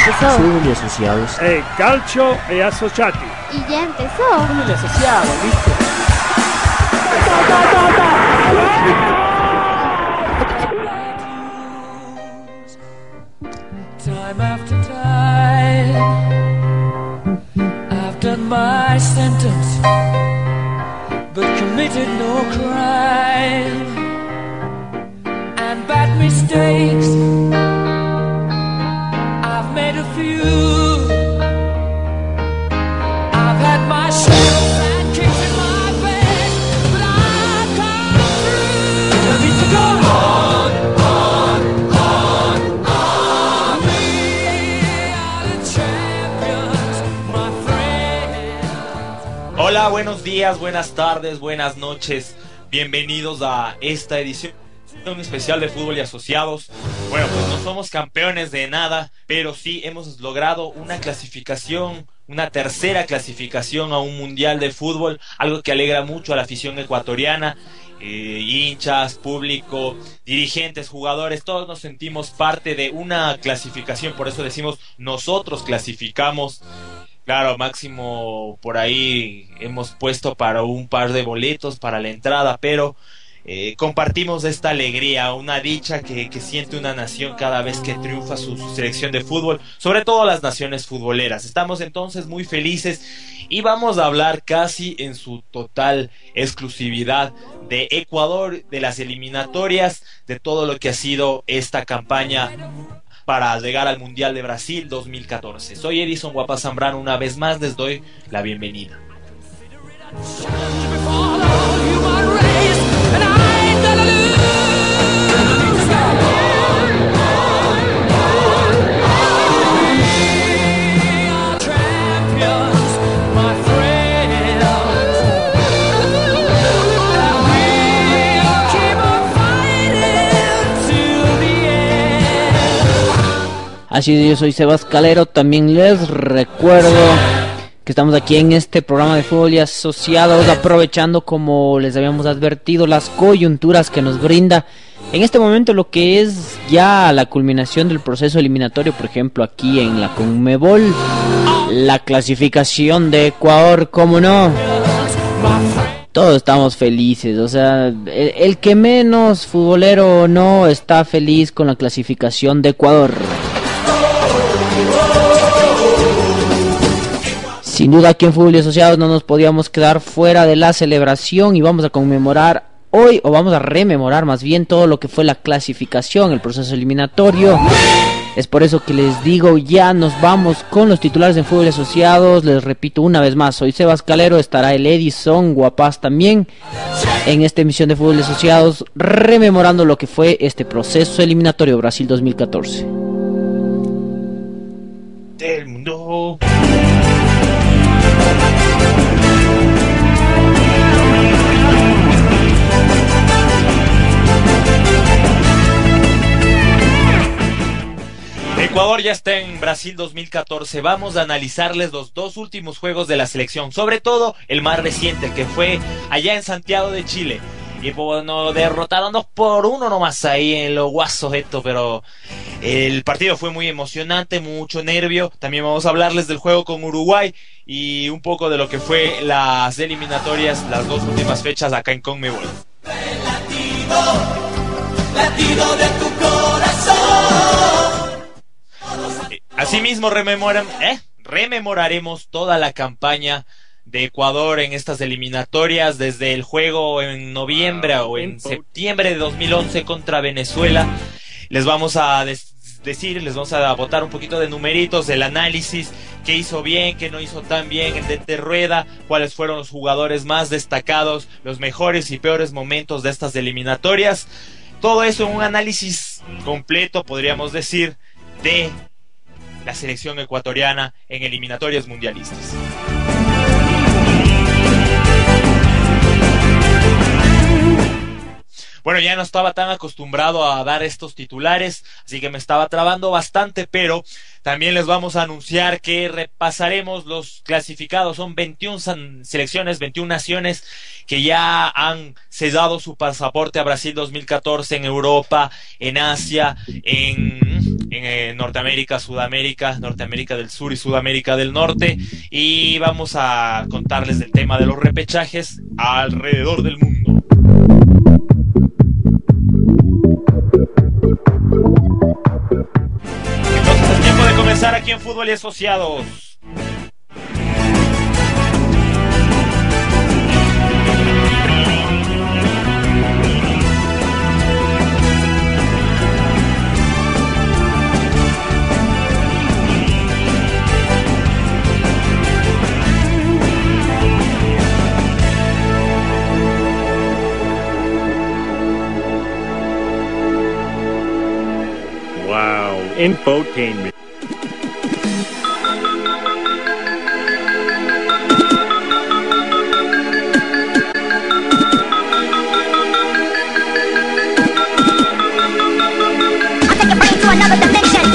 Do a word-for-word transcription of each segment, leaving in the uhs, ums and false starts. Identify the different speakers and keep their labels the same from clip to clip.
Speaker 1: empezó.
Speaker 2: Fútbol y asociados.
Speaker 3: E calcio e associati.
Speaker 1: Y ya empezó.
Speaker 2: Fútbol y asociados, ¿viste?
Speaker 4: Time after time, I've done my sentence, but committed no crime. And bad mistakes, I've made a few. I've had my share of bad kicks in my bed, but I've come through. I need to go on, on, on, on. We are the champions, my friends.
Speaker 5: Hola, buenos días, buenas tardes, buenas noches. Bienvenidos a esta edición especial de Fútbol y Asociados. Bueno, pues no somos campeones de nada, pero sí hemos logrado una clasificación, una tercera clasificación a un mundial de fútbol, algo que alegra mucho a la afición ecuatoriana, eh, hinchas, público, dirigentes, jugadores, todos nos sentimos parte de una clasificación, por eso decimos nosotros clasificamos. Claro, máximo por ahí hemos puesto para un par de boletos para la entrada, pero Eh, compartimos esta alegría, una dicha que, que siente una nación cada vez que triunfa su, su selección de fútbol, sobre todo las naciones futboleras. Estamos entonces muy felices y vamos a hablar casi en su total exclusividad de Ecuador, de las eliminatorias, de todo lo que ha sido esta campaña para llegar al Mundial de Brasil dos mil catorce. Soy Edison Guapa Zambrano, una vez más les doy la bienvenida.
Speaker 2: Así es, yo soy Sebas Calero. También les recuerdo que estamos aquí en este programa de Fútbol y Asociados, aprovechando, como les habíamos advertido, las coyunturas que nos brinda en este momento lo que es ya la culminación del proceso eliminatorio. Por ejemplo, aquí en la Conmebol, la clasificación de Ecuador, ¿cómo no? Todos estamos felices, o sea, el, el que menos futbolero o no está feliz con la clasificación de Ecuador. Sin duda, aquí en Fútbol y Asociados no nos podíamos quedar fuera de la celebración y vamos a conmemorar hoy, o vamos a rememorar más bien, todo lo que fue la clasificación, el proceso eliminatorio. Es por eso que les digo, ya nos vamos con los titulares en Fútbol y Asociados. Les repito una vez más, soy Sebas Calero, estará el Edison Guapaz también en esta emisión de Fútbol y Asociados, rememorando lo que fue este proceso eliminatorio Brasil dos mil catorce.
Speaker 5: Del mundo. Ecuador ya está en Brasil dos mil catorce. Vamos a analizarles los dos últimos juegos de la selección, sobre todo el más reciente, que fue allá en Santiago de Chile. Y bueno, derrotaron dos por uno nomás ahí en los guasos esto, pero el partido fue muy emocionante, mucho nervio. También vamos a hablarles del juego con Uruguay y un poco de lo que fue las eliminatorias, las dos últimas fechas acá en Conmebol.
Speaker 4: Latido, latido de tu corazón.
Speaker 5: Asimismo rememoran, ¿eh? rememoraremos toda la campaña de Ecuador en estas eliminatorias, desde el juego en noviembre o en septiembre de dos mil once contra Venezuela. Les vamos a des- decir, les vamos a botar un poquito de numeritos, el análisis, qué hizo bien, qué no hizo tan bien el D T Rueda, cuáles fueron los jugadores más destacados, los mejores y peores momentos de estas eliminatorias. Todo eso en un análisis completo, podríamos decir, de la selección ecuatoriana en eliminatorias mundialistas. Bueno, ya no estaba tan acostumbrado a dar estos titulares, así que me estaba trabando bastante, pero también les vamos a anunciar que repasaremos los clasificados. Son veintiuna selecciones, veintiuna naciones que ya han sellado su pasaporte a Brasil dos mil catorce en Europa, en Asia, en en eh, Norteamérica, Sudamérica, Norteamérica del Sur y Sudamérica del Norte, y vamos a contarles del tema de los repechajes alrededor del mundo. Entonces es tiempo de comenzar aquí en Fútbol y Asociados.
Speaker 3: Wow, infotainment.
Speaker 1: I take your brain to another dimension.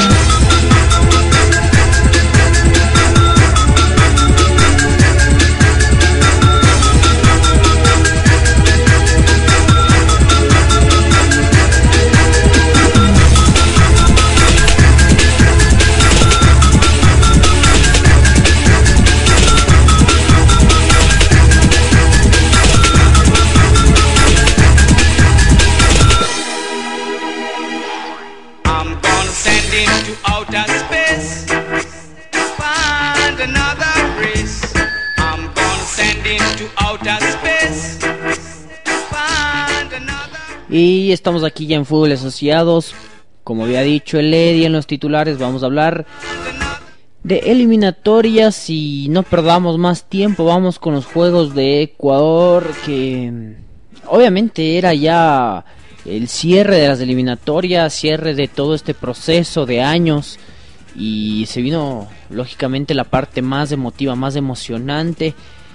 Speaker 6: I'm gonna send into outer space to find another race. I'm gonna send into outer space to find another.
Speaker 2: Y estamos aquí ya en Fútbol Asociados. Como había dicho el Eddie en los titulares, vamos a hablar de eliminatorias y no perdamos más tiempo. Vamos con los juegos de Ecuador, que obviamente era ya el cierre de las eliminatorias, cierre de todo este proceso de años, y se vino lógicamente la parte más emotiva, más emocionante,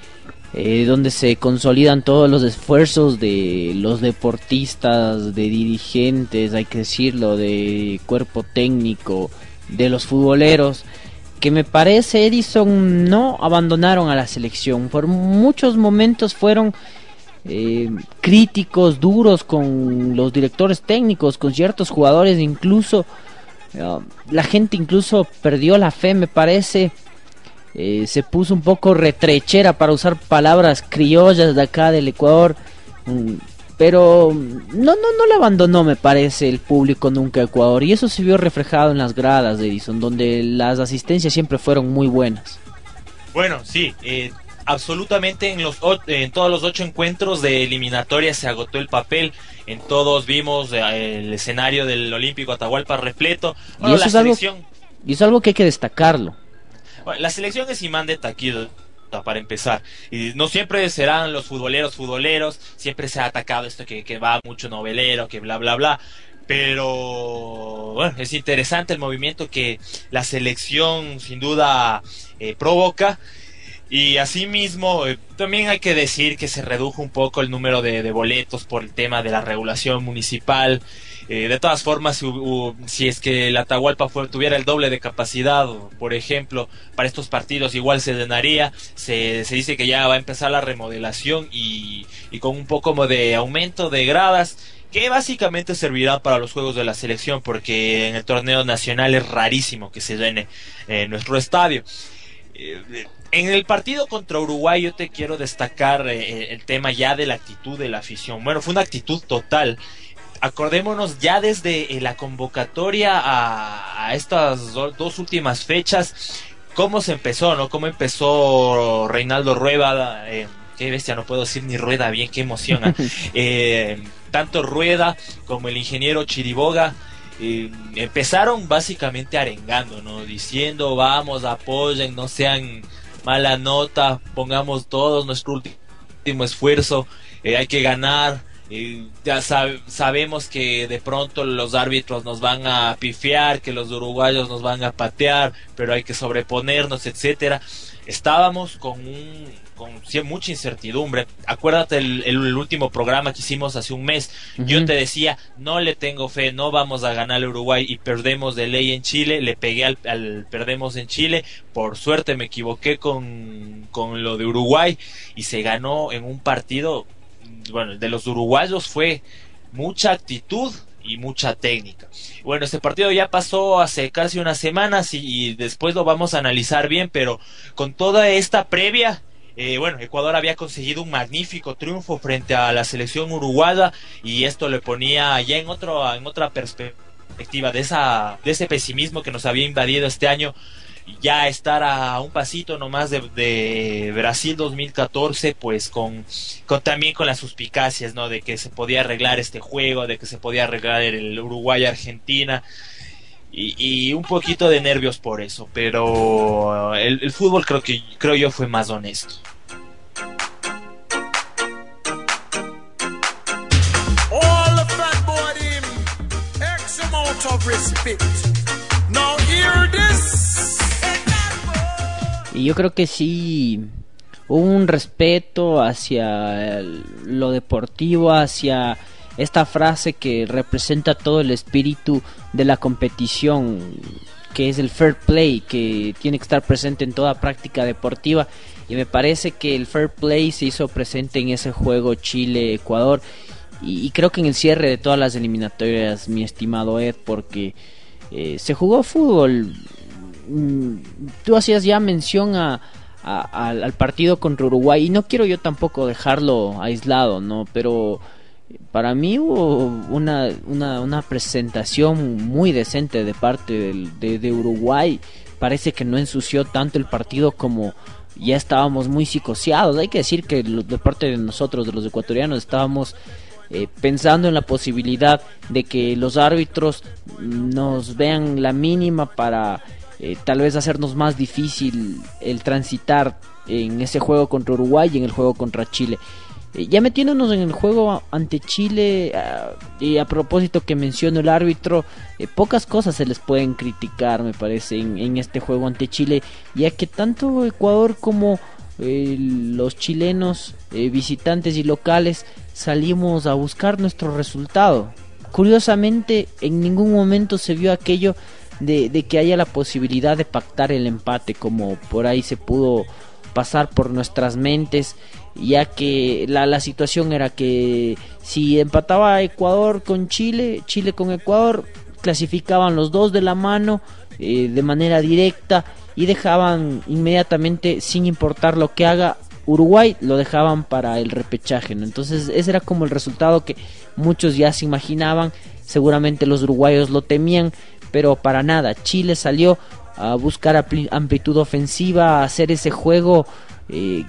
Speaker 2: eh, donde se consolidan todos los esfuerzos de los deportistas, de dirigentes, hay que decirlo, de cuerpo técnico, de los futboleros, que me parece, Edison, no abandonaron a la selección. Por muchos momentos fueron eh, críticos, duros con los directores técnicos, con ciertos jugadores, incluso uh, la gente incluso perdió la fe, me parece. Eh, se puso un poco retrechera, para usar palabras criollas de acá del Ecuador, mm, pero no, no, no le abandonó, me parece, el público nunca a Ecuador, y eso se vio reflejado en las gradas de Edison, donde las asistencias siempre fueron muy buenas.
Speaker 5: Bueno, sí, eh, absolutamente en los o- en todos los ocho encuentros de eliminatoria se agotó el papel. En todos vimos eh, el escenario del Olímpico Atahualpa repleto. Bueno,
Speaker 2: Y eso
Speaker 5: la
Speaker 2: es algo-
Speaker 5: selección,
Speaker 2: Y es algo que hay que destacarlo.
Speaker 5: bueno, la selección es imán de taquilla, para empezar, y no siempre serán los futboleros futboleros, siempre se ha atacado esto que, que va mucho novelero, que bla bla bla, pero bueno, es interesante el movimiento que la selección sin duda eh, provoca. Y asimismo, eh, también hay que decir que se redujo un poco el número de, de boletos por el tema de la regulación municipal. Eh, de todas formas, si, hu- si es que el Atahualpa fue, tuviera el doble de capacidad, por ejemplo, para estos partidos igual se llenaría. Se, se dice que ya va a empezar la remodelación y, y con un poco como de aumento de gradas, que básicamente servirá para los juegos de la selección, porque en el torneo nacional es rarísimo que se llene eh, nuestro estadio. Eh, En el partido contra Uruguay yo te quiero destacar eh, el tema ya de la actitud de la afición. Bueno, fue una actitud total. Acordémonos ya desde eh, la convocatoria a, a estas do, dos últimas fechas, cómo se empezó, ¿no? Cómo empezó Reinaldo Rueda, eh, qué bestia, no puedo decir ni Rueda bien, qué emoción. ¿eh? Eh, tanto Rueda como el ingeniero Chiriboga. Eh, empezaron básicamente arengando, ¿no? Diciendo, vamos, apoyen, no sean mala nota, pongamos todos nuestro último esfuerzo, eh, hay que ganar, eh, ya sab- sabemos que de pronto los árbitros nos van a pifiar, que los uruguayos nos van a patear, pero hay que sobreponernos, etcétera. Estábamos con un con sí, mucha incertidumbre. Acuérdate el, el último programa que hicimos hace un mes. Uh-huh. Yo te decía, no le tengo fe, no vamos a ganar al Uruguay, y perdemos de ley en Chile. Le pegué al, al perdemos en Chile. Por suerte me equivoqué con, con lo de Uruguay y se ganó en un partido, bueno, de los uruguayos fue mucha actitud y mucha técnica. Bueno, este partido ya pasó hace casi unas semanas y, y después lo vamos a analizar bien, pero con toda esta previa, eh, bueno, Ecuador había conseguido un magnífico triunfo frente a la selección uruguaya y esto le ponía ya en otro en otra perspectiva de esa de ese pesimismo que nos había invadido este año. Ya estar a un pasito nomás de, de Brasil dos mil catorce, pues con, con también con las suspicacias, ¿no? De que se podía arreglar este juego, de que se podía arreglar el Uruguay-Argentina y, y un poquito de nervios por eso, pero el, el fútbol creo que creo yo fue más honesto.
Speaker 7: All the fat boy him X amount of respect. Now hear this.
Speaker 2: Y yo creo que sí hubo un respeto hacia el- lo deportivo, hacia esta frase que representa todo el espíritu de la competición, que es el fair play, que tiene que estar presente en toda práctica deportiva. Y me parece que el fair play se hizo presente en ese juego Chile-Ecuador. Y, y creo que en el cierre de todas las eliminatorias, mi estimado Ed, porque eh, se jugó fútbol. Mm, Tú hacías ya mención a, a- al, al partido contra Uruguay y no quiero yo tampoco dejarlo aislado, ¿no? Pero para mí hubo una, una, una presentación muy decente de parte del- de, de Uruguay. Parece que no ensució tanto el partido como ya estábamos muy psicoseados. Hay que decir que lo- de parte de nosotros, de los ecuatorianos, estábamos eh, pensando en la posibilidad de que los árbitros nos vean la mínima para eh, tal vez hacernos más difícil el transitar en ese juego contra Uruguay y en el juego contra Chile. Eh, ya metiéndonos en el juego ante Chile, ah, y a propósito que menciono el árbitro, eh, pocas cosas se les pueden criticar, me parece, en, en este juego ante Chile, ya que tanto Ecuador como eh, los chilenos, eh, visitantes y locales, salimos a buscar nuestro resultado. Curiosamente, en ningún momento se vio aquello de, de que haya la posibilidad de pactar el empate, como por ahí se pudo pasar por nuestras mentes, ya que la, la situación era que si empataba Ecuador con Chile, Chile con Ecuador, clasificaban los dos de la mano eh, de manera directa y dejaban inmediatamente, sin importar lo que haga Uruguay, lo dejaban para el repechaje, ¿no? Entonces ese era como el resultado que muchos ya se imaginaban, seguramente los uruguayos lo temían, pero para nada. Chile salió a buscar apli- amplitud ofensiva, a hacer ese juego eh,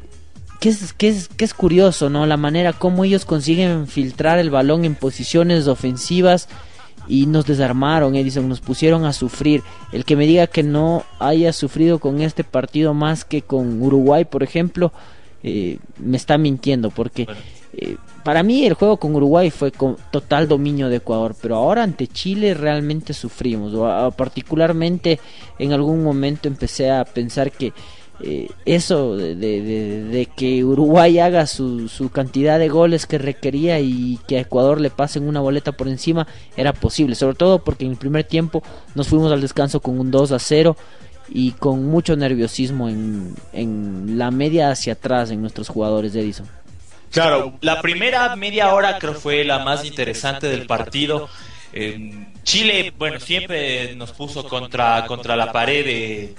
Speaker 2: que es, que es, que es curioso, ¿no? La manera como ellos consiguen filtrar el balón en posiciones ofensivas y nos desarmaron, Edison, nos pusieron a sufrir. El que me diga que no haya sufrido con este partido más que con Uruguay, por ejemplo, eh, me está mintiendo, porque eh, para mí el juego con Uruguay fue con total dominio de Ecuador, pero ahora ante Chile realmente sufrimos, o, a, particularmente en algún momento empecé a pensar que eh, eso de, de, de, de que Uruguay haga su, su cantidad de goles que requería y que a Ecuador le pasen una boleta por encima era posible, sobre todo porque en el primer tiempo nos fuimos al descanso con un dos a cero y con mucho nerviosismo en, en la media hacia atrás en nuestros jugadores de Edison.
Speaker 5: Claro, la primera media hora creo fue la más interesante del partido. Eh, Chile, bueno, siempre nos puso contra, contra la pared de,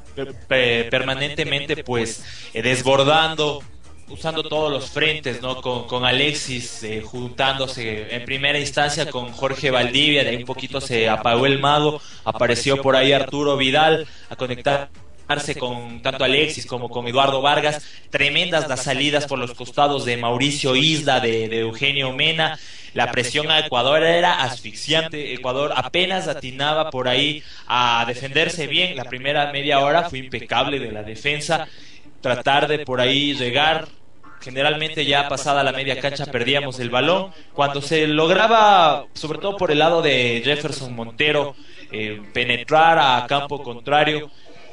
Speaker 5: pe- permanentemente, pues eh, desbordando, usando todos los frentes, ¿no? Con, con Alexis eh, juntándose en primera instancia con Jorge Valdivia, de ahí un poquito se apagó el mago, apareció por ahí Arturo Vidal a conectar con tanto Alexis como con Eduardo Vargas. Tremendas las salidas por los costados de Mauricio Isla, de, de Eugenio Mena. La presión a Ecuador era asfixiante. Ecuador apenas atinaba por ahí a defenderse bien. La primera media hora fue impecable de la defensa, tratar de por ahí llegar. Generalmente ya pasada la media cancha perdíamos el balón. Cuando se lograba, sobre todo por el lado de Jefferson Montero, eh, penetrar a campo contrario,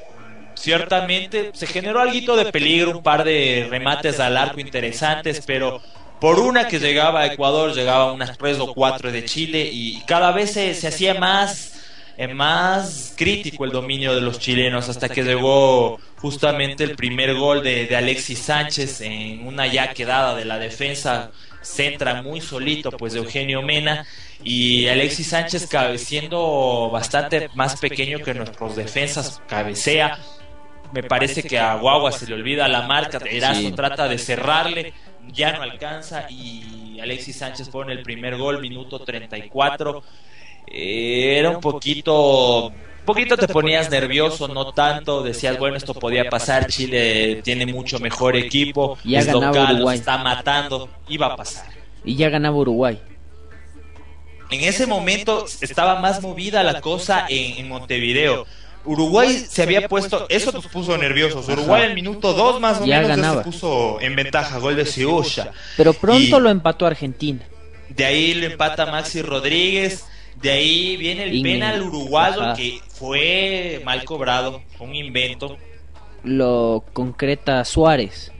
Speaker 5: ciertamente se generó algo de peligro, un par de remates al arco interesantes, pero por una que llegaba a Ecuador, llegaba unas tres o cuatro de Chile, y cada vez se, se hacía más, eh, más crítico el dominio de los chilenos, hasta que llegó justamente el primer gol de, de Alexis Sánchez en una ya quedada de la defensa, centra muy solito pues Eugenio Mena, y Alexis Sánchez cabeciendo bastante más pequeño que nuestros defensas, cabecea. Me parece que a Guagua se le olvida la marca, Erazo
Speaker 2: Sí.
Speaker 5: trata de cerrarle, ya no alcanza, y Alexis Sánchez pone el primer gol, minuto treinta y cuatro. Eh, era un poquito... poquito te ponías nervioso, no tanto, decías, bueno, esto podía pasar, Chile tiene mucho mejor equipo,
Speaker 2: Ya
Speaker 5: es
Speaker 2: ganaba
Speaker 5: local, los
Speaker 2: Uruguay.
Speaker 5: está matando, iba a pasar.
Speaker 2: Y ya ganaba Uruguay.
Speaker 5: En ese momento estaba más movida la cosa en, en Montevideo. Uruguay se había puesto, eso nos puso nerviosos. Uruguay al minuto dos más o
Speaker 2: Ya
Speaker 5: menos ya
Speaker 2: ganaba.
Speaker 5: se puso en ventaja, gol de Ciulla.
Speaker 2: Pero pronto
Speaker 5: Y
Speaker 2: lo empató Argentina.
Speaker 5: de ahí lo empata Maxi Rodríguez. De ahí viene el
Speaker 2: Y-
Speaker 5: penal uruguayo
Speaker 2: ajá.
Speaker 5: que fue mal cobrado, un invento.
Speaker 2: Lo concreta Suárez.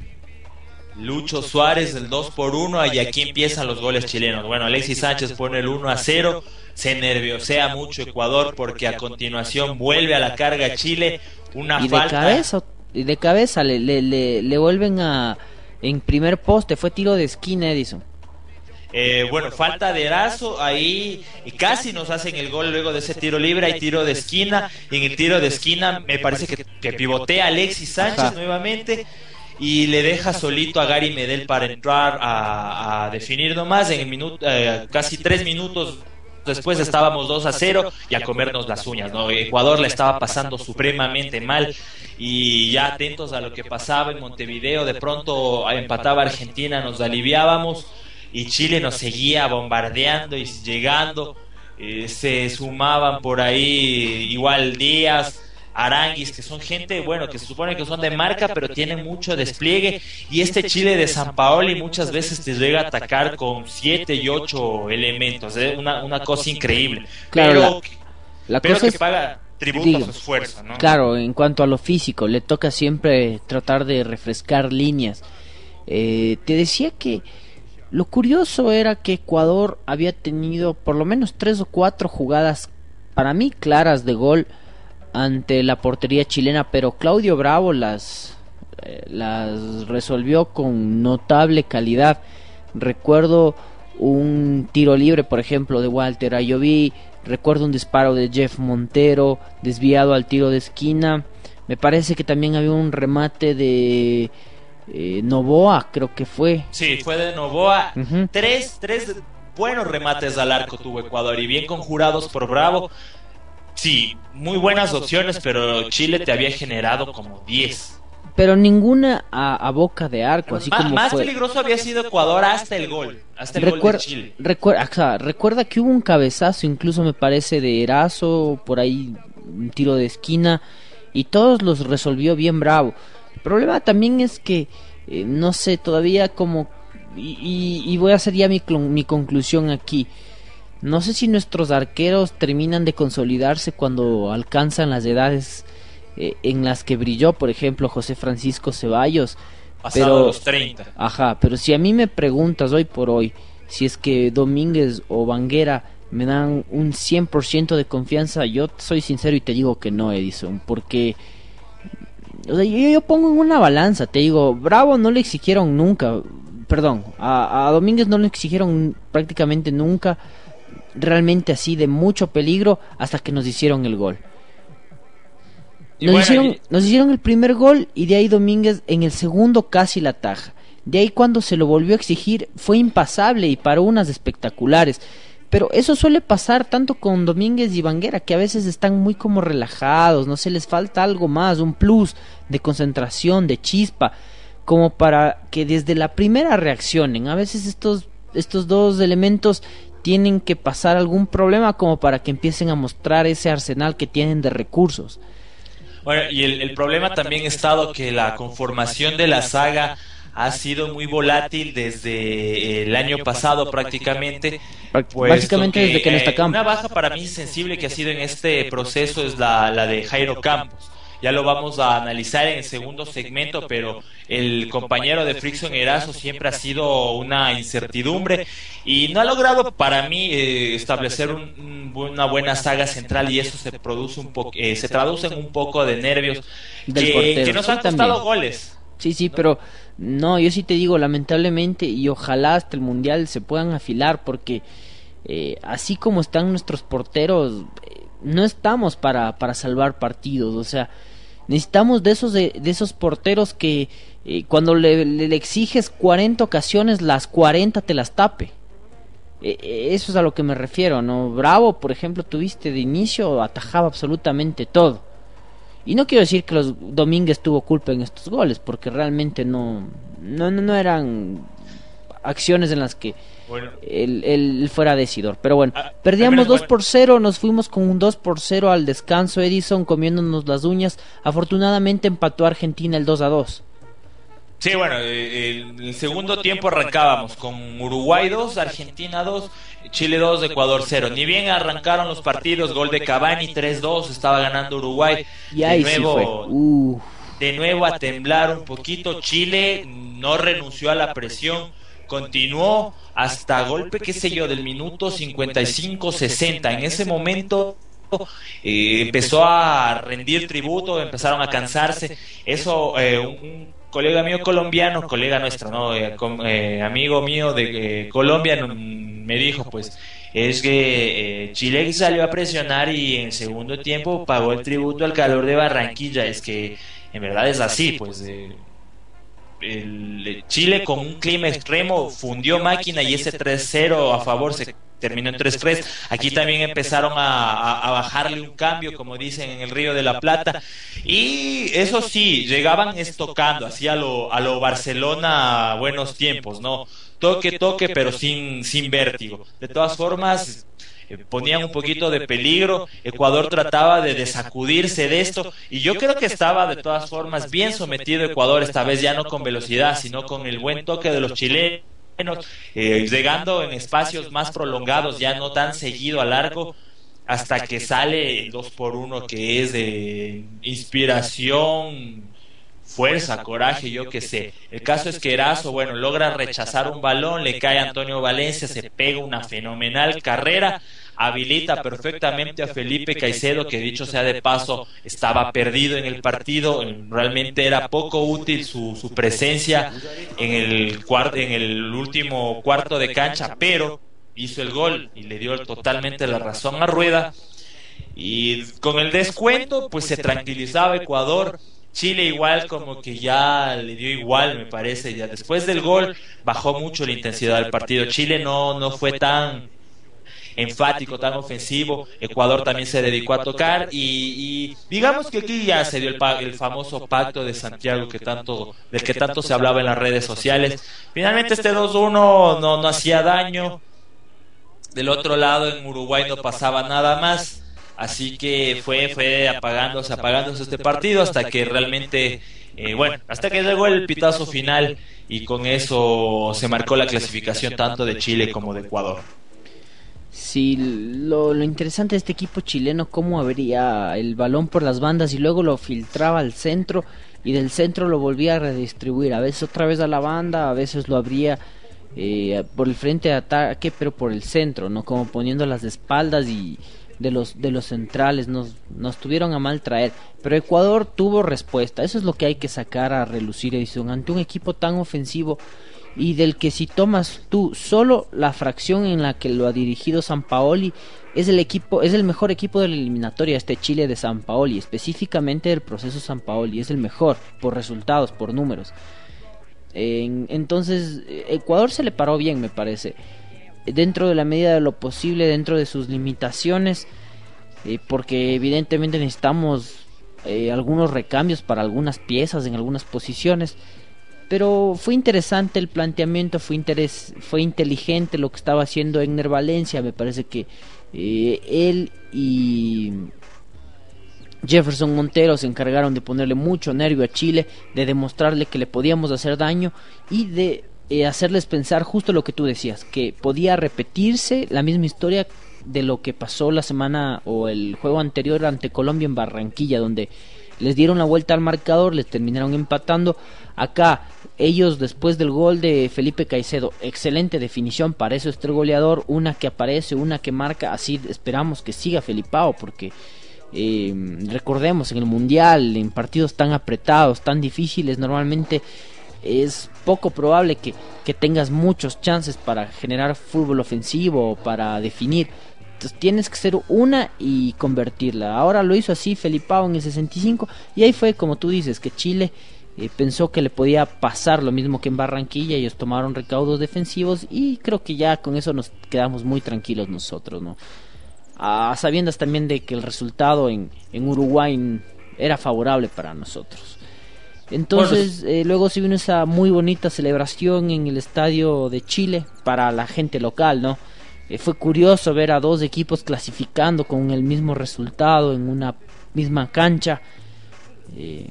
Speaker 5: Lucho Suárez el dos por uno, y aquí empiezan los goles chilenos. Bueno, Alexis Sánchez pone el uno a cero, se nerviosea mucho Ecuador porque a continuación vuelve a la carga Chile, una
Speaker 2: Y de
Speaker 5: falta.
Speaker 2: cabeza, y de cabeza le, le, le, le vuelven a... En primer poste, fue tiro de esquina, Edison.
Speaker 5: Eh, bueno, falta de Erazo ahí, y casi nos hacen el gol luego de ese tiro libre. Hay tiro de esquina, y en el tiro de esquina me parece que, que pivotea Alexis Sánchez
Speaker 2: Ajá.
Speaker 5: nuevamente y le deja solito a Gary Medel para entrar a, a definir nomás. En el minuto, eh, casi tres minutos después estábamos dos a cero y a comernos las uñas, ¿no? Ecuador la estaba pasando supremamente mal, y ya atentos a lo que pasaba en Montevideo, de pronto empataba Argentina, nos aliviábamos, y Chile nos seguía bombardeando y llegando. Eh, se sumaban por ahí igual Díaz, Aranguis, que son gente, bueno, que se supone que son de marca, pero tienen mucho despliegue, y este Chile de Sampaoli muchas veces te llega a atacar con siete y ocho elementos, ¿eh? una, una cosa increíble.
Speaker 2: Claro,
Speaker 5: pero
Speaker 2: la- La
Speaker 5: pero
Speaker 2: cosa
Speaker 5: que
Speaker 2: es...
Speaker 5: paga tributo
Speaker 2: digo,
Speaker 5: a su esfuerzo, ¿no?
Speaker 2: Claro, en cuanto a lo físico, le toca siempre tratar de refrescar líneas. Eh, te decía que lo curioso era que Ecuador había tenido por lo menos tres o cuatro jugadas, para mí claras, de gol ante la portería chilena, pero Claudio Bravo las, eh, las resolvió con notable calidad. Recuerdo un tiro libre, por ejemplo, de Walter Ayoví. Recuerdo un disparo de Jeff Montero desviado al tiro de esquina. Me parece que también había un remate de eh, Novoa, creo que fue.
Speaker 5: Sí, fue de Novoa.
Speaker 2: Ujú.
Speaker 5: Tres, tres buenos remates al arco tuvo Ecuador, y bien conjurados por Bravo. Sí, muy buenas opciones, pero Chile te había generado como diez.
Speaker 2: Pero ninguna a, a boca de arco, así
Speaker 5: Ma-
Speaker 2: como
Speaker 5: más
Speaker 2: fue.
Speaker 5: peligroso había sido Ecuador hasta el gol, hasta el gol
Speaker 2: Recuer-
Speaker 5: de Chile.
Speaker 2: recuer- o sea, recuerda que hubo un cabezazo, incluso me parece de Erazo, por ahí un tiro de esquina, y todos los resolvió bien Bravo. El problema también es que, eh, no sé, todavía como, y, y- y voy a hacer ya mi, clon- mi conclusión aquí, no sé si nuestros arqueros terminan de consolidarse cuando alcanzan las edades eh, en las que brilló, por ejemplo, José Francisco Ceballos.
Speaker 5: Pasado
Speaker 2: pero-
Speaker 5: los treinta.
Speaker 2: Ajá, pero si a mí me preguntas hoy por hoy si es que Domínguez o Banguera me dan un cien por ciento de confianza, yo soy sincero y te digo que no, Edison, porque o sea, yo, yo pongo en una balanza, te digo, Bravo no le exigieron nunca, perdón, a, a Domínguez no le exigieron prácticamente nunca realmente así de mucho peligro hasta que nos hicieron el gol.
Speaker 5: Y
Speaker 2: Nos,
Speaker 5: bueno,
Speaker 2: hicieron,
Speaker 5: y-
Speaker 2: nos hicieron el primer gol y de ahí Domínguez en el segundo casi la ataja. De ahí cuando se lo volvió a exigir fue impasable y paró unas espectaculares. Pero eso suele pasar tanto con Domínguez y Banguera, que a veces están muy como relajados, no sé, les falta algo más, un plus de concentración, de chispa, como para que desde la primera reaccionen. A veces estos, estos dos elementos tienen que pasar algún problema como para que empiecen a mostrar ese arsenal que tienen de recursos.
Speaker 5: Bueno, y el, el problema también ha estado que la conformación de la saga ha sido muy volátil desde el año pasado prácticamente.
Speaker 2: Práct-
Speaker 5: puesto
Speaker 2: básicamente desde que no está
Speaker 5: eh,
Speaker 2: Campos.
Speaker 5: Una baja para mí sensible que ha sido en este proceso es la, la de Jairo Campos. Ya lo vamos a analizar en el segundo segmento, pero el compañero de Frickson Erazo siempre ha sido una incertidumbre y no ha logrado para mí eh, establecer un- un- una buena saga central, y eso se produce un poco, eh, se traduce en un poco de nervios
Speaker 2: Del
Speaker 5: que,
Speaker 2: portero,
Speaker 5: que nos
Speaker 2: sí,
Speaker 5: han costado
Speaker 2: también.
Speaker 5: goles.
Speaker 2: Sí, sí, pero no, yo sí te digo, lamentablemente, y ojalá hasta el Mundial se puedan afilar, porque eh, así como están nuestros porteros, eh, no estamos para, para salvar partidos, o sea, necesitamos de esos, de, de esos porteros que eh, cuando le, le, le exiges cuarenta ocasiones, las cuarenta te las tape. Eh, eso es a lo que me refiero, ¿no? Bravo, por ejemplo, tuviste de inicio, atajaba absolutamente todo. Y no quiero decir que los Domínguez tuvo culpa en estos goles, porque realmente no, no, no, no eran acciones en las que
Speaker 5: Bueno.
Speaker 2: él, él fuera decidor. Pero bueno,
Speaker 5: Ah,
Speaker 2: perdíamos
Speaker 5: bueno,
Speaker 2: dos por cero, nos fuimos con un dos por cero al descanso. Edison comiéndonos las uñas. Afortunadamente empató Argentina el dos a dos.
Speaker 5: Sí, bueno, eh, el, el segundo tiempo arrancábamos con Uruguay dos, Argentina dos, Chile dos, Ecuador cero. Ni bien arrancaron los partidos, gol de Cavani tres dos, estaba ganando Uruguay.
Speaker 2: Y ahí
Speaker 5: de
Speaker 2: sí
Speaker 5: nuevo,
Speaker 2: fue. Uh.
Speaker 5: de nuevo a temblar un poquito. Chile no renunció a la presión, continuó hasta golpe, qué sé yo, del minuto cincuenta y cinco sesenta. En ese momento eh, empezó a rendir tributo, empezaron a cansarse. Eso, eh, un colega mío colombiano, colega nuestro, no, eh, com, eh, amigo mío de eh, Colombia, no, me dijo, pues, es que eh, Chile salió a presionar y en segundo tiempo pagó el tributo al calor de Barranquilla. Es que en verdad es así, pues. Eh, el Chile con un clima extremo fundió máquina y ese tres cero a favor se terminó en tres tres. Aquí también empezaron a, a, a bajarle un cambio, como dicen en el Río de la Plata, y eso sí, llegaban estocando, así a lo, a lo Barcelona buenos tiempos, ¿no? Toque, toque, pero sin, sin vértigo. De todas formas, eh, ponían un poquito de peligro. Ecuador trataba de, de sacudirse de esto, y yo creo que estaba de todas formas bien sometido Ecuador, esta vez ya no con velocidad, sino con el buen toque de los chilenos. Eh, llegando en espacios más prolongados, ya no tan seguido a largo, hasta que sale el dos por uno, que es de inspiración, fuerza, coraje, yo qué sé. El caso es que Erazo, bueno, logra rechazar un balón, le cae a Antonio Valencia, se pega una fenomenal carrera, habilita perfectamente a Felipe Caicedo, que dicho sea de paso estaba perdido en el partido, realmente era poco útil su, su presencia en el, cuart en el último cuarto de cancha, pero hizo el gol y le dio totalmente la razón a Rueda, y con el descuento pues se tranquilizaba Ecuador. Chile igual como que ya le dio igual, me parece, ya después del gol bajó mucho la intensidad del partido. Chile no, no fue tan enfático, tan ofensivo. Ecuador también se dedicó a tocar, y, y digamos que aquí ya se dio el, el famoso pacto de Santiago que tanto, del que tanto se hablaba en las redes sociales. Finalmente este dos uno no, no hacía daño. Del otro lado, en Uruguay no pasaba nada más, así que fue, fue apagándose, apagándose este partido hasta que realmente, eh, bueno, hasta que llegó el pitazo final, y con eso se marcó la clasificación tanto de Chile como de Ecuador.
Speaker 2: Sí, lo, lo interesante de este equipo chileno, cómo abría el balón por las bandas y luego lo filtraba al centro, y del centro lo volvía a redistribuir, a veces otra vez a la banda, a veces lo abría eh, por el frente de ataque, pero por el centro, no como poniendo las espaldas y de los de los centrales, nos, nos tuvieron a mal traer, pero Ecuador tuvo respuesta. Eso es lo que hay que sacar a relucir, Edison, ante un equipo tan ofensivo, y del que si tomas tú solo la fracción en la que lo ha dirigido Sampaoli, es el equipo, es el mejor equipo de la eliminatoria, este Chile de Sampaoli, específicamente del proceso Sampaoli, es el mejor por resultados, por números. En, entonces Ecuador se le paró bien, me parece, dentro de la medida de lo posible, dentro de sus limitaciones, eh, porque evidentemente necesitamos eh, algunos recambios para algunas piezas en algunas posiciones. Pero fue interesante el planteamiento, fue interes, fue inteligente lo que estaba haciendo Egner Valencia. Me parece que eh, él y Jefferson Montero se encargaron de ponerle mucho nervio a Chile, de demostrarle que le podíamos hacer daño y de eh, hacerles pensar justo lo que tú decías, que podía repetirse la misma historia de lo que pasó la semana o el juego anterior ante Colombia en Barranquilla, donde les dieron la vuelta al marcador, les terminaron empatando. Acá ellos, después del gol de Felipe Caicedo, excelente definición, para eso está el goleador, una que aparece, una que marca, así esperamos que siga Felipao, porque Eh, recordemos, en el Mundial, en partidos tan apretados, tan difíciles, normalmente es poco probable que, que tengas muchos chances para generar fútbol ofensivo o para definir. Entonces tienes que hacer una y convertirla. Ahora lo hizo así Felipao en el sesenta y cinco, y ahí fue como tú dices, que Chile eh, pensó que le podía pasar lo mismo que en Barranquilla. Ellos tomaron recaudos defensivos y creo que ya con eso nos quedamos muy tranquilos nosotros, ¿no? A sabiendas también de que el resultado en, en Uruguay era favorable para nosotros. Entonces eh, luego se vino esa muy bonita celebración en el estadio de Chile para la gente local, ¿no? Eh, fue curioso ver a dos equipos clasificando con el mismo resultado en una misma cancha. Eh,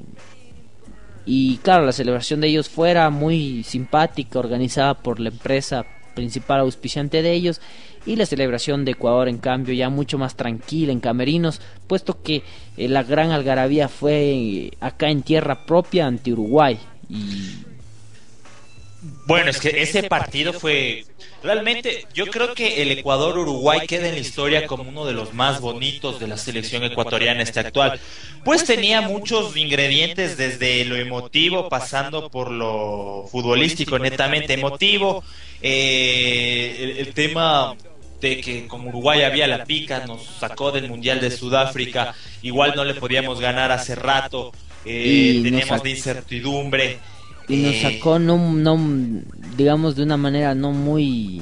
Speaker 2: y claro, la celebración de ellos fuera muy simpática, organizada por la empresa principal auspiciante de ellos. Y la celebración de Ecuador, en cambio, ya mucho más tranquila en camerinos, puesto que eh, la gran algarabía fue eh, acá en tierra propia ante Uruguay. Y
Speaker 5: Bueno, es que ese partido fue realmente, yo creo que el Ecuador-Uruguay queda en la historia como uno de los más bonitos de la selección ecuatoriana este actual. Pues tenía muchos ingredientes, desde lo emotivo pasando por lo futbolístico, netamente emotivo, eh, el, el tema de que con Uruguay había la pica, nos sacó del Mundial de Sudáfrica, igual no le podíamos ganar hace rato, eh,
Speaker 2: Y
Speaker 5: teníamos
Speaker 2: nos-
Speaker 5: de incertidumbre.
Speaker 2: y nos
Speaker 5: eh,
Speaker 2: sacó no, no, digamos, de una manera no muy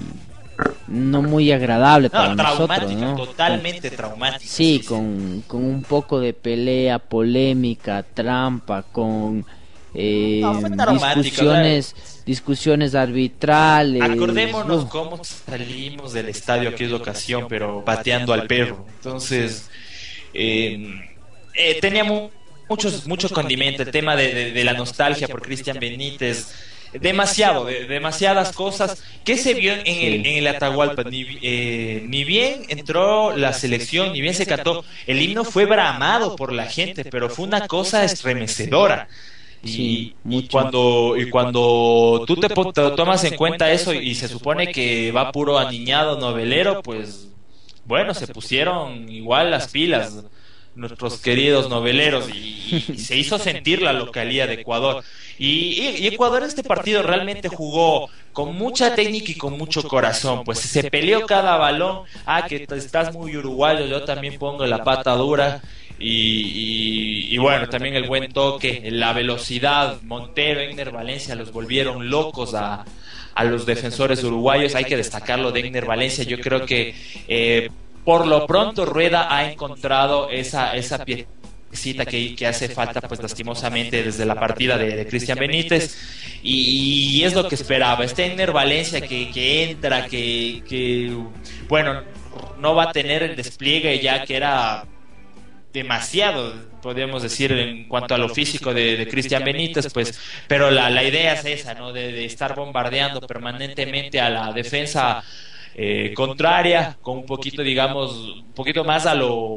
Speaker 2: no muy agradable para
Speaker 5: No,
Speaker 2: nosotros,
Speaker 5: traumática,
Speaker 2: ¿no?
Speaker 5: totalmente traumática.
Speaker 2: Sí, con, con un poco de pelea, polémica, trampa, con eh,
Speaker 5: No, fue traumática,
Speaker 2: discusiones discusiones arbitrales.
Speaker 5: Acordémonos
Speaker 2: Uf,
Speaker 5: cómo salimos del estadio aquella ocasión, pero pateando al perro. Entonces, eh, eh, teníamos muchos, mucho condimento, el tema de, de, de la nostalgia por Cristian Benítez, demasiado, de, demasiadas cosas que se vio en el, en el Atahualpa. Ni, eh, ni bien entró la selección, ni bien se cantó, el himno fue bramado por la gente, pero fue una cosa estremecedora. Y,
Speaker 2: Sí,
Speaker 5: y
Speaker 2: mucho.
Speaker 5: cuando y cuando tú te, po- te tomas en cuenta eso y se supone que va puro aniñado novelero, pues bueno, se pusieron igual las pilas nuestros queridos noveleros, y, y se hizo sentir la localía de Ecuador. Y, y- y Ecuador este partido realmente jugó con mucha técnica y con mucho corazón, pues se peleó cada balón. Ah, que t- estás muy uruguayo, yo también pongo la pata dura. Y, y, y bueno, también el buen toque, la velocidad. Montero, Egner Valencia los volvieron locos a, a los defensores uruguayos. Hay que destacarlo de Egner Valencia. Yo creo que eh, por lo pronto Rueda ha encontrado esa, esa piecita que, que hace falta, pues lastimosamente, desde la partida de, de Cristian Benítez, y, y es lo que esperaba. Este Egner Valencia que, que entra, que, que bueno, no va a tener el despliegue ya que era demasiado, podríamos decir, en cuanto a lo físico de, de Cristian Benítez, pues, pero la, la idea es esa, ¿no? De, de estar bombardeando permanentemente a la defensa eh, contraria, con un poquito, digamos, un poquito más a lo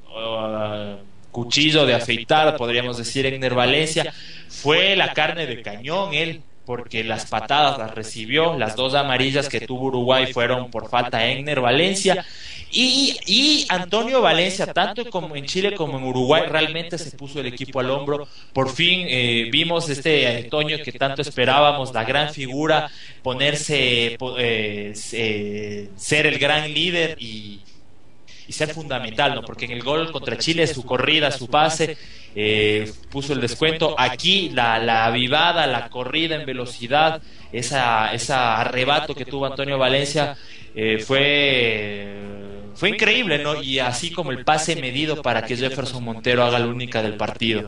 Speaker 5: uh, cuchillo de afeitar, podríamos decir. Egner Valencia fue la carne de cañón, él, porque las patadas las recibió, las dos amarillas que tuvo Uruguay fueron por falta de Egner Valencia. Y, y Antonio Valencia, tanto como en Chile como en Uruguay, realmente se puso el equipo al hombro. Por fin eh, vimos este Antonio que tanto esperábamos, la gran figura, ponerse, eh, eh, ser el gran líder y, y ser fundamental, ¿no? Porque en el gol contra Chile, su corrida, su pase, eh, puso el descuento. Aquí la, la avivada, la corrida en velocidad, esa, esa arrebato que tuvo Antonio Valencia, eh, fue... Fue increíble, ¿no? Y así como el pase medido para que Jefferson Montero haga la única del partido.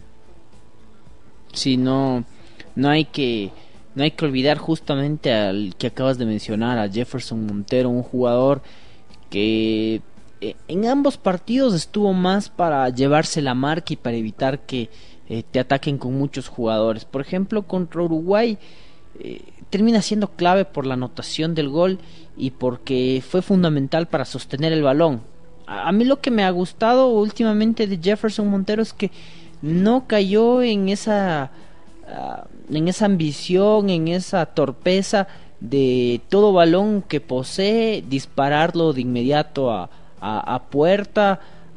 Speaker 2: Sí, no, no hay que, no hay que olvidar justamente al que acabas de mencionar, a Jefferson Montero, un jugador que eh, en ambos partidos estuvo más para llevarse la marca y para evitar que eh, te ataquen con muchos jugadores. Por ejemplo, contra Uruguay eh, termina siendo clave por la anotación del gol y porque fue fundamental para sostener el balón. A, a mí lo que me ha gustado últimamente de Jefferson Montero es que no cayó en esa uh, en esa ambición, en esa torpeza de todo balón que posee dispararlo de inmediato a, a, a puerta,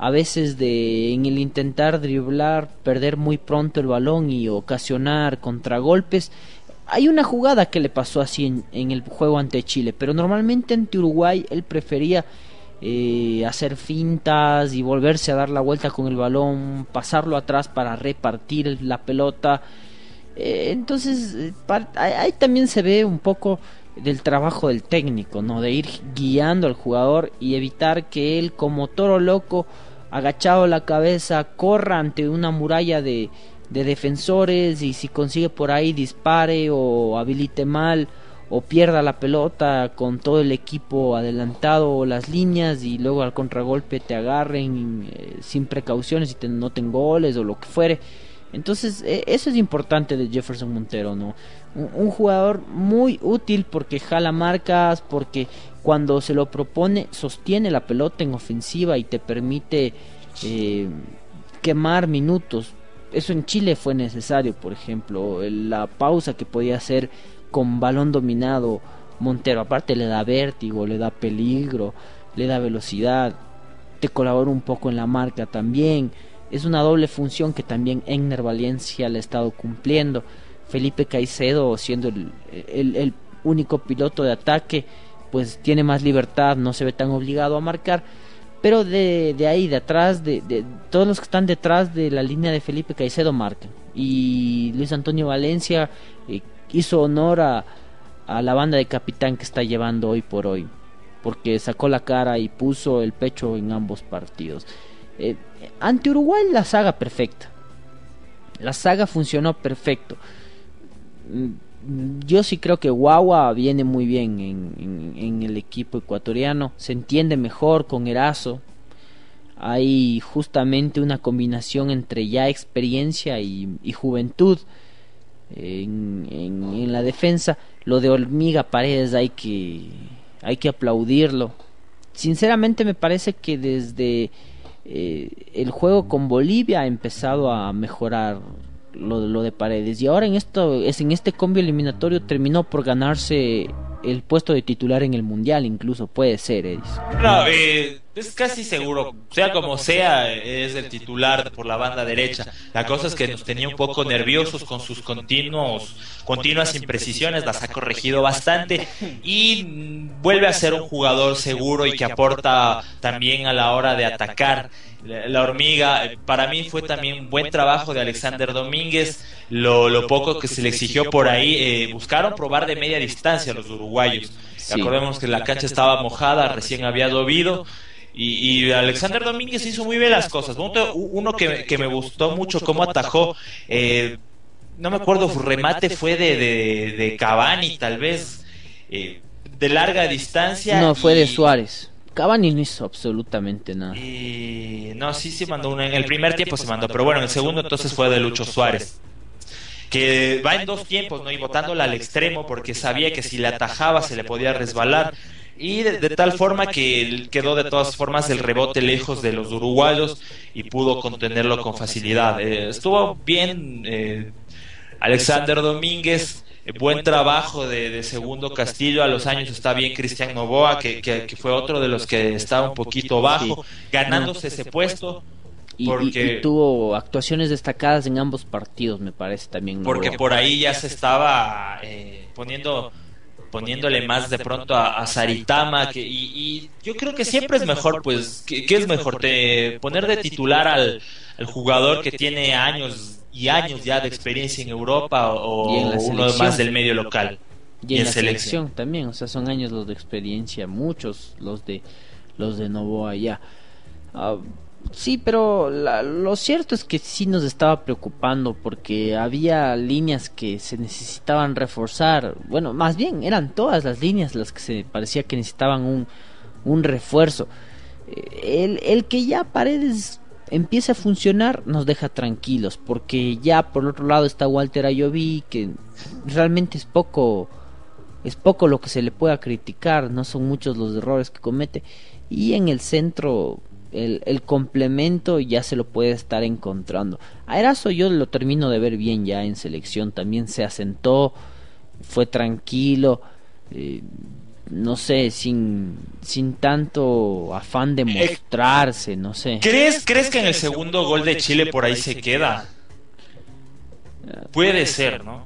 Speaker 2: a veces de en el intentar driblar, perder muy pronto el balón y ocasionar contragolpes. Hay una jugada que le pasó así en, en el juego ante Chile, pero normalmente ante Uruguay él prefería eh, hacer fintas y volverse a dar la vuelta con el balón, pasarlo atrás para repartir la pelota. Eh, entonces eh, pa- ahí también se ve un poco del trabajo del técnico, ¿no? De ir guiando al jugador y evitar que él, como toro loco, agachado la cabeza, corra ante una muralla de, de defensores, y si consigue por ahí dispare o habilite mal o pierda la pelota con todo el equipo adelantado o las líneas, y luego al contragolpe te agarren eh, sin precauciones y te noten goles o lo que fuere. Entonces eh, eso es importante de Jefferson Montero, ¿no? Un, un jugador muy útil porque jala marcas, porque cuando se lo propone sostiene la pelota en ofensiva y te permite eh, quemar minutos. Eso en Chile fue necesario, por ejemplo, el- la pausa que podía hacer con balón dominado Montero. Aparte le da vértigo, le da peligro, le da velocidad, te colabora un poco en la marca también. Es una doble función que también Egner Valencia le ha estado cumpliendo. Felipe Caicedo, siendo el, el, el único piloto de ataque, pues tiene más libertad, no se ve tan obligado a marcar. Pero de, de ahí, de atrás, de, de todos los que están detrás de la línea de Felipe Caicedo marcan. Y Luis Antonio Valencia eh, hizo honor a, a la banda de capitán que está llevando hoy por hoy, porque sacó la cara y puso el pecho en ambos partidos. Eh, ante Uruguay la saga perfecta, la saga funcionó perfecto. Mm, yo sí creo que Guagua viene muy bien en, en, en el equipo ecuatoriano, se entiende mejor con Erazo. Hay justamente una combinación entre ya experiencia y, y juventud en, en, en la defensa. Lo de Hormiga Paredes hay que hay que aplaudirlo. Sinceramente me parece que desde eh, el juego con Bolivia ha empezado a mejorar lo, lo de Paredes, y ahora en esto es en este combo eliminatorio terminó por ganarse el puesto de titular en el mundial, incluso puede ser, Edison.
Speaker 5: No, eh, es casi seguro, sea como sea, es el titular por la banda derecha. La cosa es que nos tenía un poco nerviosos con sus continuos, continuas imprecisiones, las ha corregido bastante y mm, vuelve a ser un jugador seguro y que aporta también a la hora de atacar. La, la hormiga, eh, para mí fue también un buen trabajo de Alexander Domínguez. Lo, lo poco que se le exigió por ahí, eh, buscaron probar de media distancia los uruguayos.
Speaker 2: Sí.
Speaker 5: Acordemos que la cancha estaba mojada, recién había llovido. Y, y Alexander Domínguez hizo muy bien las cosas. Uno, uno que, que me gustó mucho cómo atajó, eh, no me acuerdo, su remate fue de, de, de Cavani, tal vez, eh, de larga distancia.
Speaker 2: No, fue de
Speaker 5: y-
Speaker 2: Suárez. Cavani no hizo absolutamente nada.
Speaker 5: y- no, sí, sí mandó una. En el primer tiempo se mandó, pero bueno, en el segundo entonces fue de Lucho Suárez. Que va en dos tiempos, ¿no? Y botándola al extremo porque sabía que si le atajaba se le podía resbalar. Y de, de tal forma que él quedó de todas formas el rebote lejos de los uruguayos y pudo contenerlo con facilidad. Eh, estuvo bien eh, Alexander Domínguez, eh, buen trabajo de, de Segundo Castillo. A los años está bien Cristian Novoa, que, que, que fue otro de los que estaba un poquito bajo, ganándose ese puesto.
Speaker 2: Y, y-
Speaker 5: Porque-
Speaker 2: y tuvo actuaciones destacadas en ambos partidos, me parece también.
Speaker 5: Porque
Speaker 2: Novoa.
Speaker 5: por ahí ya se estaba eh, poniendo poniéndole más de pronto a, a Saritama, que, y, y yo creo que siempre es mejor, pues, ¿qué, qué es mejor? Te, poner de titular al, al jugador que tiene años y años ya de experiencia en Europa o,
Speaker 2: Y en la
Speaker 5: uno
Speaker 2: selección.
Speaker 5: más del medio local.
Speaker 2: Y en la selección también, o sea, son años los de experiencia, muchos los de los de Novoa ya. Ah, sí, pero la- lo cierto es que sí nos estaba preocupando porque había líneas que se necesitaban reforzar. Bueno, más bien eran todas las líneas las que se parecía que necesitaban un, un refuerzo. Eh, El, el que ya Paredes empiece a funcionar nos deja tranquilos, porque ya por otro lado está Walter Ayoví, que realmente es poco es poco lo que se le pueda criticar, no son muchos los errores que comete, y en el centro el, el complemento ya se lo puede estar encontrando. A Erazo yo lo termino de ver bien ya en selección, también se asentó, fue tranquilo, eh, no sé, sin sin tanto afán de mostrarse, no sé.
Speaker 5: ¿Crees, ¿Crees que en el segundo gol de Chile por ahí se queda? Puede ser, ¿no?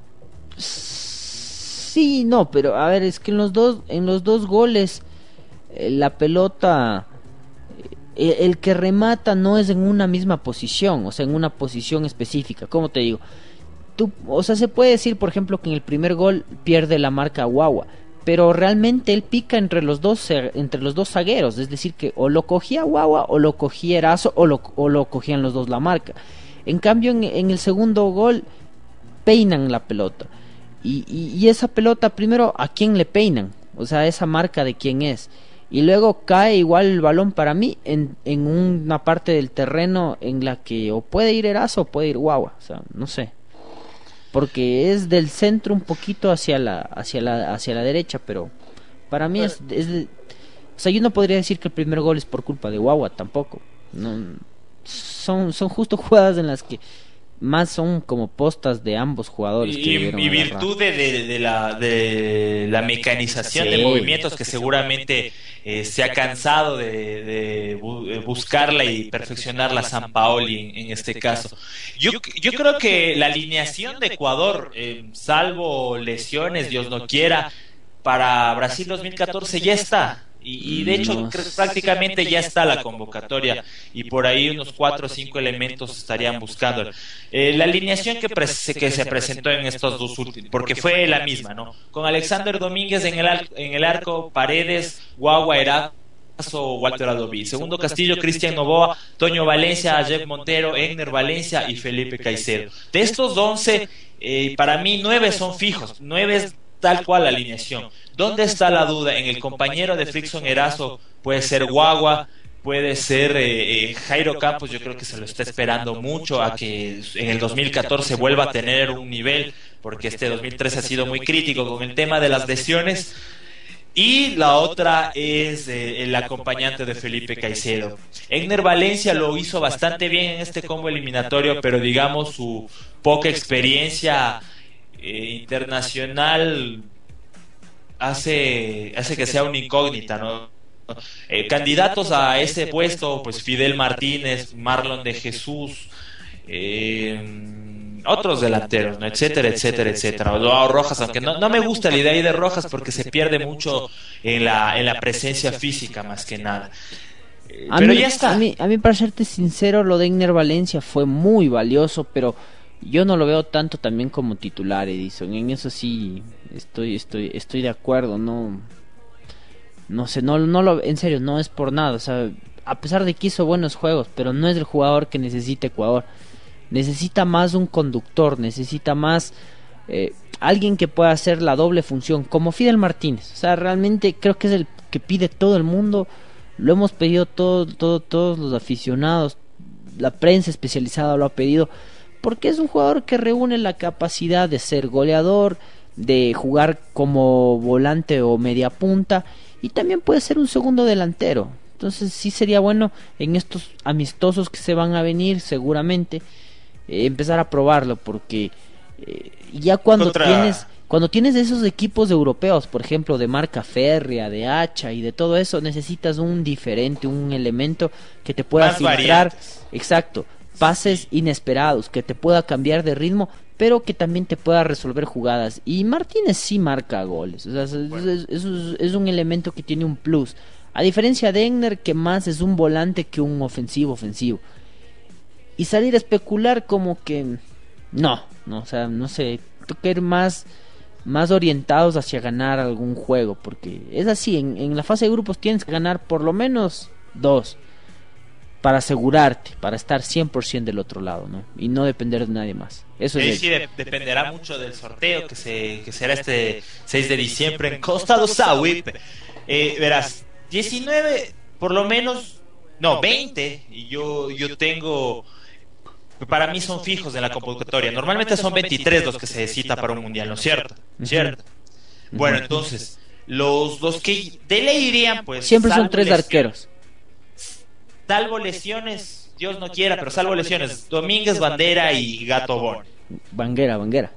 Speaker 2: Sí, no, pero a ver, es que en los dos en los dos goles eh, la pelota eh, el que remata no es en una misma posición, o sea, en una posición específica, ¿cómo te digo? Tú, o sea, se puede decir, por ejemplo, que en el primer gol pierde la marca Guagua, pero realmente él pica entre los dos entre los dos zagueros, es decir, que o lo cogía Guagua o lo cogía Erazo o lo, o lo cogían los dos la marca. En cambio, en, en el segundo gol peinan la pelota. Y, y, y esa pelota, primero, ¿a quién le peinan? O sea, esa marca de quién es. Y luego cae igual el balón para mí en, en una parte del terreno en la que o puede ir Erazo o puede ir Guagua. O sea, no sé. Porque es del centro un poquito hacia la hacia la hacia la derecha, pero para mí es, es de, o sea, yo no podría decir que el primer gol es por culpa de Guagua tampoco. No, son son justo jugadas en las que más son como postas de ambos jugadores.
Speaker 5: Y,
Speaker 2: que
Speaker 5: y virtud de, de, de, la, de la mecanización sí. de movimientos que seguramente eh, se ha cansado de, de bu buscarla y perfeccionarla Sampaoli en, en este caso. Yo, yo creo que la alineación de Ecuador, eh, salvo lesiones, Dios no quiera, para Brasil dos mil catorce ya está. Y, y de hecho prácticamente ya está la convocatoria y por ahí unos cuatro o cinco elementos estarían buscando eh, la alineación que, que se presentó en estos dos últimos, porque fue la misma, ¿no? Con Alexander Domínguez en el, en el arco, Paredes, Guagua, Erazo, Walter Adoví, segundo Castillo, Cristian Novoa, Toño Valencia, Jeff Montero, Egner Valencia y Felipe Caicedo. De estos once, eh, para mí nueve son fijos, nueve es tal cual la alineación. ¿Dónde está la duda? En el compañero de Frickson Erazo puede ser Guagua, puede ser eh, eh, Jairo Campos. Yo creo que se lo está esperando mucho a que en el dos mil catorce vuelva a tener un nivel, porque este dos mil trece ha sido muy crítico con el tema de las lesiones. Y la otra es eh, el acompañante de Felipe Caicedo. Egner Valencia lo hizo bastante bien en este combo eliminatorio, pero digamos su poca experiencia eh, internacional hace hace que sea una incógnita, ¿no? Eh, candidatos a ese puesto, pues Fidel Martínez, Marlon de Jesús, eh, otros delanteros, ¿no? etcétera, etcétera, etcétera. O Rojas, aunque no, no me gusta la idea ahí de Rojas porque se pierde mucho en la en la presencia física más que nada. Eh, pero
Speaker 2: mí,
Speaker 5: ya está.
Speaker 2: A mí, a mí, para serte sincero, lo de Egner Valencia fue muy valioso, pero yo no lo veo tanto también como titular, Edison. En eso sí estoy estoy estoy de acuerdo. No no sé, no no lo en serio, no es por nada, o sea, a pesar de que hizo buenos juegos, pero no es el jugador que necesita Ecuador. Necesita más un conductor, necesita más eh, alguien que pueda hacer la doble función, como Fidel Martínez. O sea, realmente creo que es el que pide todo el mundo. Lo hemos pedido todo todo todos los aficionados, la prensa especializada lo ha pedido. Porque es un jugador que reúne la capacidad de ser goleador, de jugar como volante o media punta, y también puede ser un segundo delantero. Entonces sí sería bueno en estos amistosos que se van a venir seguramente eh, empezar a probarlo, porque eh, ya cuando Contra... tienes cuando tienes esos equipos europeos, por ejemplo de marca férrea, de hacha y de todo eso, necesitas un diferente, un elemento que te pueda
Speaker 5: Más
Speaker 2: filtrar.
Speaker 5: Variantes.
Speaker 2: Exacto. Pases inesperados, que te pueda cambiar de ritmo, pero que también te pueda resolver jugadas. Y Martínez sí marca goles, o sea, es, bueno. es, es, es un elemento que tiene un plus, a diferencia de Egner, que más es un volante que un ofensivo ofensivo. Y salir a especular como que no, no, o sea, no sé, tengo que ir más más orientados hacia ganar algún juego, porque es así, en, en la fase de grupos tienes que ganar por lo menos dos para asegurarte, para estar cien por ciento del otro lado, ¿no? Y no depender de nadie más. Eso
Speaker 5: sí,
Speaker 2: es
Speaker 5: sí, de, dependerá mucho del sorteo que se que será este seis de diciembre en Costa do Sauí. Eh, verás, diecinueve por lo menos, no, veinte, y yo yo tengo, para mí son fijos en la convocatoria. Normalmente son veintitrés los que se cita para un mundial, ¿no es cierto? ¿Cierto? Uh-huh. Bueno, entonces, los los que de ley irían, pues
Speaker 2: siempre son tres arqueros.
Speaker 5: Salvo lesiones, Dios no quiera, pero salvo lesiones, Domínguez, Bandera y Gato Bon.
Speaker 2: Banguera, Banguera.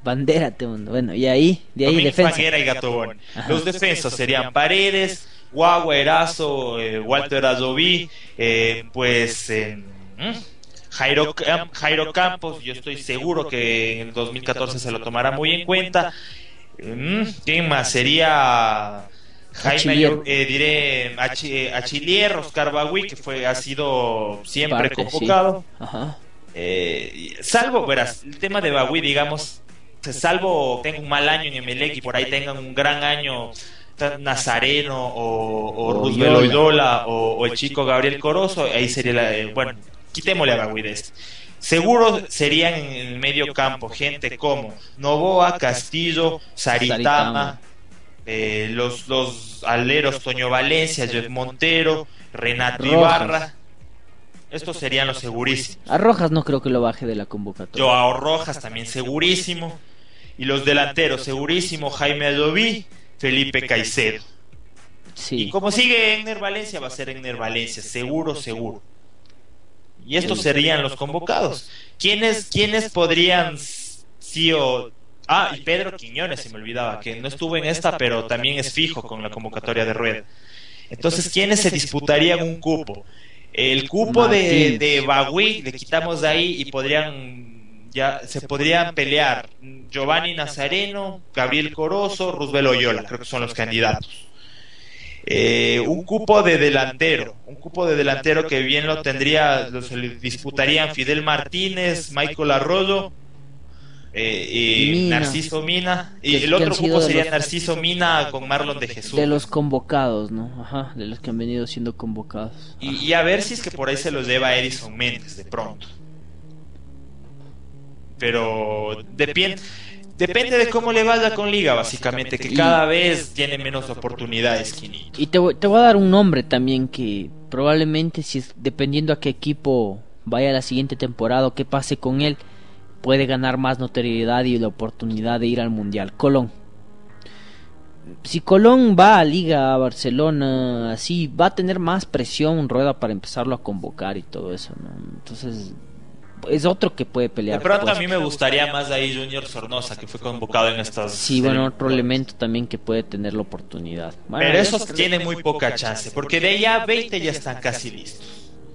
Speaker 2: Bandera te mando. Bueno, y ahí, de ahí
Speaker 5: Domín
Speaker 2: defensa.
Speaker 5: Fanguera y Gatobón.
Speaker 2: Ajá.
Speaker 5: Los defensas serían Paredes, Guagua, Erazo, eh, Walter Azoví, eh, pues eh, ¿mm? Jairo, Cam- Jairo Campos. Yo estoy seguro que en el dos mil catorce se lo tomará muy en cuenta. Mm, ¿Quién más? Sería Jaime,
Speaker 2: Achillier.
Speaker 5: yo, eh, diré Achi- Achillier, Oscar Bagui, que fue, ha sido siempre
Speaker 2: Parte,
Speaker 5: convocado.
Speaker 2: sí. Ajá.
Speaker 5: Eh, salvo, verás, el tema de Bagui, digamos, salvo tenga un mal año en Emelec y por ahí tengan un gran año ta- Nazareno o, o Roosevelt
Speaker 2: Oyola.
Speaker 5: Oyola o, o el chico Gabriel Corozo, ahí sería la, eh, bueno, quitémosle a Bagui de este. Seguro serían en el medio campo gente como Novoa, Castillo, Saritama,
Speaker 2: Saritama.
Speaker 5: eh, los, los aleros Toño Valencia, Jeff Montero, Renato
Speaker 2: Rojas.
Speaker 5: Ibarra. Estos serían los segurísimos.
Speaker 2: A Rojas no creo que lo baje de la convocatoria.
Speaker 5: Joao Rojas también segurísimo. Y los delanteros segurísimo, Jaime Adoví, Felipe Caicedo.
Speaker 2: Sí.
Speaker 5: Y como sigue Egner Valencia, va a ser Egner Valencia, seguro, seguro. Y estos serían los convocados. ¿Quiénes, quiénes podrían sí o... Ah, y Pedro Quiñones, se me olvidaba, que no estuvo en esta, pero también es fijo con la convocatoria de Rueda. Entonces, ¿quiénes se disputarían un cupo? El cupo de,
Speaker 2: Martínez.
Speaker 5: de Bagui le quitamos de ahí y podrían ya se podrían pelear Giovanni Nazareno, Gabriel Corozo, Roosevelt Oyola, creo que son los candidatos. Eh, un cupo de delantero, un cupo de delantero que bien lo tendría, lo se le disputarían Fidel Martínez, Michael Arroyo, eh, y
Speaker 2: Mina.
Speaker 5: Narciso Mina, y
Speaker 2: Que-
Speaker 5: el
Speaker 2: que
Speaker 5: otro
Speaker 2: han sido
Speaker 5: cupo
Speaker 2: de
Speaker 5: sería
Speaker 2: los-
Speaker 5: Narciso Mina con Marlon de Jesús.
Speaker 2: De los convocados, ¿no? Ajá, de los que han venido siendo convocados.
Speaker 5: Y, y a ver si es que por ahí se los lleva Edison Méndez de pronto. Pero depende, depende de cómo le vaya con Liga, básicamente, que cada vez tiene menos oportunidades, Quinito.
Speaker 2: Y te, voy- te voy a dar un nombre también que probablemente, si es, dependiendo a qué equipo vaya la siguiente temporada o qué pase con él, puede ganar más notoriedad y la oportunidad de ir al Mundial. Colón. Si Colón va a Liga, a Barcelona, así, va a tener más presión Rueda para empezarlo a convocar y todo eso, ¿no? Entonces, es otro que puede
Speaker 5: De
Speaker 2: pelear.
Speaker 5: pronto a
Speaker 2: puesto.
Speaker 5: mí me gustaría más ahí Junior Sornosa, que fue convocado en estas...
Speaker 2: Sí, bueno, otro elemento también que puede tener la oportunidad. Bueno,
Speaker 5: Pero
Speaker 2: eso-
Speaker 5: esos tienen muy poca chance, porque de ya veinte ya están casi listos.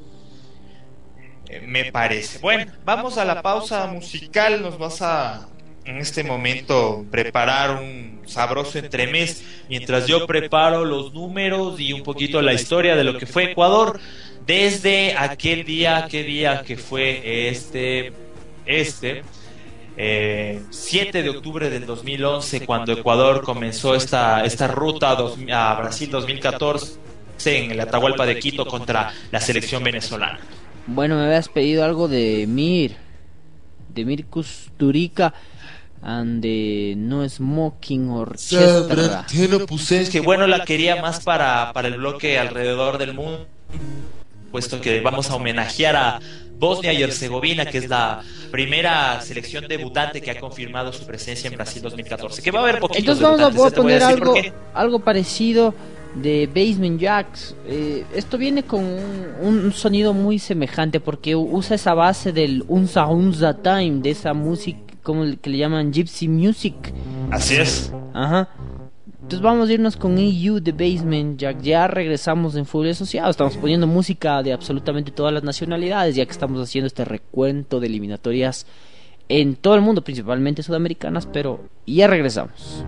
Speaker 5: Eh, me parece. Bueno, vamos a la pausa musical. Nos vas a, en este momento, preparar un sabroso entremés mientras yo preparo los números y un poquito la historia de lo que fue Ecuador desde aquel día, qué día que fue este, este, eh, siete de octubre del dos mil once, cuando Ecuador comenzó esta, esta ruta dos- a Brasil dos mil catorce en el Atahualpa de Quito contra la selección venezolana.
Speaker 2: Bueno, me habías pedido algo de Mir, de Mir Kusturica and the No Smoking Orchestra.
Speaker 5: Es que bueno, la quería más para, para el bloque alrededor del mundo, puesto que vamos a homenajear a Bosnia y Herzegovina, que es la primera selección debutante que ha confirmado su presencia en Brasil dos mil catorce. Que va a haber poquitos
Speaker 2: Entonces vamos a,
Speaker 5: debutantes,
Speaker 2: voy a
Speaker 5: ya te voy
Speaker 2: poner
Speaker 5: decir
Speaker 2: algo,
Speaker 5: por qué.
Speaker 2: algo parecido de Basement Jacks. Eh, esto viene con un, un sonido muy semejante porque usa esa base del Unza Unza Time, de esa música, como el que le llaman Gypsy Music.
Speaker 5: Así es.
Speaker 2: Ajá. Entonces vamos a irnos con E U de Basement Jack. Ya regresamos en Fútbol Asociado. Estamos poniendo música de absolutamente todas las nacionalidades, ya que estamos haciendo este recuento de eliminatorias en todo el mundo, principalmente sudamericanas, pero ya regresamos.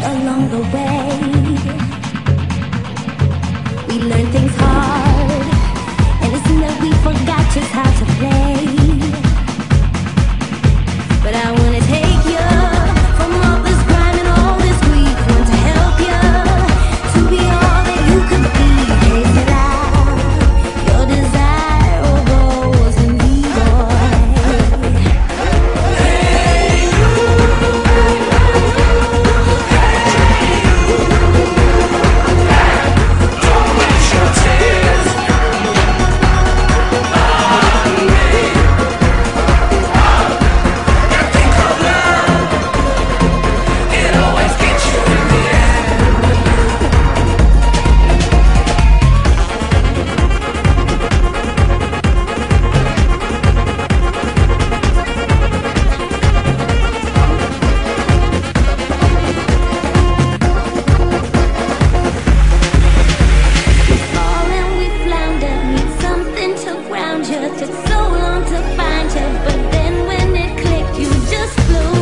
Speaker 1: along the way. We learned things hard, and it seemed that we forgot just how to play. But I wanna take you from all this crime and all this grief, want to help you to be all that you could be. Taste it out, your desire goes in me, boy. Fall and we flounder, need something to ground you. Took so long to find you, but then when it clicked, you just flew.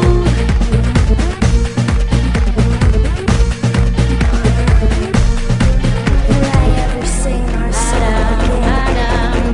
Speaker 1: Will I ever sing our song again?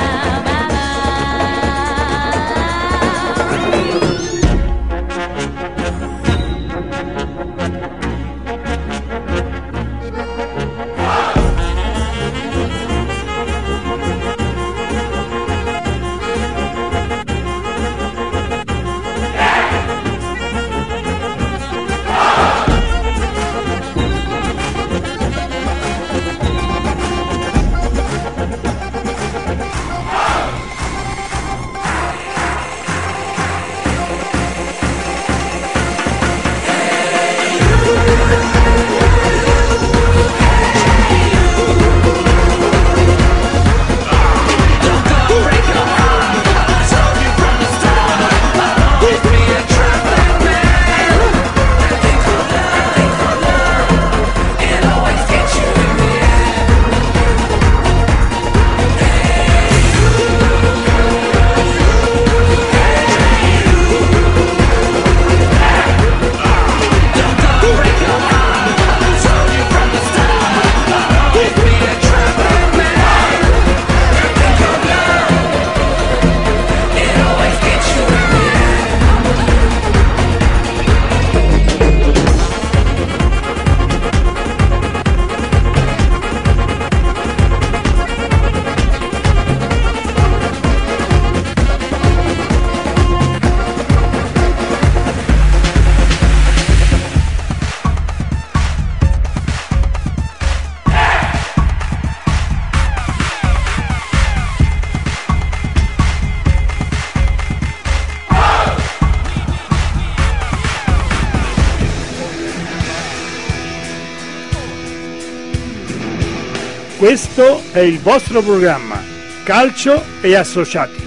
Speaker 8: Questo è il vostro programma Calcio e Associati.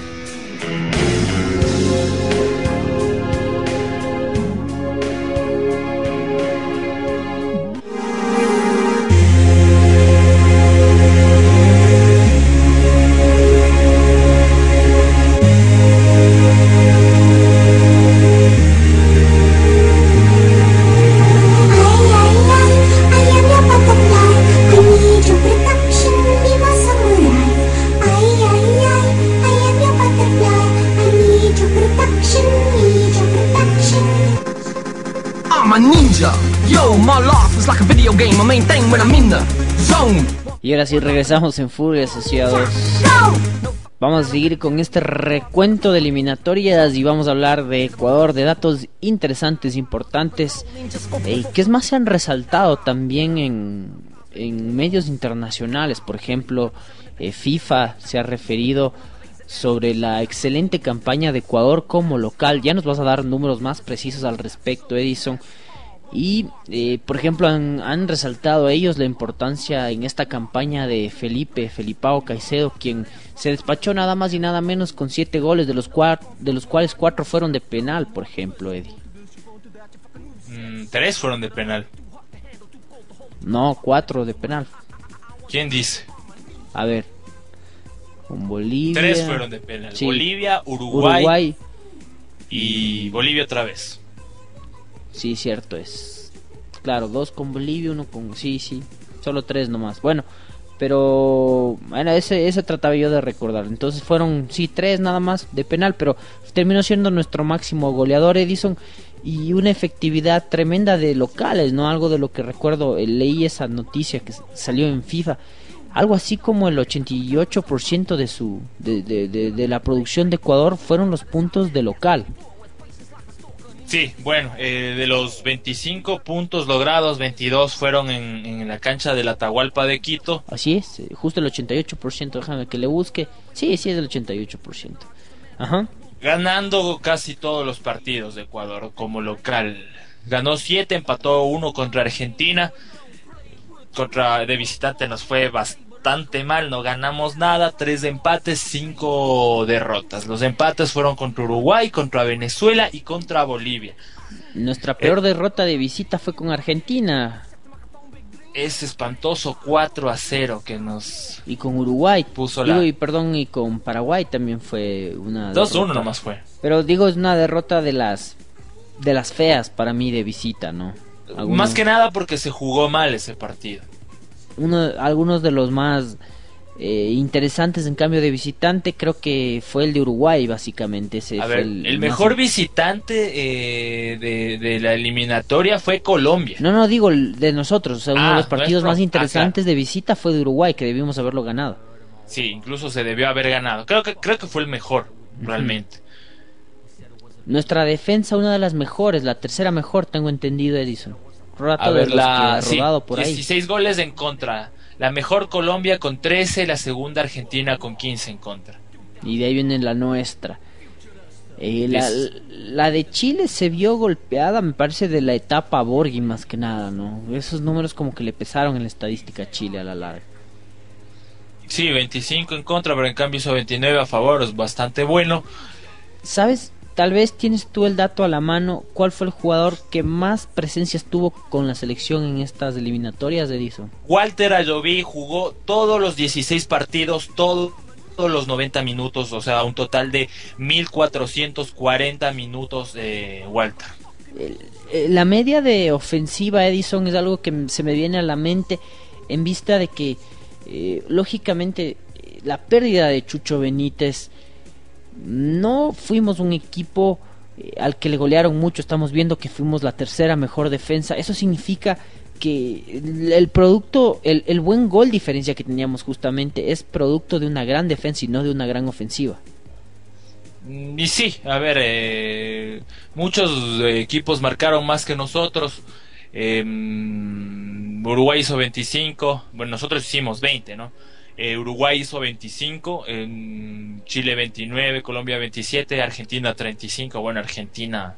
Speaker 2: Y ahora sí regresamos en Furia Asociados. Vamos a seguir con este recuento de eliminatorias y vamos a hablar de Ecuador, de datos interesantes, importantes, y que es más se han resaltado también en, en medios internacionales. Por ejemplo, eh, FIFA se ha referido sobre la excelente campaña de Ecuador como local. Ya nos vas a dar números más precisos al respecto, Edison. Y, eh, por ejemplo, han, han resaltado ellos la importancia en esta campaña de Felipe, Felipao Caicedo, quien se despachó nada más y nada menos con siete goles, de los, cua- de los cuales cuatro fueron de penal, por ejemplo, Eddie.
Speaker 5: Mm, tres fueron de penal.
Speaker 2: No, cuatro de penal.
Speaker 5: ¿Quién dice?
Speaker 2: A ver, con Bolivia...
Speaker 5: Tres fueron de penal.
Speaker 2: Sí.
Speaker 5: Bolivia, Uruguay,
Speaker 2: Uruguay
Speaker 5: y Bolivia otra vez.
Speaker 2: Sí, cierto es. claro, dos con Bolivia, uno con... Sí, sí, solo tres nomás. Bueno, pero bueno, ese, ese trataba yo de recordar. Entonces fueron, sí, tres nada más de penal, pero terminó siendo nuestro máximo goleador Edison, y una efectividad tremenda de locales, ¿no? Algo de lo que recuerdo, eh, leí esa noticia que s- salió en FIFA, algo así como el ochenta y ocho por ciento de su de, de, de, de la producción de Ecuador fueron los puntos de local.
Speaker 5: Sí, bueno, eh, de los veinticinco puntos logrados, veintidós fueron en, en la cancha del Atahualpa de Quito.
Speaker 2: Así es, eh, justo el ochenta y ocho por ciento, déjame que le busque. Sí, sí es el ochenta y ocho por ciento. Ajá.
Speaker 5: Ganando casi todos los partidos de Ecuador como local. Ganó siete, empató uno contra Argentina. Contra de visitante nos fue bastante mal, no ganamos nada, tres empates, cinco derrotas. Los empates fueron contra Uruguay, contra Venezuela y contra Bolivia.
Speaker 2: Nuestra peor derrota de visita fue con Argentina
Speaker 5: Ese espantoso cuatro a cero que nos
Speaker 2: y con Uruguay.
Speaker 5: puso
Speaker 2: Digo,
Speaker 5: la...
Speaker 2: y perdón, y con Paraguay también fue una
Speaker 5: dos uno
Speaker 2: derrota.
Speaker 5: nomás fue.
Speaker 2: Pero digo, es una derrota de las de las feas para mí de visita, ¿no? Algunos,
Speaker 5: Más que nada porque se jugó mal ese partido.
Speaker 2: uno, algunos de los más eh, interesantes en cambio de visitante creo que fue el de Uruguay, básicamente. Ese
Speaker 5: A
Speaker 2: fue
Speaker 5: ver,
Speaker 2: el,
Speaker 5: el
Speaker 2: más-
Speaker 5: mejor visitante eh, de, de la eliminatoria fue Colombia.
Speaker 2: No, no, digo el de nosotros, o sea, uno
Speaker 5: Ah,
Speaker 2: de los partidos
Speaker 5: nuestro.
Speaker 2: más
Speaker 5: Ah,
Speaker 2: interesantes de visita fue de Uruguay, que debimos haberlo ganado.
Speaker 5: Sí, incluso se debió haber ganado. Creo que creo que fue el mejor, realmente.
Speaker 2: Nuestra defensa, una de las mejores, la tercera mejor, tengo entendido, Edison. Rato
Speaker 5: A
Speaker 2: de
Speaker 5: ver,
Speaker 2: los
Speaker 5: la
Speaker 2: que ha
Speaker 5: sí,
Speaker 2: rodado por ahí.
Speaker 5: dieciséis goles en contra. La mejor Colombia con trece, la segunda Argentina con quince en contra.
Speaker 2: Y de ahí viene la nuestra. Eh, la,
Speaker 5: Es-
Speaker 2: la de Chile se vio golpeada, me parece, de la etapa Borghi más que nada, ¿no? Esos números como que le pesaron en la estadística a Chile a la larga.
Speaker 5: Sí, veinticinco en contra, pero en cambio hizo veintinueve a favor, es bastante bueno.
Speaker 2: ¿Sabes? Tal vez tienes tú el dato a la mano. ¿Cuál fue el jugador que más presencias tuvo con la selección en estas eliminatorias, Edison?
Speaker 5: Walter Ayoví jugó todos los dieciséis partidos, todo- todos los noventa minutos, o sea, un total de mil cuatrocientos cuarenta minutos de Walter.
Speaker 2: Eh, La media de ofensiva, Edison, es algo que m- se me viene a la mente en vista de que, eh, lógicamente, eh, la pérdida de Chucho Benítez, no fuimos un equipo eh, al que le golearon mucho. Estamos viendo que fuimos la tercera mejor defensa. Eso significa que el, el producto, el, el buen gol diferencia que teníamos justamente es producto de una gran defensa y no de una gran ofensiva.
Speaker 5: Mm, Y sí, a ver, eh, muchos eh, equipos marcaron más que nosotros. Eh, Uruguay hizo veinticinco, bueno, nosotros hicimos veinte, ¿no? Eh, Uruguay hizo veinticinco, eh, Chile veintinueve, Colombia veintisiete, Argentina treinta y cinco. Bueno, Argentina,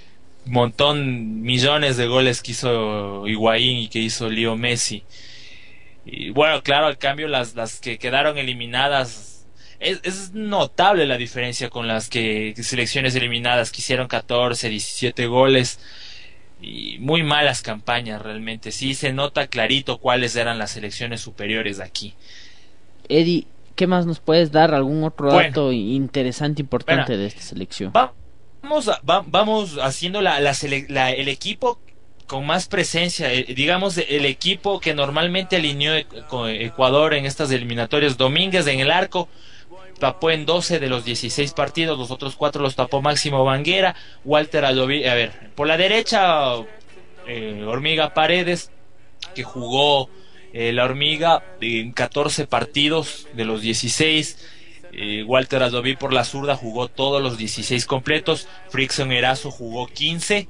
Speaker 5: montón, millones de goles que hizo Higuaín y que hizo Leo Messi. Y bueno, claro, al cambio las, las que quedaron eliminadas, es, es notable la diferencia con las que selecciones eliminadas que hicieron catorce, diecisiete goles. Y muy malas campañas realmente. Sí se nota clarito cuáles eran las selecciones superiores de aquí.
Speaker 2: Eddie, ¿qué más nos puedes dar? ¿Algún otro
Speaker 5: Bueno.
Speaker 2: dato importante, importante
Speaker 5: Bueno.
Speaker 2: de esta selección?
Speaker 5: Vamos, a- va- vamos haciendo la, la sele- la- el equipo con más presencia, eh, digamos el equipo que normalmente alineó e- con Ecuador en estas eliminatorias. Domínguez en el arco, tapó en doce de los dieciséis partidos, los otros cuatro los tapó Máximo Banguera. Walter Ayoví, a ver, por la derecha, eh, Hormiga Paredes, que jugó eh, la Hormiga en catorce partidos de los dieciséis. eh, Walter Ayoví por la zurda jugó todos los dieciséis completos. Frickson Erazo jugó quince.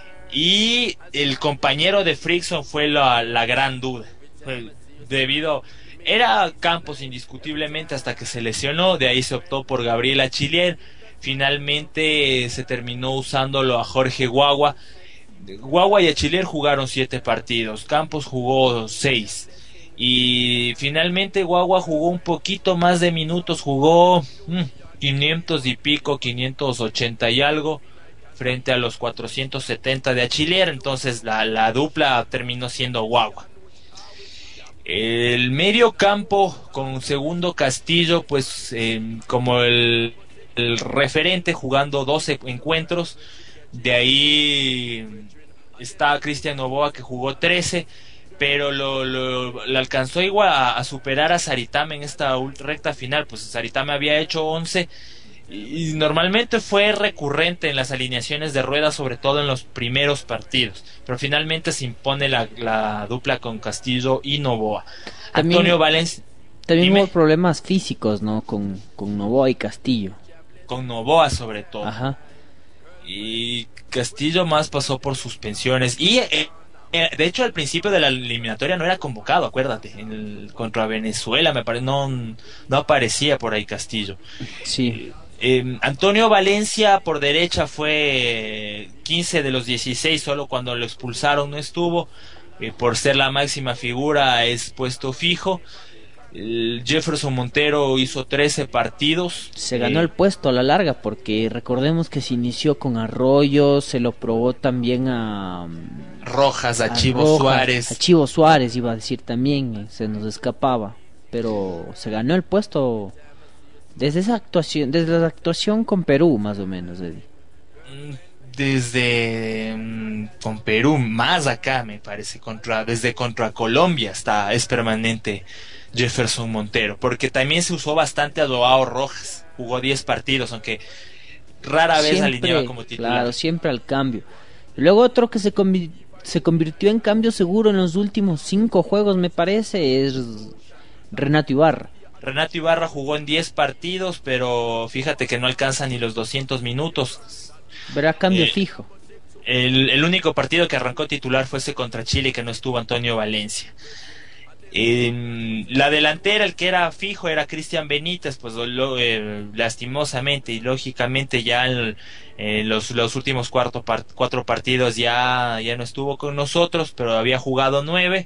Speaker 5: Y el compañero de Frickson fue la, la gran duda. Fue debido... Era Campos indiscutiblemente hasta que se lesionó. De ahí se optó por Gabriel Achiller. Finalmente eh, se terminó usándolo a Jorge Guagua. Guagua y Achiller jugaron siete partidos. Campos jugó seis. Y finalmente Guagua jugó un poquito más de minutos. Jugó mm, quinientos y pico, quinientos ochenta y algo, frente a los cuatrocientos setenta de Achiller. Entonces la, la dupla terminó siendo Guagua. El medio campo con Segundo Castillo, pues eh, como el, el referente, jugando doce encuentros. De ahí está Cristian Novoa, que jugó trece, pero lo, lo, lo alcanzó igual a, a superar a Saritama en esta recta final. Pues Saritama había hecho once, y normalmente fue recurrente en las alineaciones de Rueda, sobre todo en los primeros partidos, pero finalmente se impone la, la dupla con Castillo y Novoa.
Speaker 2: También,
Speaker 5: Antonio Valencia
Speaker 2: también
Speaker 5: dime.
Speaker 2: hubo problemas físicos, ¿no? Con, con Novoa y Castillo.
Speaker 5: Con Novoa sobre todo.
Speaker 2: Ajá.
Speaker 5: Y Castillo más pasó por suspensiones. Y eh, eh, de hecho al principio de la eliminatoria no era convocado, acuérdate. En el, contra Venezuela me parece, no, no aparecía por ahí Castillo.
Speaker 2: Sí.
Speaker 5: Eh, Antonio Valencia por derecha fue quince de los dieciséis, solo cuando lo expulsaron no estuvo. Eh, por ser la máxima figura es puesto fijo. El Jefferson Montero hizo trece partidos.
Speaker 2: Se ganó
Speaker 5: eh,
Speaker 2: el puesto a la larga, porque recordemos que se inició con Arroyo, se lo probó también a
Speaker 5: Rojas, a,
Speaker 2: a
Speaker 5: Chivo
Speaker 2: Rojas,
Speaker 5: Suárez.
Speaker 2: a Chivo Suárez iba a decir también, eh, se nos escapaba, pero se ganó el puesto desde esa actuación, desde la actuación con Perú más o menos, Eddie.
Speaker 5: Desde mm, con Perú, más acá me parece, contra desde contra Colombia está, es permanente Jefferson Montero, porque también se usó bastante a Joao Rojas, jugó diez partidos, aunque rara vez
Speaker 2: Siempre,
Speaker 5: alineaba como titular.
Speaker 2: Claro, siempre al cambio. Luego otro que se, convi- se convirtió en cambio seguro en los últimos cinco juegos, me parece, es Renato Ibarra.
Speaker 5: Renato Ibarra jugó en diez partidos, pero fíjate que no alcanza ni los doscientos minutos.
Speaker 2: Verá cambio
Speaker 5: Eh,
Speaker 2: fijo.
Speaker 5: El, el único partido que arrancó titular fue ese contra Chile, que no estuvo Antonio Valencia. Eh, la delantera, el que era fijo era Cristian Benítez, pues lo, eh, lastimosamente y lógicamente ya en eh, los, los últimos cuarto par, cuatro partidos ya, ya no estuvo con nosotros, pero había jugado nueve.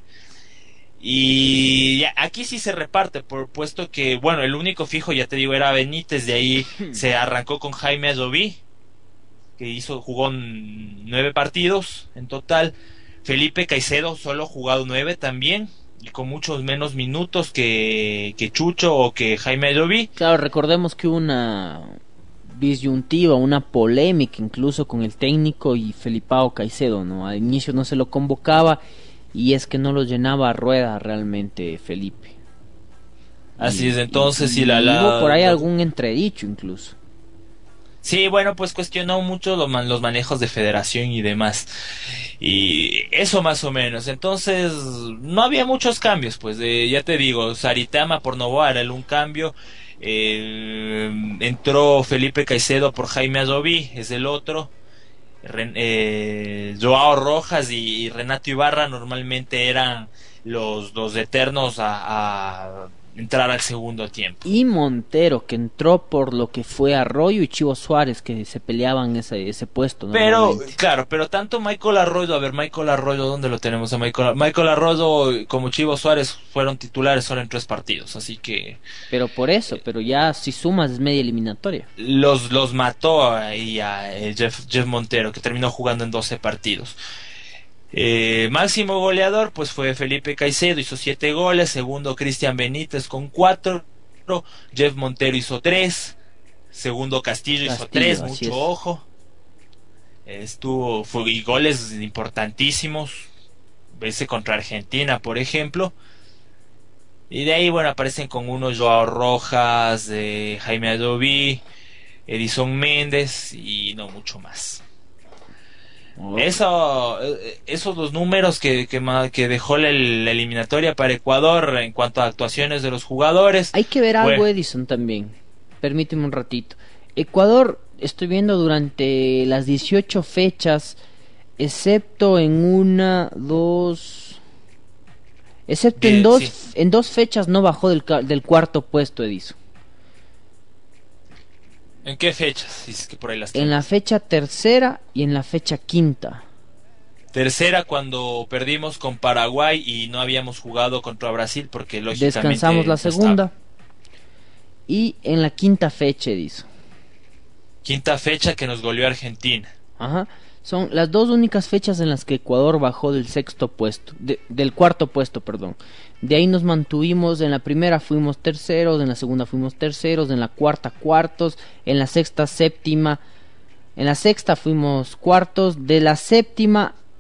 Speaker 5: Y ya, aquí sí se reparte, por puesto que, bueno, el único fijo, ya te digo, era Benítez. De ahí se arrancó con Jaime Adoví, que hizo, jugó nueve partidos en total. Felipe Caicedo solo jugado nueve también, y con muchos menos minutos que, que Chucho o que Jaime Adoví.
Speaker 2: Claro, recordemos que hubo una disyuntiva, una polémica incluso con el técnico y Felipao Caicedo, ¿no? Al inicio no se lo convocaba, y es que no lo llenaba a Rueda realmente Felipe.
Speaker 5: Así
Speaker 2: Y-
Speaker 5: es, entonces
Speaker 2: y-
Speaker 5: si la,
Speaker 2: y
Speaker 5: la
Speaker 2: hubo por ahí
Speaker 5: la-
Speaker 2: algún entredicho incluso.
Speaker 5: Sí, bueno, pues cuestionó mucho los, man- los manejos de federación y demás. Y eso más o menos. Entonces, no había muchos cambios, pues de, ya te digo, Saritama por Novoa era el un cambio. Eh, entró Felipe Caicedo por Jaime Adoví, es el otro. Ren- eh, Joao Rojas y, y Renato Ibarra normalmente eran los, los eternos a, a entrar al segundo tiempo.
Speaker 2: Y Montero, que entró por lo que fue Arroyo y Chivo Suárez, que se peleaban ese, ese puesto,
Speaker 5: Pero,
Speaker 2: normalmente.
Speaker 5: claro, pero tanto Michael Arroyo, a ver, Michael Arroyo, ¿dónde lo tenemos a Michael? Michael Arroyo como Chivo Suárez fueron titulares solo en tres partidos, así que
Speaker 2: Pero por eso, pero ya si sumas es media eliminatoria.
Speaker 5: los, los mató ahí a eh, Jeff, Jeff Montero, que terminó jugando en doce partidos. Eh, máximo goleador pues fue Felipe Caicedo, hizo siete goles. Segundo Cristian Benítez con cuatro. Jeff Montero hizo tres. Segundo Castillo, hizo
Speaker 2: Castillo,
Speaker 5: tres,
Speaker 2: así
Speaker 5: mucho
Speaker 2: es.
Speaker 5: ojo. Estuvo fue, y goles importantísimos, ese contra Argentina por ejemplo. Y de ahí bueno aparecen con unos Joao Rojas, eh, Jaime Adoví, Edison Méndez y no mucho más. Eso, eh, esos los números que, que, ma- que dejó la, la eliminatoria para Ecuador en cuanto a actuaciones de los jugadores.
Speaker 2: Hay que ver algo,
Speaker 5: Bueno.
Speaker 2: Edison, también. Permíteme un ratito. Ecuador, estoy viendo durante las dieciocho fechas, excepto en una, dos... Excepto
Speaker 5: Bien,
Speaker 2: en dos,
Speaker 5: sí.
Speaker 2: en dos fechas no bajó del, ca- del cuarto puesto, Edison.
Speaker 5: ¿En qué fechas? Si es que por ahí las
Speaker 2: En la fecha tercera y en la fecha quinta.
Speaker 5: Tercera cuando perdimos con Paraguay y no habíamos jugado contra Brasil porque lógicamente
Speaker 2: Descansamos la
Speaker 5: no
Speaker 2: segunda.
Speaker 5: estaba.
Speaker 2: Y en la quinta fecha, Edison.
Speaker 5: Quinta fecha que nos goleó Argentina.
Speaker 2: Ajá. Son las dos únicas fechas en las que Ecuador bajó del sexto puesto, de- del cuarto puesto, perdón. De ahí nos mantuvimos, en la primera fuimos terceros, en la segunda fuimos terceros, en la cuarta cuartos, en la sexta séptima, en la sexta fuimos cuartos, de la séptima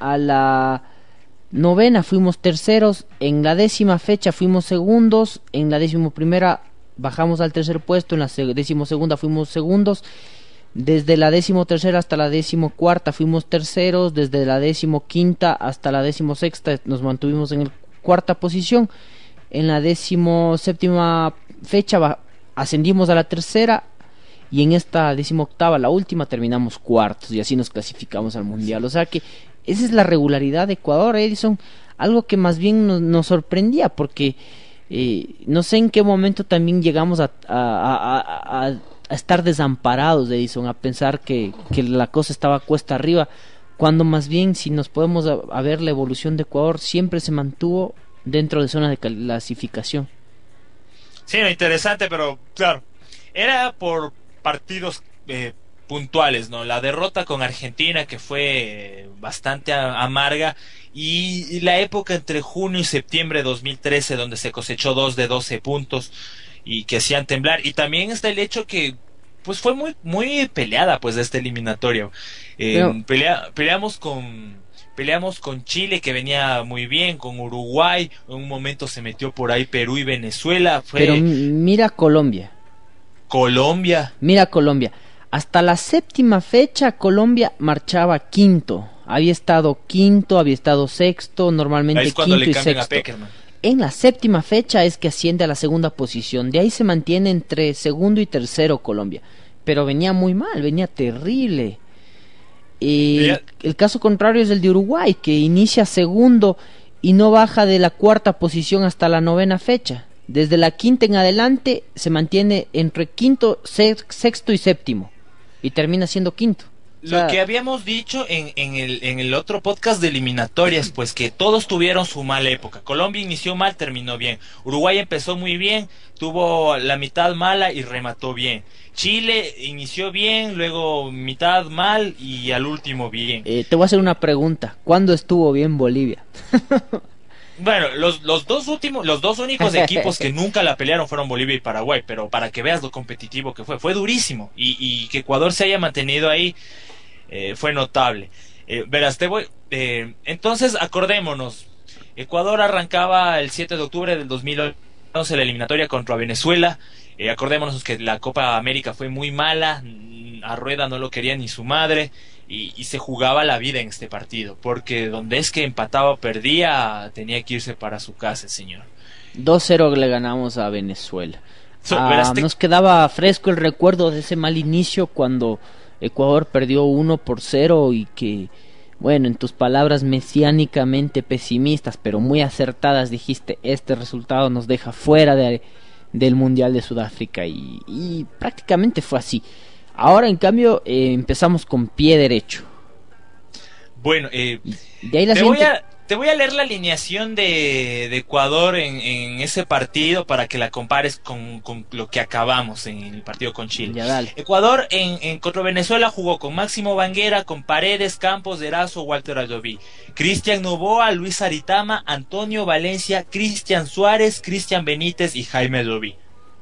Speaker 2: a la novena fuimos terceros, en la décima fecha fuimos segundos, en la décimo primera bajamos al tercer puesto, en la se- décimo segunda fuimos segundos, desde la décimo tercera hasta la décimo cuarta fuimos terceros, desde la décimo quinta hasta la décimo sexta nos mantuvimos en el cuarta posición, en la décimo séptima fecha ba- ascendimos a la tercera, y en esta décimo octava, la última, terminamos cuartos y así nos clasificamos al mundial. O sea que esa es la regularidad de Ecuador, Edison, algo que más bien nos, nos sorprendía porque eh, no sé en qué momento también llegamos a, a, a, a, a estar desamparados, Edison, a pensar que, que la cosa estaba cuesta arriba, cuando más bien, si nos podemos a, a ver la evolución de Ecuador, siempre se mantuvo dentro de zona de clasificación.
Speaker 5: Sí, no, interesante, pero claro, era por partidos eh, puntuales, ¿no? La derrota con Argentina, que fue eh, bastante a- amarga, y, y la época entre junio y septiembre de dos mil trece, donde se cosechó dos de doce puntos y que hacían temblar, y también está el hecho que pues fue muy muy peleada pues esta eliminatoria. Eh,
Speaker 2: Pero-
Speaker 5: pelea- peleamos con peleamos con Chile, que venía muy bien, con Uruguay, en un momento se metió por ahí Perú y Venezuela, fue
Speaker 2: Pero m- mira Colombia.
Speaker 5: Colombia.
Speaker 2: Mira Colombia, hasta la séptima fecha Colombia marchaba quinto, había estado quinto, había estado sexto, normalmente
Speaker 5: Ahí es cuando
Speaker 2: quinto
Speaker 5: le
Speaker 2: y
Speaker 5: cambian a
Speaker 2: sexto.
Speaker 5: Peckerman.
Speaker 2: En la séptima fecha es que asciende a la segunda posición, de ahí se mantiene entre segundo y tercero Colombia, pero venía muy mal, venía terrible. Y
Speaker 5: Ya-
Speaker 2: el caso contrario es el de Uruguay, que inicia segundo y no baja de la cuarta posición hasta la novena fecha. Desde la quinta en adelante se mantiene entre quinto, sex- sexto y séptimo y termina siendo quinto. O sea,
Speaker 5: Lo que habíamos dicho en, en, el, en el otro podcast de eliminatorias, pues que todos tuvieron su mala época. Colombia inició mal, terminó bien. Uruguay empezó muy bien, tuvo la mitad mala y remató bien. Chile inició bien, luego mitad mal y al último bien.
Speaker 2: eh, te voy a hacer una pregunta. ¿Cuándo estuvo bien Bolivia?
Speaker 5: Bueno, los, los dos últimos, los dos únicos equipos que nunca la pelearon fueron Bolivia y Paraguay, pero para que veas lo competitivo que fue, fue durísimo. Y, y que Ecuador se haya mantenido ahí eh, fue notable. Eh, verás, te voy. Eh, entonces, acordémonos. Ecuador arrancaba el siete de octubre del dos mil once la eliminatoria contra Venezuela. Eh, acordémonos que la Copa América fue muy mala. A Rueda no lo quería ni su madre. Y, y se jugaba la vida en este partido, porque donde es que empataba o perdía, tenía que irse para su casa, señor.
Speaker 2: dos cero le ganamos a Venezuela.
Speaker 5: So,
Speaker 2: Ah,
Speaker 5: verás, te-
Speaker 2: nos quedaba fresco el recuerdo de ese mal inicio cuando Ecuador perdió uno por cero y que, bueno, en tus palabras mesiánicamente pesimistas, pero muy acertadas, dijiste, este resultado nos deja fuera de, del Mundial de Sudáfrica y, y prácticamente fue así. Ahora, en cambio, eh, empezamos con pie derecho.
Speaker 5: Bueno, eh,
Speaker 2: De ahí la
Speaker 5: te, voy
Speaker 2: siguiente...
Speaker 5: a, te voy a leer la alineación de, de Ecuador en, en ese partido para que la compares con, con lo que acabamos en el partido con Chile.
Speaker 2: Ya, dale.
Speaker 5: Ecuador en, en contra Venezuela jugó con Máximo Banguera, con Paredes, Campos, Erazo, Walter Ayoví, Cristian Novoa, Luis Aritama, Antonio Valencia, Cristian Suárez, Cristian Benítez y Jaime Ayoví.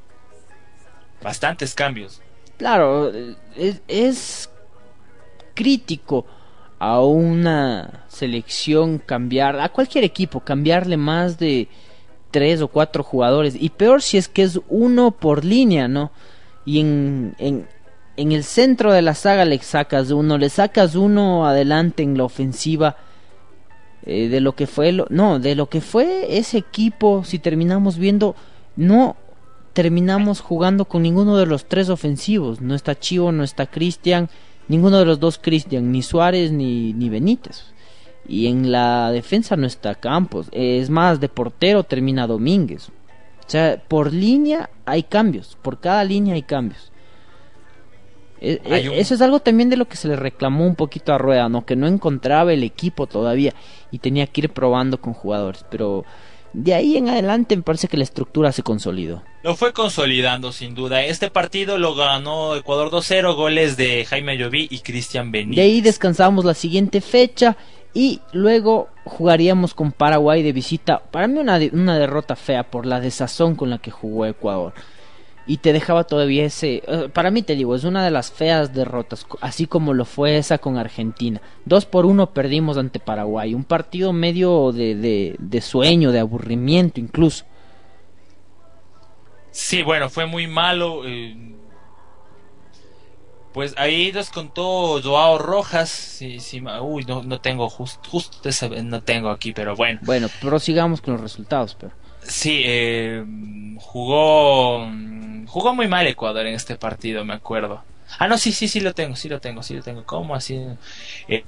Speaker 5: Bastantes cambios.
Speaker 2: Claro, es, es crítico a una selección cambiar, a cualquier equipo, cambiarle más de tres o cuatro jugadores. Y peor si es que es uno por línea, ¿no? Y en, en, en el centro de la saga le sacas uno, le sacas uno adelante en la ofensiva. Eh, de lo que fue, lo, no, de lo que fue ese equipo, si terminamos viendo, no terminamos jugando con ninguno de los tres ofensivos. No está Chivo, no está Cristian, ninguno de los dos Cristian, ni Suárez ni, ni Benítez. Y en la defensa no está Campos. Es más, de portero termina Domínguez. O sea, por línea hay cambios, por cada línea hay cambios. E- e-
Speaker 5: Hay un-
Speaker 2: Eso es algo también de lo que se le reclamó un poquito a Rueda, ¿no? Que no encontraba el equipo todavía y tenía que ir probando con jugadores. Pero de ahí en adelante me parece que la estructura se consolidó.
Speaker 5: Lo fue consolidando sin duda. Este partido lo ganó Ecuador dos cero, goles de Jaime Ayoví y Cristian Benítez.
Speaker 2: De ahí descansamos la siguiente fecha y luego jugaríamos con Paraguay de visita. Para mí una, de- una derrota fea por la desazón con la que jugó Ecuador. y te dejaba todavía ese... eh, para mí, te digo, es una de las feas derrotas, co- así como lo fue esa con Argentina. Dos por uno perdimos ante Paraguay, un partido medio de, de, de sueño, de aburrimiento incluso.
Speaker 5: Sí, bueno, fue muy malo. eh, Pues ahí descontó Joao Rojas. Sí, sí, ma- uy, no, no tengo justo, justo esa, no tengo aquí, pero bueno.
Speaker 2: Bueno, prosigamos con los resultados, pero...
Speaker 5: Sí, eh, jugó, jugó muy mal Ecuador en este partido, me acuerdo. Ah, no, sí, sí, sí lo tengo, sí lo tengo, sí lo tengo. ¿Cómo así? Eh,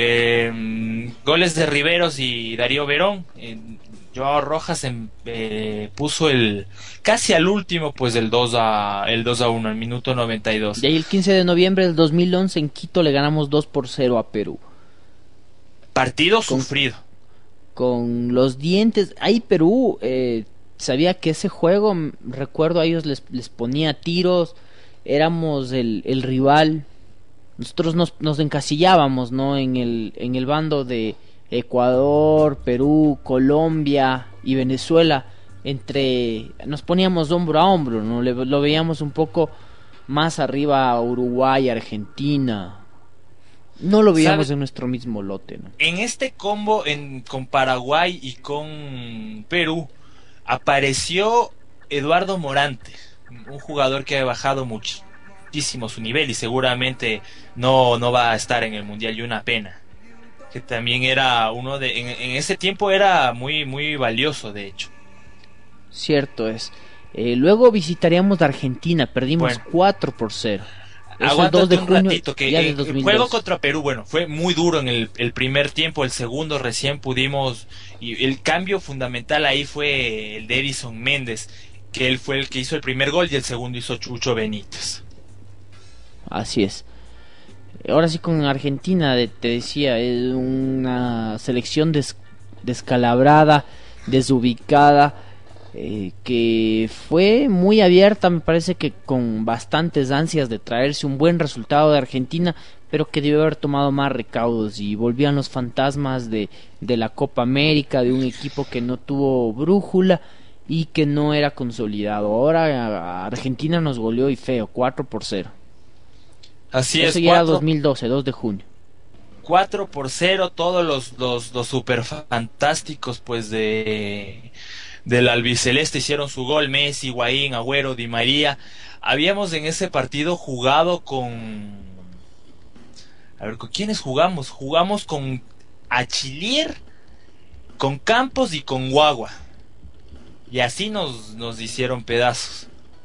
Speaker 5: eh, goles de Riveros y Darío Verón. Eh, Joao Rojas em- eh, puso el casi al último, pues el dos a el dos a uno, el minuto noventa y dos.
Speaker 2: Y ahí el quince de noviembre del dos mil once en Quito le ganamos dos por cero a Perú.
Speaker 5: Partido
Speaker 2: Con-
Speaker 5: sufrido.
Speaker 2: Con los dientes. Ahí Perú eh, sabía que ese juego, mm, recuerdo a ellos les, les ponía tiros, éramos el, el rival. Nosotros nos, nos encasillábamos, ¿no? En el, en el bando de Ecuador, Perú, Colombia y Venezuela. Entre, nos poníamos hombro a hombro, ¿no? Le- lo veíamos un poco más arriba a Uruguay, Argentina. No lo veíamos
Speaker 5: ¿Sabe?
Speaker 2: en nuestro mismo lote, ¿no?
Speaker 5: En este combo en, con Paraguay y con Perú apareció Eduardo Morante, un jugador que ha bajado muchísimo su nivel y seguramente no, no va a estar en el Mundial, y una pena. Que también era uno de... En, en ese tiempo era muy, muy valioso, de hecho.
Speaker 2: Cierto es. Eh, luego visitaríamos Argentina, perdimos
Speaker 5: Bueno.
Speaker 2: cuatro por cero. Eso el
Speaker 5: Aguántate
Speaker 2: dos de
Speaker 5: un
Speaker 2: junio
Speaker 5: ratito, que
Speaker 2: ya de
Speaker 5: eh, el
Speaker 2: dos mil
Speaker 5: juego
Speaker 2: dos.
Speaker 5: contra Perú, bueno, fue muy duro en el, el primer tiempo, el segundo recién pudimos, y el cambio fundamental ahí fue el de Edison Méndez, que él fue el que hizo el primer gol y el segundo hizo Chucho Benítez.
Speaker 2: Así es. Ahora sí con Argentina, de- te decía, es una selección des- descalabrada, desubicada, eh, que fue muy abierta, me parece que con bastantes ansias de traerse un buen resultado de Argentina, pero que debió haber tomado más recaudos y volvían los fantasmas de, de la Copa América, de un equipo que no tuvo brújula y que no era consolidado. Ahora a- Argentina nos goleó y feo, cuatro por cero.
Speaker 5: Así
Speaker 2: Eso
Speaker 5: es,
Speaker 2: ya era
Speaker 5: cuatro,
Speaker 2: dos mil doce, dos de junio.
Speaker 5: cuatro por cero, todos los, los, los super fantásticos pues de del albiceleste hicieron su gol, Messi, Higuaín, Agüero, Di María. Habíamos en ese partido jugado con... A ver, ¿con quiénes jugamos? Jugamos con Achilier, con Campos y con Guagua. Y así nos, nos hicieron pedazos.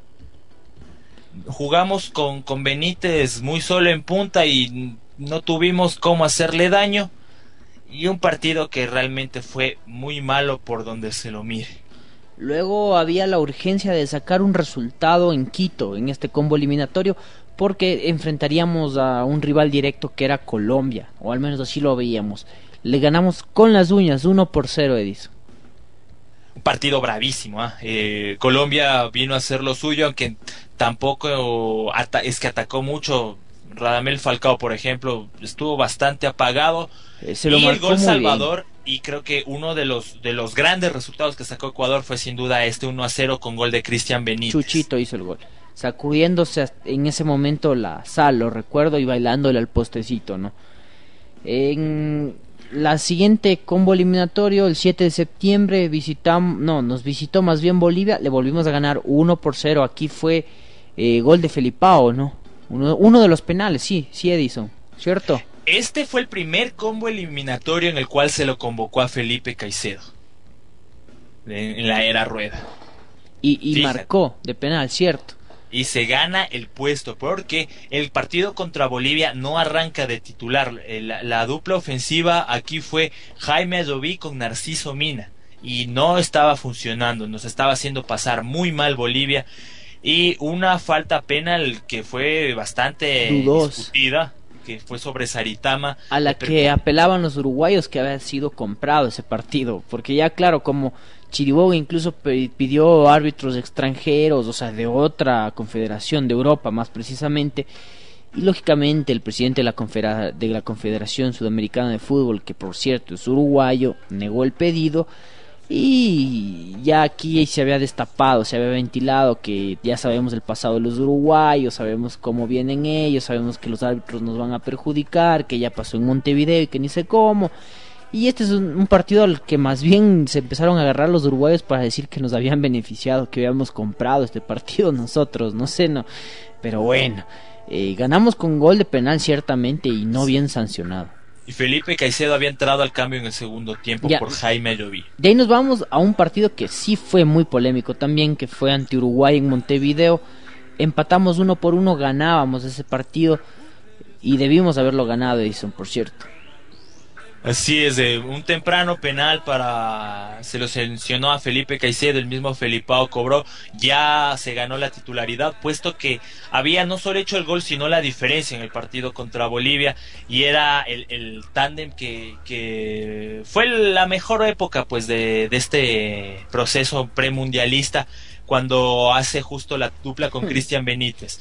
Speaker 5: Jugamos con, con Benítez muy solo en punta y no tuvimos cómo hacerle daño. Y un partido que realmente fue muy malo por donde se lo mire.
Speaker 2: Luego había la urgencia de sacar un resultado en Quito, en este combo eliminatorio, porque enfrentaríamos a un rival directo que era Colombia, o al menos así lo veíamos. Le ganamos con las uñas, uno por cero, Edison.
Speaker 5: Un partido bravísimo, ¿ah? eh, Colombia vino a hacer lo suyo, aunque tampoco ata- es que atacó mucho. Radamel Falcao, por ejemplo, estuvo bastante apagado.
Speaker 2: Eh, se lo
Speaker 5: y el
Speaker 2: marcó
Speaker 5: gol
Speaker 2: muy
Speaker 5: Salvador, y creo que uno de los de los grandes resultados que sacó Ecuador fue sin duda este uno a cero con gol de Cristian
Speaker 2: bien.
Speaker 5: Benítez.
Speaker 2: Chuchito hizo el gol, sacudiéndose hasta- en ese momento la sal, lo recuerdo, y bailándole al postecito, ¿no? En la siguiente combo eliminatorio, el siete de septiembre, visitamos, no, nos visitó más bien Bolivia, le volvimos a ganar uno por cero. Aquí fue eh, gol de Felipao, ¿no? Uno, uno de los penales, sí, sí, Edison, ¿cierto?
Speaker 5: Este fue el primer combo eliminatorio en el cual se lo convocó a Felipe Caicedo en, en la era Rueda.
Speaker 2: Y, y
Speaker 5: Fíjate.
Speaker 2: marcó de penal, ¿cierto?
Speaker 5: Y se gana el puesto porque el partido contra Bolivia no arranca de titular. Eh, La, la dupla ofensiva aquí fue Jaime Adoví con Narciso Mina y no estaba funcionando, nos estaba haciendo pasar muy mal Bolivia, y una falta penal que fue bastante
Speaker 2: Dudosa.
Speaker 5: discutida, que fue sobre Saritama,
Speaker 2: A la
Speaker 5: le
Speaker 2: que apelaban los uruguayos que había sido comprado ese partido, porque ya claro, como Chiriboga incluso pe- pidió árbitros extranjeros, o sea, de otra confederación de Europa más precisamente, y lógicamente el presidente de la, confedera- de la Confederación Sudamericana de Fútbol, que por cierto es uruguayo, negó el pedido, Y ya aquí se había destapado, se había ventilado que ya sabemos el pasado de los uruguayos, sabemos cómo vienen ellos, sabemos que los árbitros nos van a perjudicar, que ya pasó en Montevideo y que ni sé cómo. Y este es un, un partido al que más bien se empezaron a agarrar los uruguayos para decir que nos habían beneficiado, que habíamos comprado este partido nosotros, no sé, no. Pero bueno, eh, ganamos con gol de penal ciertamente y no bien sancionado.
Speaker 5: Y Felipe Caicedo había entrado al cambio en el segundo tiempo
Speaker 2: Ya.
Speaker 5: por Jaime Lloví.
Speaker 2: De ahí nos vamos a un partido que sí fue muy polémico también, que fue ante Uruguay en Montevideo. Empatamos uno por uno, ganábamos ese partido y debimos haberlo ganado, Edison, por cierto.
Speaker 5: Así es, de un temprano penal para, se lo sancionó a Felipe Caicedo, el mismo Felipao cobró, ya se ganó la titularidad, puesto que había no solo hecho el gol, sino la diferencia en el partido contra Bolivia, y era el, el tándem que, que fue la mejor época pues de, de este proceso premundialista, cuando hace justo la dupla con Cristian Benítez.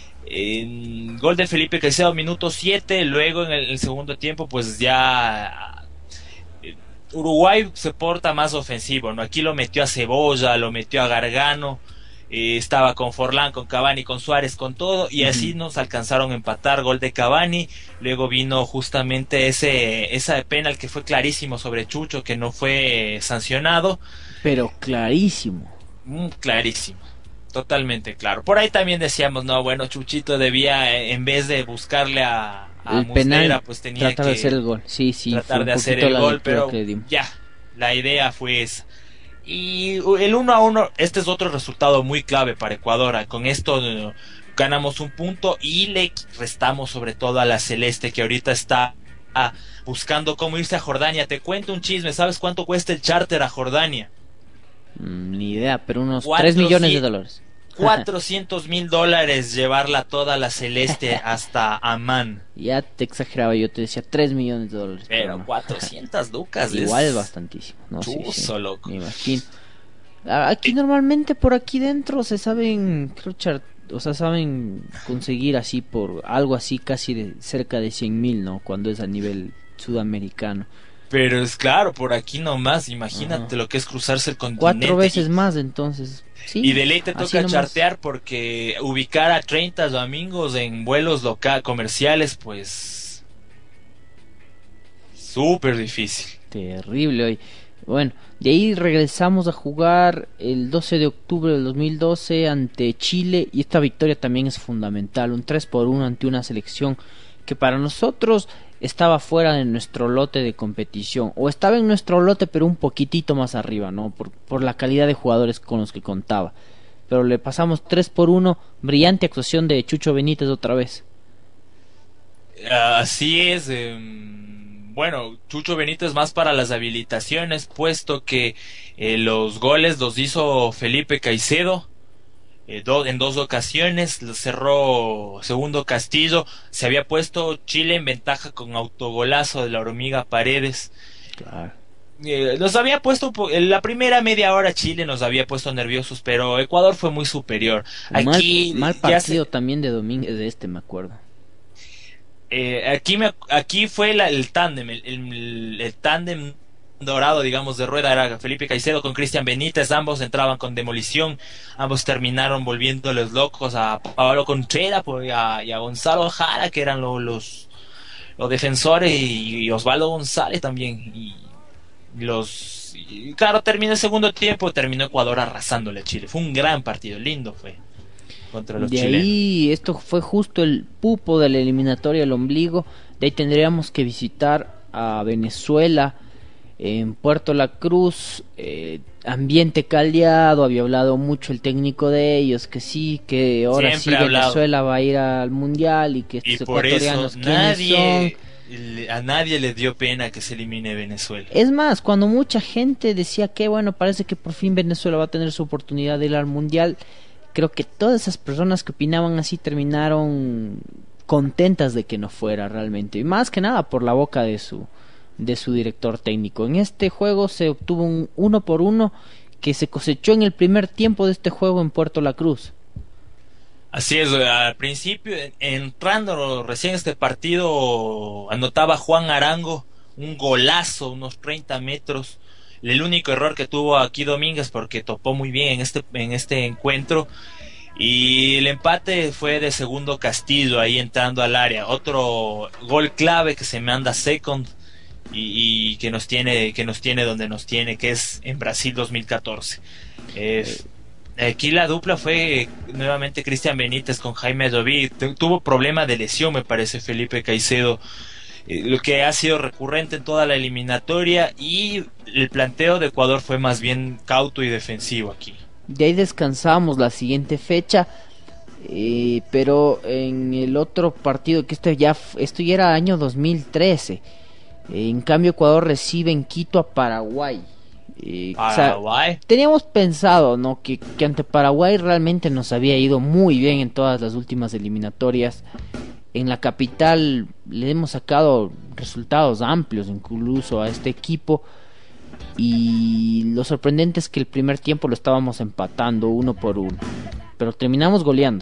Speaker 5: En gol de Felipe Caicedo, minuto siete. Luego en el, el segundo tiempo pues ya eh, Uruguay se porta más ofensivo, ¿no? Aquí lo metió a Cebolla, lo metió a Gargano, eh, estaba con Forlán, con Cavani, con Suárez, con todo, y así nos alcanzaron a empatar. Gol de Cavani. Luego vino justamente ese esa penal que fue clarísimo sobre Chucho, que no fue sancionado,
Speaker 2: Pero clarísimo.
Speaker 5: mm, clarísimo, totalmente claro. Por ahí también decíamos, no, bueno, Chuchito debía, eh, en vez de buscarle a, a
Speaker 2: El
Speaker 5: Muslera,
Speaker 2: penal,
Speaker 5: pues tenía
Speaker 2: tratar
Speaker 5: que
Speaker 2: de hacer el gol. Sí, sí, fue
Speaker 5: tratar
Speaker 2: un
Speaker 5: de hacer
Speaker 2: poquito
Speaker 5: el
Speaker 2: la
Speaker 5: gol,
Speaker 2: lectura
Speaker 5: pero
Speaker 2: que le dimos.
Speaker 5: ya, la idea fue esa. Y uh, el uno a uno, este es otro resultado muy clave para Ecuador. Con esto uh, ganamos un punto y le restamos sobre todo a la Celeste, que ahorita está ah, buscando cómo irse a Jordania. Te cuento un chisme, ¿sabes cuánto cuesta el charter a Jordania?
Speaker 2: Mm, ni idea, pero unos
Speaker 5: Cuatro,
Speaker 2: tres millones
Speaker 5: sí.
Speaker 2: de dólares.
Speaker 5: cuatrocientos mil dólares llevarla toda la Celeste hasta Amán.
Speaker 2: Ya te exageraba, yo te decía tres millones de dólares.
Speaker 5: Pero
Speaker 2: no.
Speaker 5: cuatrocientas lucas.
Speaker 2: Igual
Speaker 5: es
Speaker 2: es bastantísimo. No, sí, sí,
Speaker 5: chuzo, loco.
Speaker 2: me imagino. Ah, Aquí normalmente por aquí dentro se saben, creo, char- o sea, saben conseguir así por algo así casi de cerca de cien mil, ¿no? Cuando es a nivel sudamericano.
Speaker 5: Pero es claro, por aquí nomás, imagínate
Speaker 2: Ajá.
Speaker 5: lo que es cruzarse el continente.
Speaker 2: Cuatro veces
Speaker 5: y,
Speaker 2: más, entonces. Sí,
Speaker 5: y de ley te
Speaker 2: así
Speaker 5: toca
Speaker 2: nomás.
Speaker 5: chartear, porque ubicar a treinta amigos en vuelos local comerciales, pues súper difícil.
Speaker 2: Terrible hoy. Bueno, de ahí regresamos a jugar el doce de octubre del dos mil doce ante Chile, y esta victoria también es fundamental, un tres por uno ante una selección que para nosotros estaba fuera de nuestro lote de competición, o estaba en nuestro lote pero un poquitito más arriba, ¿no? Por, por la calidad de jugadores con los que contaba. Pero le pasamos tres por uno, brillante actuación de Chucho Benítez otra vez.
Speaker 5: Así es. eh, bueno, Chucho Benítez más para las habilitaciones, puesto que eh, los goles los hizo Felipe Caicedo. Eh, do, en dos ocasiones cerró segundo Castillo. Se había puesto Chile en ventaja con autogolazo de la hormiga Paredes.
Speaker 2: Claro.
Speaker 5: Eh, nos había puesto en la primera media hora, Chile nos había puesto nerviosos, pero Ecuador fue muy superior. Aquí
Speaker 2: mal, mal
Speaker 5: ya
Speaker 2: partido
Speaker 5: se-
Speaker 2: también de Domínguez, de este me acuerdo.
Speaker 5: eh, aquí me, aquí fue la, el tándem, el, el, el tándem dorado, digamos, de rueda, era Felipe Caicedo con Cristian Benítez. Ambos entraban con demolición, ambos terminaron volviéndoles locos a Pablo Contreras pues, y, a, y a Gonzalo Jara, que eran lo, los los defensores, y, y Osvaldo González también, y los y, claro, terminó el segundo tiempo, terminó Ecuador arrasándole a Chile. Fue un gran partido, lindo fue contra los
Speaker 2: De
Speaker 5: chilenos.
Speaker 2: ahí, esto fue justo el pupo de la eliminatoria, el ombligo. De ahí tendríamos que visitar a Venezuela en Puerto La Cruz. Eh, ambiente caldeado, había hablado mucho el técnico de ellos, que sí, que ahora
Speaker 5: Siempre
Speaker 2: sí
Speaker 5: ha hablado.
Speaker 2: Venezuela va a ir al mundial y que
Speaker 5: Y
Speaker 2: estos
Speaker 5: por eso
Speaker 2: ecuatorianos, ¿quiénes
Speaker 5: nadie
Speaker 2: son?
Speaker 5: le- a nadie le dio pena que se elimine Venezuela.
Speaker 2: Es más, cuando mucha gente decía que bueno, parece que por fin Venezuela va a tener su oportunidad de ir al mundial, creo que todas esas personas que opinaban así terminaron contentas de que no fuera realmente, y más que nada por la boca de su de su director técnico. En este juego se obtuvo un uno por uno que se cosechó en el primer tiempo de este juego en Puerto La Cruz.
Speaker 5: Así es, al principio, en- entrando recién este partido, anotaba Juan Arango un golazo, unos treinta metros, el único error que tuvo aquí Domínguez, porque topó muy bien en este, en este encuentro. Y el empate fue de Segundo Castillo ahí entrando al área. Otro gol clave que se manda Second y, y que nos tiene que nos tiene donde nos tiene, que es en Brasil dos mil catorce. Eh, aquí la dupla fue nuevamente Cristian Benítez con Jaime Ayoví. Tuvo problema de lesión, me parece, Felipe Caicedo, eh, lo que ha sido recurrente en toda la eliminatoria, y el planteo de Ecuador fue más bien cauto y defensivo aquí.
Speaker 2: De ahí descansamos la siguiente fecha, eh, pero en el otro partido, que esto ya, esto ya era año dos mil trece, eh, en cambio Ecuador recibe en Quito a Paraguay. Eh,
Speaker 5: Paraguay.
Speaker 2: O sea, teníamos pensado, ¿no?, que, que ante Paraguay realmente nos había ido muy bien en todas las últimas eliminatorias. En la capital le hemos sacado resultados amplios incluso a este equipo. Y lo sorprendente es que el primer tiempo lo estábamos empatando uno por uno, pero terminamos goleando.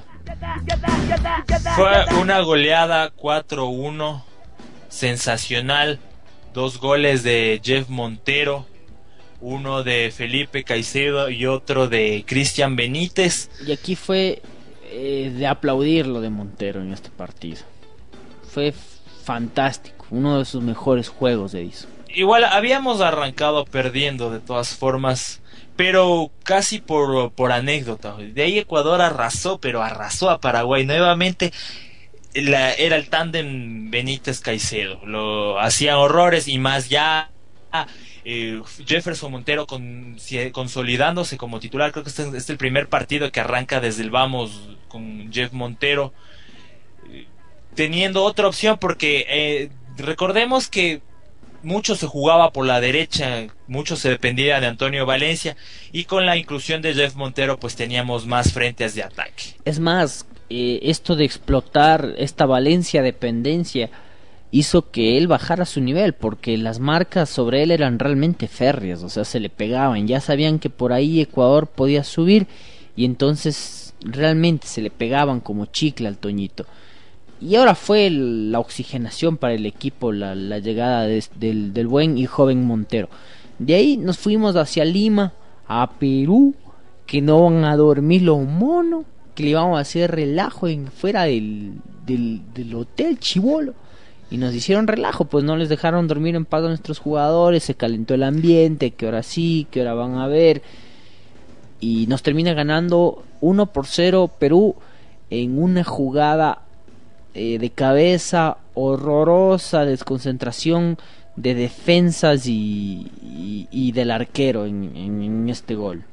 Speaker 5: Fue una goleada cuatro uno, sensacional. Dos goles de Jeff Montero, uno de Felipe Caicedo y otro de Cristian Benítez.
Speaker 2: Y aquí fue eh, de aplaudir lo de Montero en este partido. Fue fantástico, uno de sus mejores juegos de hizo.
Speaker 5: Igual habíamos arrancado perdiendo de todas formas, pero casi por, por anécdota. De ahí Ecuador arrasó, pero arrasó a Paraguay. Nuevamente la, era el tándem Benítez-Caicedo. Lo hacían horrores, y más ya eh, Jefferson Montero con, consolidándose como titular. Creo que este, este es el primer partido que arranca desde el vamos con Jeff Montero, eh, teniendo otra opción, porque eh, recordemos que mucho se jugaba por la derecha, mucho se dependía de Antonio Valencia, y con la inclusión de Jeff Montero pues teníamos más frentes de ataque.
Speaker 2: Es más, eh, esto de explotar esta Valencia dependencia hizo que él bajara su nivel, porque las marcas sobre él eran realmente férreas, o sea, se le pegaban. Ya sabían que por ahí Ecuador podía subir, y entonces realmente se le pegaban como chicle al Toñito. Y ahora fue el, la oxigenación para el equipo, la, la llegada de, del, del buen y joven Montero. De ahí nos fuimos hacia Lima, a Perú, que no van a dormir los monos, que le íbamos a hacer relajo en, fuera del, del, del hotel Chibolo. Y nos hicieron relajo, pues no les dejaron dormir en paz a nuestros jugadores, se calentó el ambiente, que ahora sí, que ahora van a ver. Y nos termina ganando uno por cero Perú en una jugada Eh, de cabeza horrorosa, desconcentración de defensas y, y, y del arquero en, en, en este gol.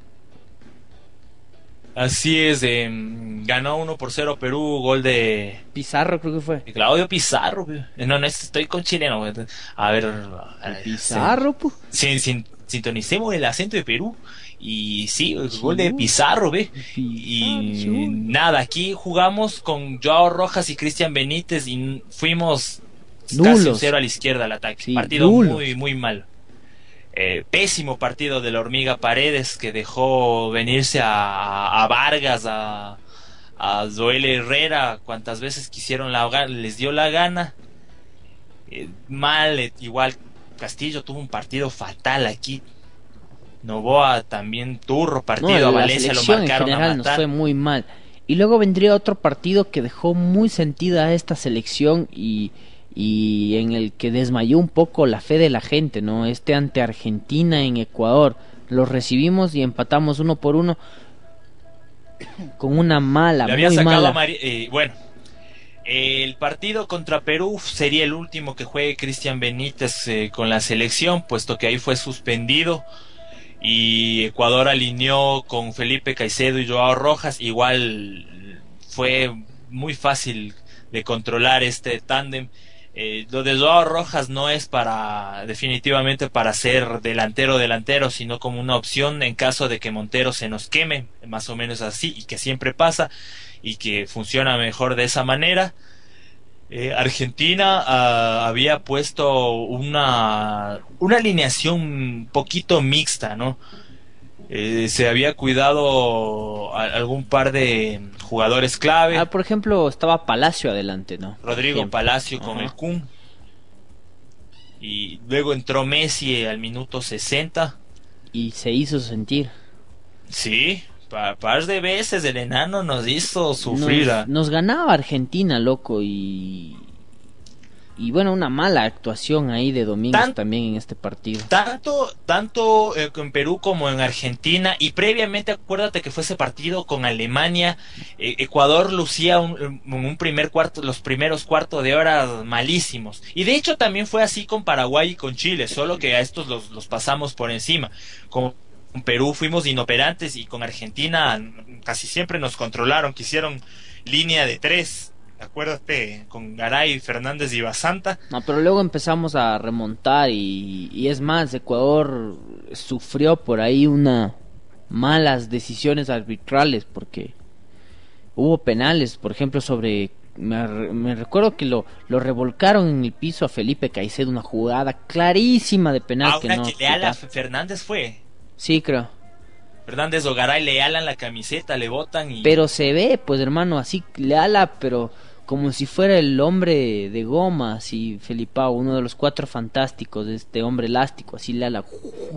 Speaker 5: Así es, eh, ganó uno por cero Perú, gol de
Speaker 2: Pizarro creo que fue.
Speaker 5: Claudio Pizarro. No, no estoy con chileno. A ver,
Speaker 2: Pizarro, pues.
Speaker 5: Sin, sin, sintonicemos el acento de Perú. Y sí, el gol de Pizarro, ve. Y, y nada, aquí jugamos con Joao Rojas y Cristian Benítez y fuimos
Speaker 2: Nulos.
Speaker 5: Casi un cero a la izquierda al ataque.
Speaker 2: Sí,
Speaker 5: partido
Speaker 2: nulos.
Speaker 5: muy, muy malo. Eh, pésimo partido de la Hormiga Paredes, que dejó venirse a, a Vargas, a, a Joel Herrera cuantas veces quisieron, la, les dio la gana. Eh, mal, eh, igual Castillo tuvo un partido fatal aquí. Novoa también turro partido,
Speaker 2: No,
Speaker 5: a
Speaker 2: la
Speaker 5: Valencia lo
Speaker 2: selección
Speaker 5: marcaron
Speaker 2: en
Speaker 5: a
Speaker 2: general nos
Speaker 5: matar.
Speaker 2: fue muy mal. Y luego vendría otro partido que dejó muy sentida a esta selección y, y en el que desmayó un poco la fe de la gente, ¿no? Este ante Argentina en Ecuador. Los recibimos y empatamos uno por uno con una mala,
Speaker 5: Le había
Speaker 2: muy
Speaker 5: sacado
Speaker 2: mala.
Speaker 5: a Mari- eh, bueno, el partido contra Perú sería el último que juegue Cristian Benítez eh, con la selección, puesto que ahí fue suspendido. Y Ecuador alineó con Felipe Caicedo y Joao Rojas. Igual fue muy fácil de controlar este tándem. Eh, lo de Joao Rojas no es para definitivamente para ser delantero delantero, sino como una opción en caso de que Montero se nos queme, más o menos así, y que siempre pasa y que funciona mejor de esa manera. Eh, Argentina uh, había puesto una una alineación un poquito mixta, ¿no? Eh, se había cuidado a, algún par de jugadores clave.
Speaker 2: Ah, por ejemplo, estaba Palacio adelante, ¿no?
Speaker 5: Rodrigo
Speaker 2: Siempre.
Speaker 5: Palacio con
Speaker 2: Ajá.
Speaker 5: el Kun. Y luego entró Messi al minuto sesenta.
Speaker 2: y se hizo sentir.
Speaker 5: Sí, pa- par de veces el enano nos hizo sufrir.
Speaker 2: Nos,
Speaker 5: a-
Speaker 2: nos ganaba Argentina, loco, y y bueno, una mala actuación ahí de Domínguez
Speaker 5: Tan-
Speaker 2: también en este partido.
Speaker 5: Tanto, tanto eh, en Perú como en Argentina, y previamente acuérdate que fue ese partido con Alemania. eh, Ecuador lucía un, un un primer cuarto, los primeros cuartos de hora malísimos, y de hecho también fue así con Paraguay y con Chile, solo que a estos los, los pasamos por encima. Con con Perú fuimos inoperantes, y con Argentina casi siempre nos controlaron, que hicieron línea de tres. Acuérdate, con Garay, Fernández y Basanta.
Speaker 2: No, pero luego empezamos a remontar y, y es más, Ecuador sufrió por ahí una malas decisiones arbitrales porque hubo penales, por ejemplo, sobre me, re- me recuerdo que lo, lo revolcaron en el piso a Felipe Caicedo, una jugada clarísima de penal
Speaker 5: Ah,
Speaker 2: que
Speaker 5: una
Speaker 2: no
Speaker 5: que le ala
Speaker 2: pitaron.
Speaker 5: Fernández fue.
Speaker 2: Sí, creo.
Speaker 5: Fernández o Garay le alan la camiseta, le botan y...
Speaker 2: Pero se ve, pues hermano, así le ala, pero como si fuera el hombre de goma, así Felipao, uno de los cuatro fantásticos de este hombre elástico, así le ala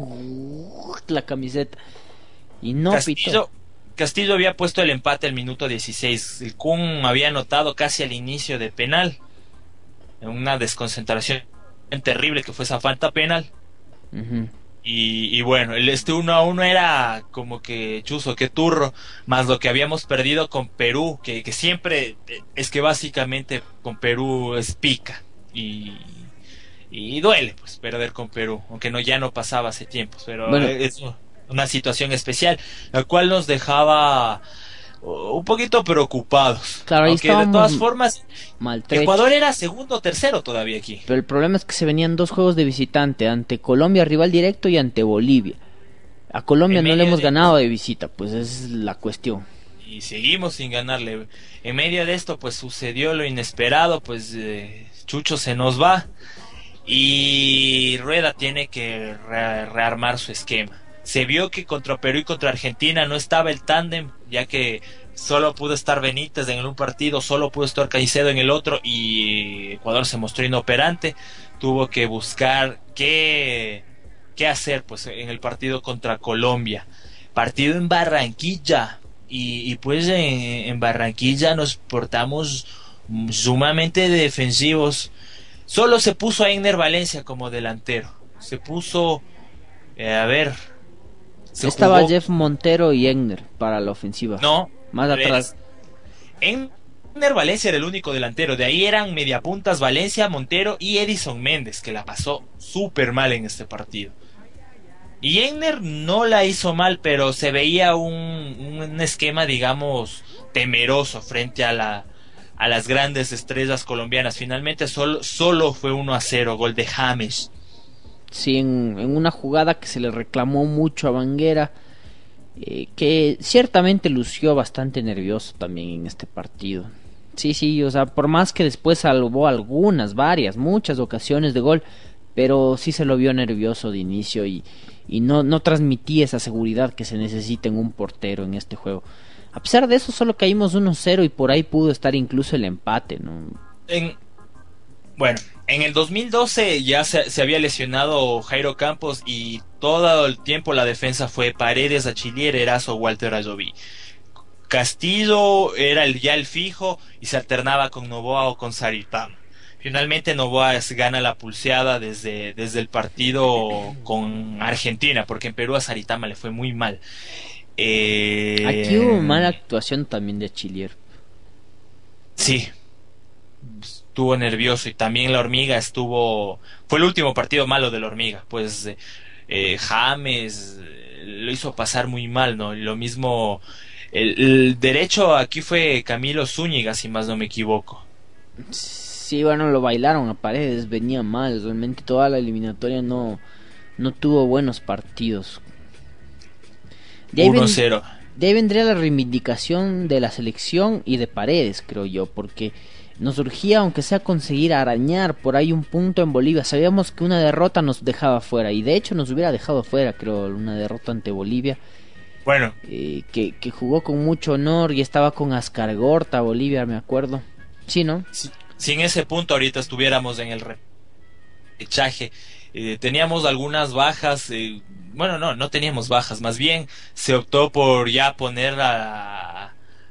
Speaker 2: la camiseta y no
Speaker 5: Castillo,
Speaker 2: pitó.
Speaker 5: Castillo había puesto el empate al minuto dieciséis. El Kun había anotado casi al inicio de penal. En una desconcentración terrible que fue esa falta penal.
Speaker 2: Ujú.
Speaker 5: Y, y bueno, el este uno a uno era como que chuzo, que turro, más lo que habíamos perdido con Perú, que, que siempre, eh, es que básicamente con Perú es pica, y, y duele pues perder con Perú, aunque no ya no pasaba hace tiempos, pero
Speaker 2: Bueno.
Speaker 5: es una situación especial, la cual nos dejaba uh, un poquito preocupados,
Speaker 2: Claro, ahí
Speaker 5: aunque de
Speaker 2: estábamos
Speaker 5: todas formas
Speaker 2: Maltrecho.
Speaker 5: Ecuador era segundo o tercero todavía aquí.
Speaker 2: Pero el problema es que se venían dos juegos de visitante, ante Colombia rival directo y ante Bolivia. A Colombia
Speaker 5: En
Speaker 2: no le
Speaker 5: medio
Speaker 2: hemos
Speaker 5: de-
Speaker 2: ganado de visita, pues esa es la cuestión.
Speaker 5: Y seguimos sin ganarle. En medio de esto pues sucedió lo inesperado, pues eh, Chucho se nos va y Rueda tiene que re- rearmar su esquema. Se vio que contra Perú y contra Argentina no estaba el tándem, ya que solo pudo estar Benítez en un partido, solo pudo estar Caicedo en el otro, y Ecuador se mostró inoperante. Tuvo que buscar qué, qué hacer pues en el partido contra Colombia. Partido en Barranquilla, y, y pues en, en Barranquilla nos portamos sumamente defensivos. Solo se puso a Egner Valencia como delantero. Se puso, eh, a ver, se
Speaker 2: Estaba
Speaker 5: jugó-
Speaker 2: Jeff Montero y Egner para la ofensiva.
Speaker 5: No,
Speaker 2: Más
Speaker 5: a ver,
Speaker 2: atrás.
Speaker 5: Egner Valencia era el único delantero. De ahí eran mediapuntas Valencia, Montero y Edison Méndez, que la pasó súper mal en este partido. Y Egner no la hizo mal, pero se veía un, un esquema, digamos, temeroso frente a la a las grandes estrellas colombianas. Finalmente solo, solo fue uno a cero, gol de James.
Speaker 2: Sí, en, en una jugada que se le reclamó mucho a Banguera, eh, que ciertamente lució bastante nervioso también en este partido. Sí, sí, o sea, por más que después salvó algunas, varias, muchas ocasiones de gol, pero sí se lo vio nervioso de inicio y, y no, no transmitía esa seguridad que se necesita en un portero en este juego. A pesar de eso, solo caímos uno cero y por ahí pudo estar incluso el empate, ¿no?
Speaker 5: En, bueno, en el dos mil doce ya se, se había lesionado Jairo Campos, y todo el tiempo la defensa fue Paredes, Achillier, Erazo, Walter Ayoví. Castillo era el, ya el fijo, y se alternaba con Novoa o con Saritama. Finalmente Novoa es- gana la pulseada desde, desde el partido con Argentina, porque en Perú a Saritama le fue muy mal. Eh,
Speaker 2: Aquí hubo mala actuación también de Achillier.
Speaker 5: Sí, estuvo nervioso, y también la Hormiga estuvo, fue el último partido malo de la Hormiga, pues eh, eh, James eh, lo hizo pasar muy mal, ¿no? Y lo mismo, el, el derecho aquí fue Camilo Zúñiga, si más no me equivoco.
Speaker 2: Sí, bueno, lo bailaron a Paredes, venía mal, realmente toda la eliminatoria no, no tuvo buenos partidos. De ahí,
Speaker 5: uno
Speaker 2: ven-
Speaker 5: cero.
Speaker 2: de ahí vendría la reivindicación de la selección y de Paredes, creo yo, porque nos urgía, aunque sea conseguir arañar por ahí un punto en Bolivia. Sabíamos que una derrota nos dejaba fuera, y de hecho nos hubiera dejado fuera, creo, una derrota ante Bolivia.
Speaker 5: Bueno,
Speaker 2: eh, que, que jugó con mucho honor y estaba con Ascargorta, Bolivia, me acuerdo. Sí, ¿no?
Speaker 5: si, si en ese punto ahorita estuviéramos en el repechaje, eh, teníamos algunas bajas, eh, bueno, no, no teníamos bajas, más bien se optó por ya poner a,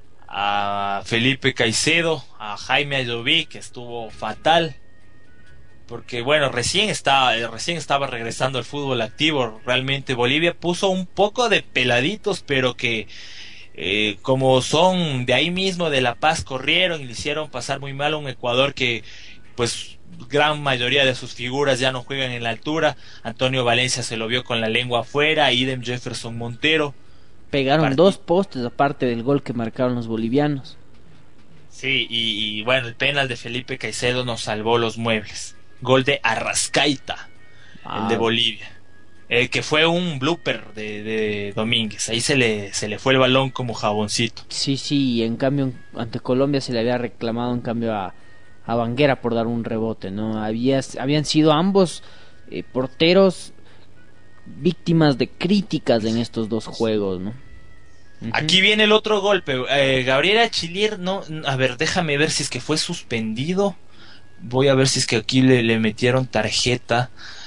Speaker 5: a Felipe Caicedo, a Jaime Ayoví, que estuvo fatal, porque bueno, recién estaba, recién estaba regresando al fútbol activo. Realmente Bolivia puso un poco de peladitos, pero que eh, como son de ahí mismo, de La Paz, corrieron y le hicieron pasar muy mal a un Ecuador que pues gran mayoría de sus figuras ya no juegan en la altura. Antonio Valencia se lo vio con la lengua afuera, idem Jefferson Montero.
Speaker 2: Pegaron
Speaker 5: Part-
Speaker 2: dos postes aparte del gol que marcaron los bolivianos.
Speaker 5: Sí, y, y bueno, el penal de Felipe Caicedo nos salvó los muebles. Gol de Arrascaita,
Speaker 2: Ah,
Speaker 5: el de Bolivia. Eh, que fue un blooper de, de Domínguez. Ahí se le, se le fue el balón como jaboncito.
Speaker 2: Sí, sí, y en cambio ante Colombia se le había reclamado en cambio a, a Banguera por dar un rebote, ¿no? Había, habían sido ambos eh, porteros víctimas de críticas en estos dos juegos, ¿no? Ujú.
Speaker 5: Aquí viene el otro golpe. Eh, Gabriel Achillier, no, a ver, déjame ver si es que fue suspendido. Voy a ver si es que aquí le, le metieron tarjeta.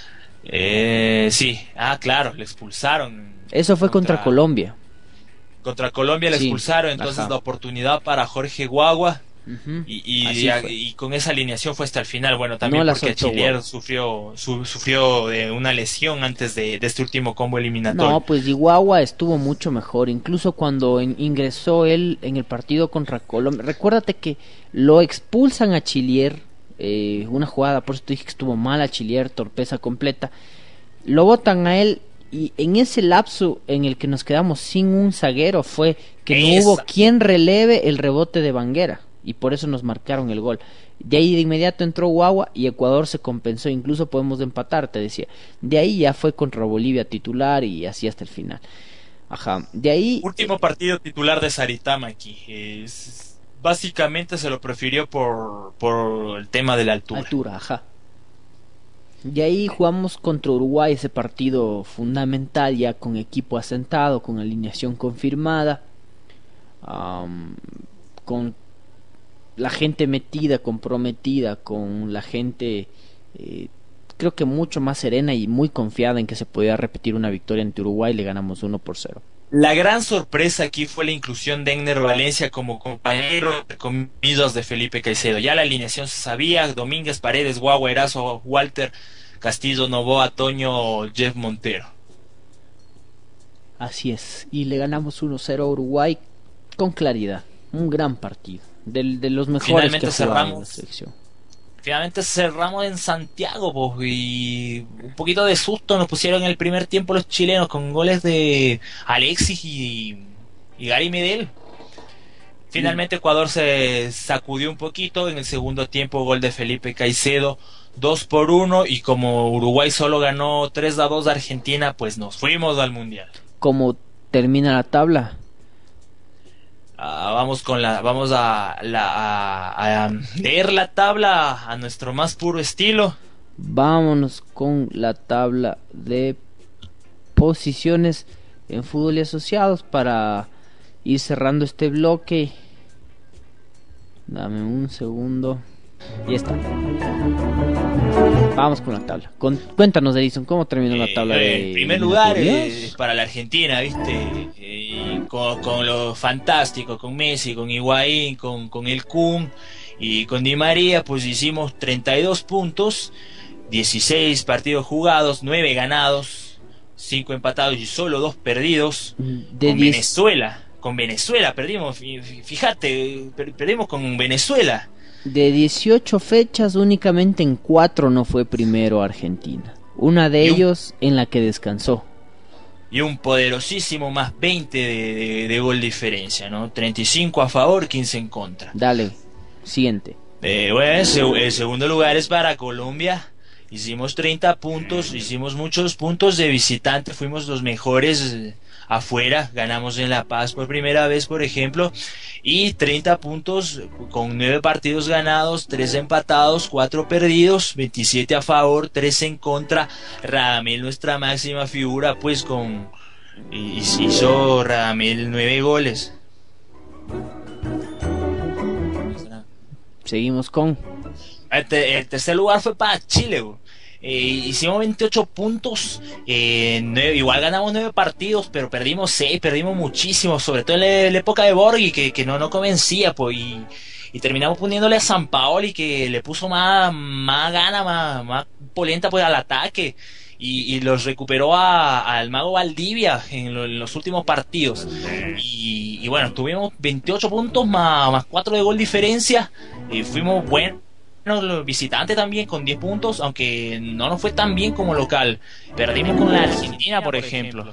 Speaker 5: Eh, sí, ah, claro, le expulsaron.
Speaker 2: Eso fue contra, Colombia.
Speaker 5: Contra Colombia le
Speaker 2: Sí,
Speaker 5: expulsaron, entonces
Speaker 2: ajá.
Speaker 5: la oportunidad para Jorge Guagua.
Speaker 2: Ujú.
Speaker 5: Y, y,
Speaker 2: Así
Speaker 5: y-
Speaker 2: fue.
Speaker 5: y con esa alineación fue hasta el final. Bueno, también
Speaker 2: No la
Speaker 5: porque
Speaker 2: soltó
Speaker 5: Achillier
Speaker 2: Guagua.
Speaker 5: sufrió, su- sufrió de una lesión antes de, de este último combo eliminatorio.
Speaker 2: No, pues Iguagua estuvo mucho mejor, incluso cuando en- ingresó él en el partido contra Colombia. Recuérdate que lo expulsan a Chilier, eh, una jugada, por eso te dije que estuvo mal a Chilier, torpeza completa. Lo botan a él y en ese lapso en el que nos quedamos sin un zaguero fue que no
Speaker 5: Esa.
Speaker 2: hubo quien releve el rebote de Banguera y por eso nos marcaron el gol. De ahí de inmediato entró Guagua y Ecuador se compensó, incluso podemos empatar, te decía. De ahí ya fue contra Bolivia titular y así hasta el final. Ajá, de ahí
Speaker 5: Último partido titular de Saritama aquí. Es- básicamente se lo prefirió por, por el tema de la altura.
Speaker 2: altura, ajá. De ahí jugamos contra Uruguay ese partido fundamental ya con equipo asentado, con alineación confirmada, am, con la gente metida, comprometida, con la gente eh, creo que mucho más serena y muy confiada en que se podía repetir una victoria ante Uruguay. Le ganamos uno por cero.
Speaker 5: La gran sorpresa aquí fue la inclusión de Egner Valencia como compañero de comillas de Felipe Caicedo. Ya la alineación se sabía: Domínguez, Paredes, Guagua, Erazo, Walter, Castillo, Novoa, Toño, Jeff Montero.
Speaker 2: Así es, y le ganamos uno cero a Uruguay con claridad. Un gran partido, del, de los mejores
Speaker 5: Finalmente
Speaker 2: que ha jugado en la
Speaker 5: cerramos.
Speaker 2: selección.
Speaker 5: Finalmente cerramos en Santiago, pues, y un poquito de susto nos pusieron en el primer tiempo los chilenos con goles de Alexis y, y Gary Medel. Finalmente Ecuador se sacudió un poquito. En el segundo tiempo, gol de Felipe Caicedo, dos por uno, y como Uruguay solo ganó tres a dos a Argentina, pues nos fuimos al Mundial.
Speaker 2: ¿Cómo termina la tabla?
Speaker 5: Ah, vamos con la, vamos a, la, a, a leer la tabla a nuestro más puro estilo.
Speaker 2: Vámonos con la tabla de posiciones en fútbol y asociados para ir cerrando este bloque. Dame un segundo. Y está. Vamos con la tabla. Con- cuéntanos, Edison, ¿cómo terminó la tabla
Speaker 5: Eh,
Speaker 2: de
Speaker 5: en primer lugar,
Speaker 2: eliminatorias?
Speaker 5: eh, para la Argentina, ¿viste? Eh, con, con lo fantástico, con Messi, con Higuaín, con, con el Kun y con Di María, pues hicimos treinta y dos puntos, dieciséis partidos jugados, nueve ganados, cinco empatados y solo dos perdidos.
Speaker 2: De
Speaker 5: Con
Speaker 2: diez-
Speaker 5: Venezuela, con Venezuela perdimos, fí- fí- fíjate, per- perdimos con Venezuela.
Speaker 2: De dieciocho fechas, únicamente en cuatro no fue primero Argentina. Una de
Speaker 5: Y un-
Speaker 2: ellos en la que descansó.
Speaker 5: Y un poderosísimo más veinte de, de- de gol diferencia, ¿no? treinta y cinco a favor, quince en contra.
Speaker 2: Dale, siguiente.
Speaker 5: Eh, bueno, el seg- el segundo lugar es para Colombia. Hicimos treinta puntos, hicimos muchos puntos de visitante, fuimos los mejores eh, afuera. Ganamos en La Paz por primera vez, por ejemplo. Y treinta puntos con nueve partidos ganados, tres empatados, cuatro perdidos, veintisiete a favor, tres en contra. Radamel, nuestra máxima figura, pues con y- hizo Radamel nueve goles.
Speaker 2: Seguimos con...
Speaker 5: El, te- el tercer lugar fue para Chile, bro.
Speaker 9: Eh, hicimos veintiocho puntos, eh, nueve- igual ganamos nueve partidos, pero perdimos seis, perdimos muchísimo, sobre todo en la, en la época de Borghi, que, que no, no convencía, pues, y, y terminamos poniéndole a San Paoli, que le puso más, más gana, más, más polenta pues, al ataque, y, y los recuperó a- al Mago Valdivia en, lo- en los últimos partidos. Y, y bueno, tuvimos veintiocho puntos más, más cuatro de gol diferencia, y fuimos buenos. Los visitantes también con diez puntos, aunque no nos fue tan bien como local. Perdimos con la Argentina, por ejemplo.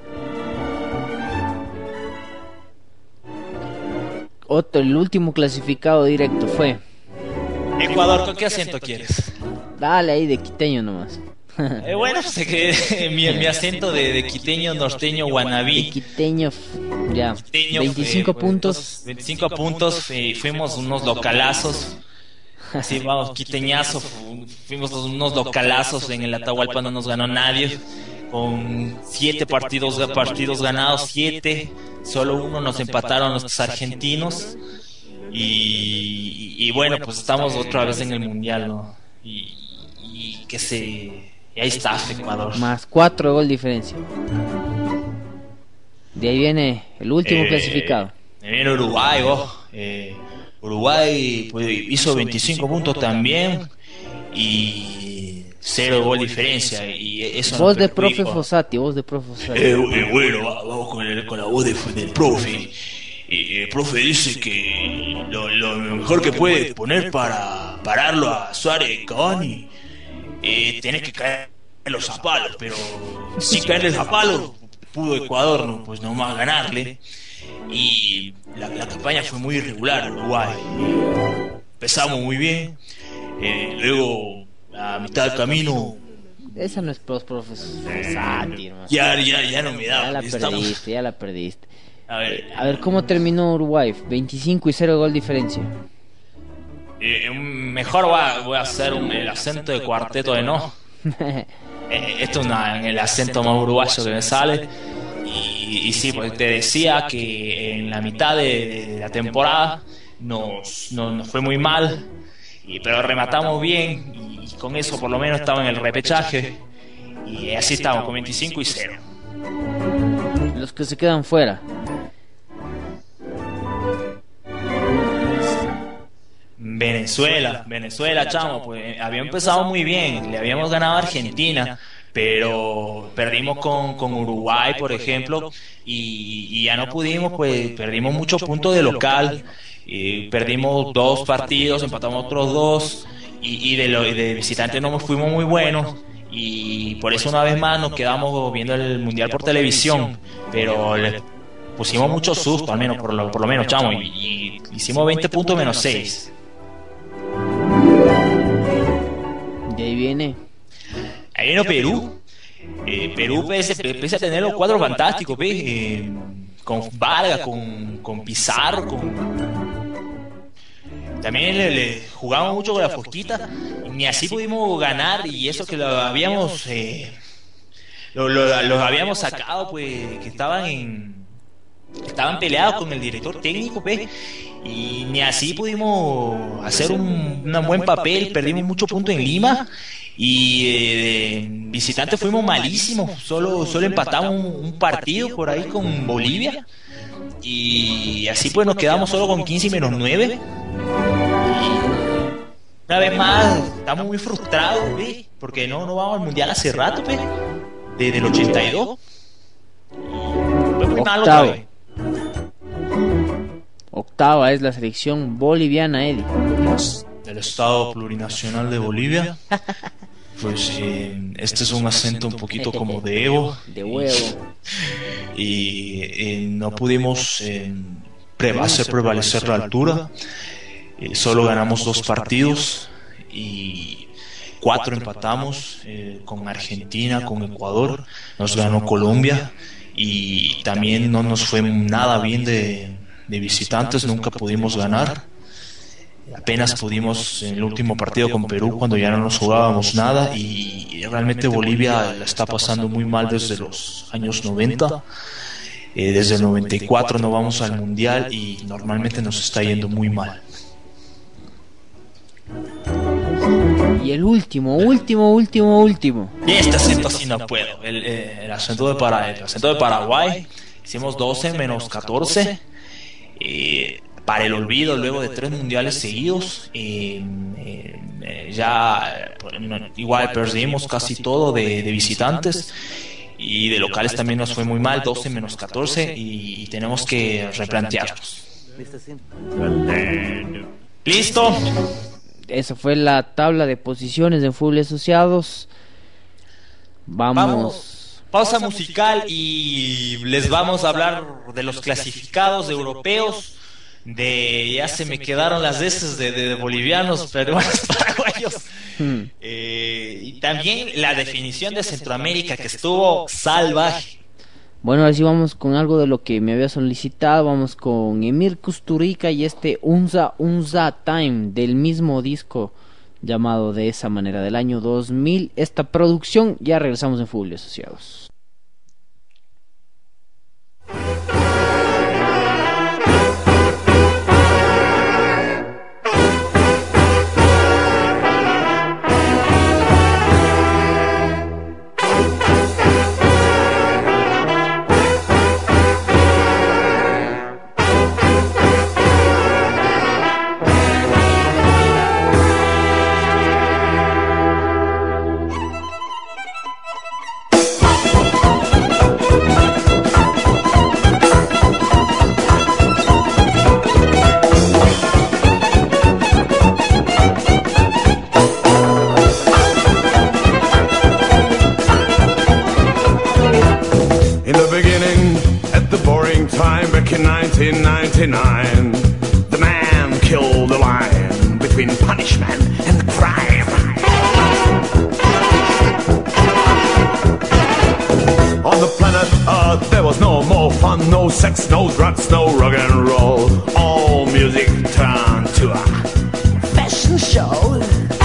Speaker 2: Otro, el último clasificado directo fue.
Speaker 9: Ecuador, ¿con qué acento quieres?
Speaker 2: Dale ahí de quiteño nomás.
Speaker 9: Eh, bueno, sé que mi, mi acento de, de quiteño, norteño,
Speaker 2: De
Speaker 9: guanabí.
Speaker 2: quiteño, f- ya.
Speaker 9: Quiteño,
Speaker 2: veinticinco
Speaker 9: eh,
Speaker 2: puntos.
Speaker 9: veinticinco puntos, eh, fuimos unos localazos. Sí, vamos, quiteñazo. fu- Fuimos unos localazos en el Atahualpa, no nos ganó nadie. Con siete partidos, partidos ganados, siete. Solo uno nos empataron los argentinos. Y, y bueno, pues estamos otra vez en el mundial, ¿no? Y, y que se. Y ahí está Ecuador.
Speaker 2: Más cuatro de gol diferencia. De ahí viene el último
Speaker 9: Eh,
Speaker 2: clasificado.
Speaker 9: Me viene Uruguay, oh, eh, Uruguay pues, hizo veinticinco puntos también y cero gol diferencia. Y eso
Speaker 2: Voz
Speaker 9: nos
Speaker 2: de profe
Speaker 9: perjudicó.
Speaker 2: Fossati, voz de profe Fossati.
Speaker 9: Eh, eh, bueno, va- vamos con, el- con la voz de- del profe. Y el profe dice que lo, lo mejor que puede poner para pararlo a Suárez y Cavani, eh, tenés que caer en los zapalos, pero sin caer en los zapalos pudo Ecuador no, pues nomás ganarle. Y la, la campaña fue muy irregular en Uruguay. Empezamos muy bien, eh, luego a mitad del camino
Speaker 2: Esa no es pros profe Fossati, hermano.
Speaker 9: ya, ya, ya no me da.
Speaker 2: Ya la
Speaker 9: Estamos-
Speaker 2: perdiste, ya la perdiste.
Speaker 9: A ver,
Speaker 2: A ver, ¿cómo terminó Uruguay? veinticinco y cero de gol diferencia.
Speaker 9: eh, mejor voy a, voy a hacer un- el acento de cuarteto de no. Eh, esto es una- el acento más uruguayo que me sale. Y, y sí, pues te decía que en la mitad de, de la temporada nos, nos, nos fue muy mal, y, pero rematamos bien y, y con eso por lo menos estaba en el repechaje. Y así estamos, con veinticinco y cero.
Speaker 2: Los que se quedan fuera.
Speaker 9: Venezuela, Venezuela, chamo, pues había empezado muy bien, le habíamos ganado a Argentina, pero perdimos con, con Uruguay, por ejemplo, y, y ya no pudimos, pues perdimos muchos puntos de local, y perdimos dos partidos, empatamos otros dos, y, y de, lo, de visitante no fuimos muy buenos, y por eso una vez más nos quedamos viendo el Mundial por televisión, pero le pusimos mucho susto, al menos, por lo, por lo menos, chamo, y, y hicimos veinte puntos menos seis.
Speaker 2: De ahí viene.
Speaker 9: Ahí vino Perú. Eh, Perú, pese, pese a tener los cuadros fantásticos, ¿ves? Eh, con Vargas, con, con Pizarro, con... También le, le jugamos mucho con la Fosquita. Y ni así pudimos ganar, y eso que lo habíamos... Eh, lo, lo- los habíamos sacado, pues, que estaban en... Estaban peleados con el director técnico, ¿ves? Y ni así pudimos hacer un, un buen papel. Perdimos muchos puntos en Lima. Y eh, de visitante fuimos malísimos. Solo, solo empatamos un, un partido por ahí con Bolivia. Y así pues nos quedamos solo con quince y menos nueve. Y una vez más, estamos muy frustrados, ¿ves? Porque no, no vamos al mundial hace rato, ¿ves? Desde el ochenta y dos. Fue muy mal otra
Speaker 2: Octavo.
Speaker 9: vez.
Speaker 2: Octava es la selección boliviana, Eddie.
Speaker 9: Del Estado Plurinacional de Bolivia. Pues eh, este es un acento un poquito como de Evo.
Speaker 2: De huevo.
Speaker 9: Y eh, no pudimos eh, pre- hacer prevalecer la altura. Eh, solo ganamos dos partidos y cuatro empatamos, eh, con Argentina, con Ecuador. Nos ganó Colombia y también no nos fue nada bien de, de visitantes, nunca pudimos ganar. Apenas pudimos en el último partido con Perú, cuando ya no nos jugábamos nada, y realmente Bolivia la está pasando muy mal desde los años noventa. Eh, desde el noventa y cuatro no vamos al mundial y normalmente nos está yendo muy mal.
Speaker 2: Y Y el último, último, último, último.
Speaker 9: Y este acento sí no puedo. El, eh, el, acento, de para, el acento de Paraguay. Hicimos doce menos catorce. Eh, para el olvido luego de tres mundiales seguidos. Eh, eh, eh, ya eh, igual perdimos casi todo de, de visitantes. Y de locales también nos fue muy mal, doce menos catorce. Y, y tenemos que replantearnos. ¿Listo?
Speaker 2: Esa fue la tabla de posiciones de Fútbol Asociados. Vamos.
Speaker 9: Vamos. Pausa musical y les vamos a hablar de los clasificados europeos. De ya se me quedaron las veces de, de, de bolivianos, peruanos, paraguayos. Hmm. Eh, y también la definición de Centroamérica que estuvo salvaje.
Speaker 2: Bueno, ahora sí vamos con algo de lo que me había solicitado. Vamos con Emir Kusturica y este Unza Unza Time del mismo disco llamado de esa manera del año dos mil. Esta producción, ya regresamos en Fútbol Asociados.
Speaker 10: nineteen ninety-nine, the man killed the lion between punishment and crime. On the planet Earth there was no more fun, no sex, no drugs, no rock and roll. All music turned to a fashion show.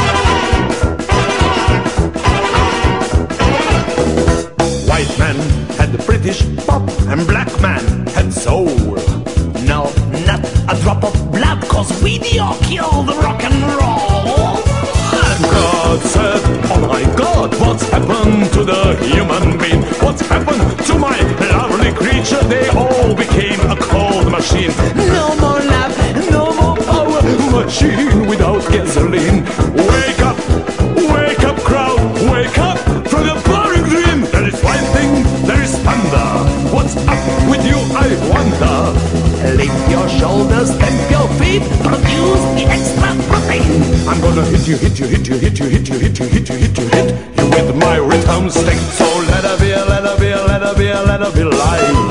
Speaker 10: White man had the British pop and black man had soul. No, not a drop of blood, cause we all kill the rock and roll. And God said, oh my God, what's happened to the human being? What's happened to my lovely creature? They all became a cold machine. No more love, no more power, machine without gasoline. Wake up, wake up crowd, wake up from the boring dream. There is one thing, there is thunder. What's up with you, I wonder? Lift your shoulders, stamp your feet, produce the extra protein. I'm gonna hit you, hit you, hit you, hit you, hit you, hit you, hit you, hit you, hit you with my rhythm stick. So let her be, let her be, let her be, let her be live.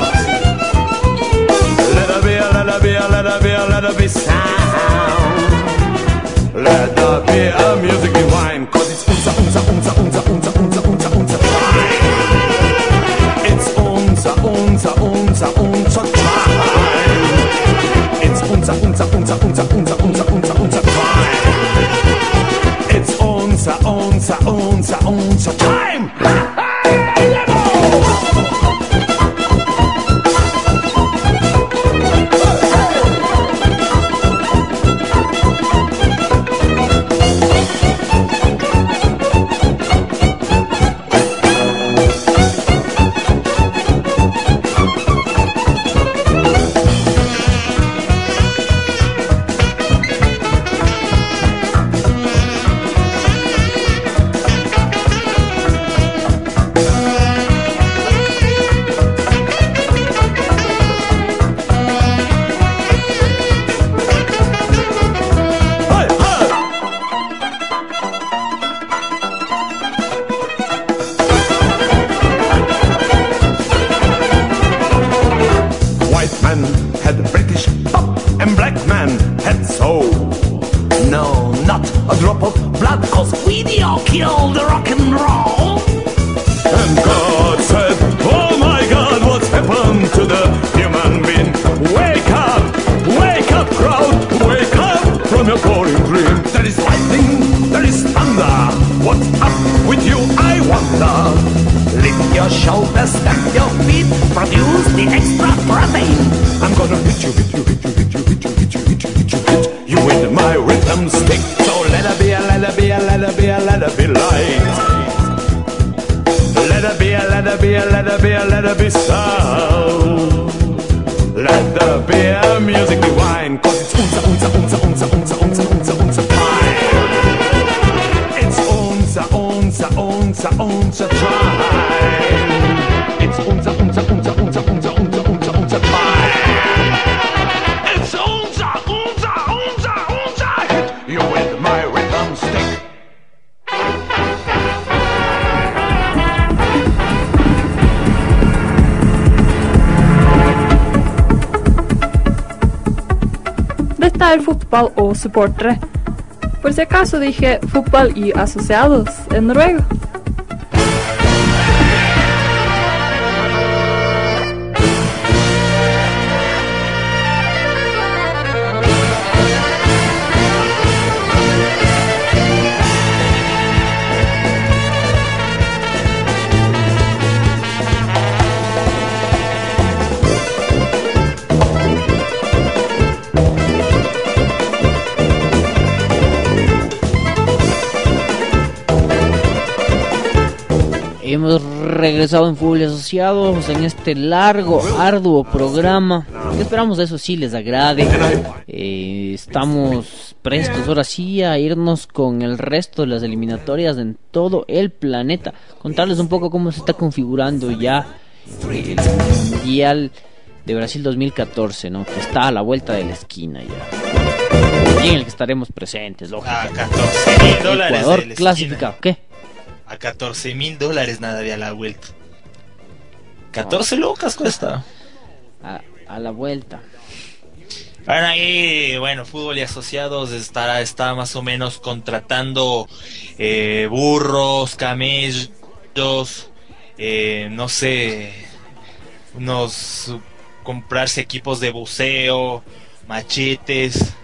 Speaker 10: Let her be, let her be, let her be, let her be sound. Let her be a music divine, cause it's unza, unza, unza, unza, unza, unza, unza, unza time. It's unza, unza, unza, unza time. It's unza, unza, unza, unza, unza, unza, unza, unza time. It's unza, unza, unza, unza time. Let her be, let her be, be, let it be, let it be light. Let it be, let it be, let it be, let it be sound. Let the beer music be wine, cause it's unza, unza, unza, unza, unza, unza, unza, unza fine. It's unza, unza, unza, unza fine. It's unza, unza, unza, unza, unza, unza, unza, unza fine. It's unza, unza, unza, unza. Hit you with my rhythm stick.
Speaker 11: Dette er fotball og supportere. For si acaso dije fútbol y asociados en noruego.
Speaker 2: Hemos regresado en Fútbol y Asociados en este largo, arduo programa. Esperamos eso sí les agrade. Eh, estamos prestos ahora sí a irnos con el resto de las eliminatorias en todo el planeta. Contarles un poco cómo se está configurando ya el Mundial de Brasil dos mil catorce, ¿no? Que está a la vuelta de la esquina ya. Y en el que estaremos presentes, lógico.
Speaker 9: A catorce mil dólares.
Speaker 2: Ecuador clasificado. ¿Qué?
Speaker 9: A catorce mil dólares nada de a la vuelta. catorce lucas cuesta.
Speaker 2: A, a la vuelta.
Speaker 9: Bueno, ahí, bueno, Fútbol y Asociados estará, está más o menos contratando eh, burros, camellos, eh, no sé, unos, comprarse equipos de buceo, machetes,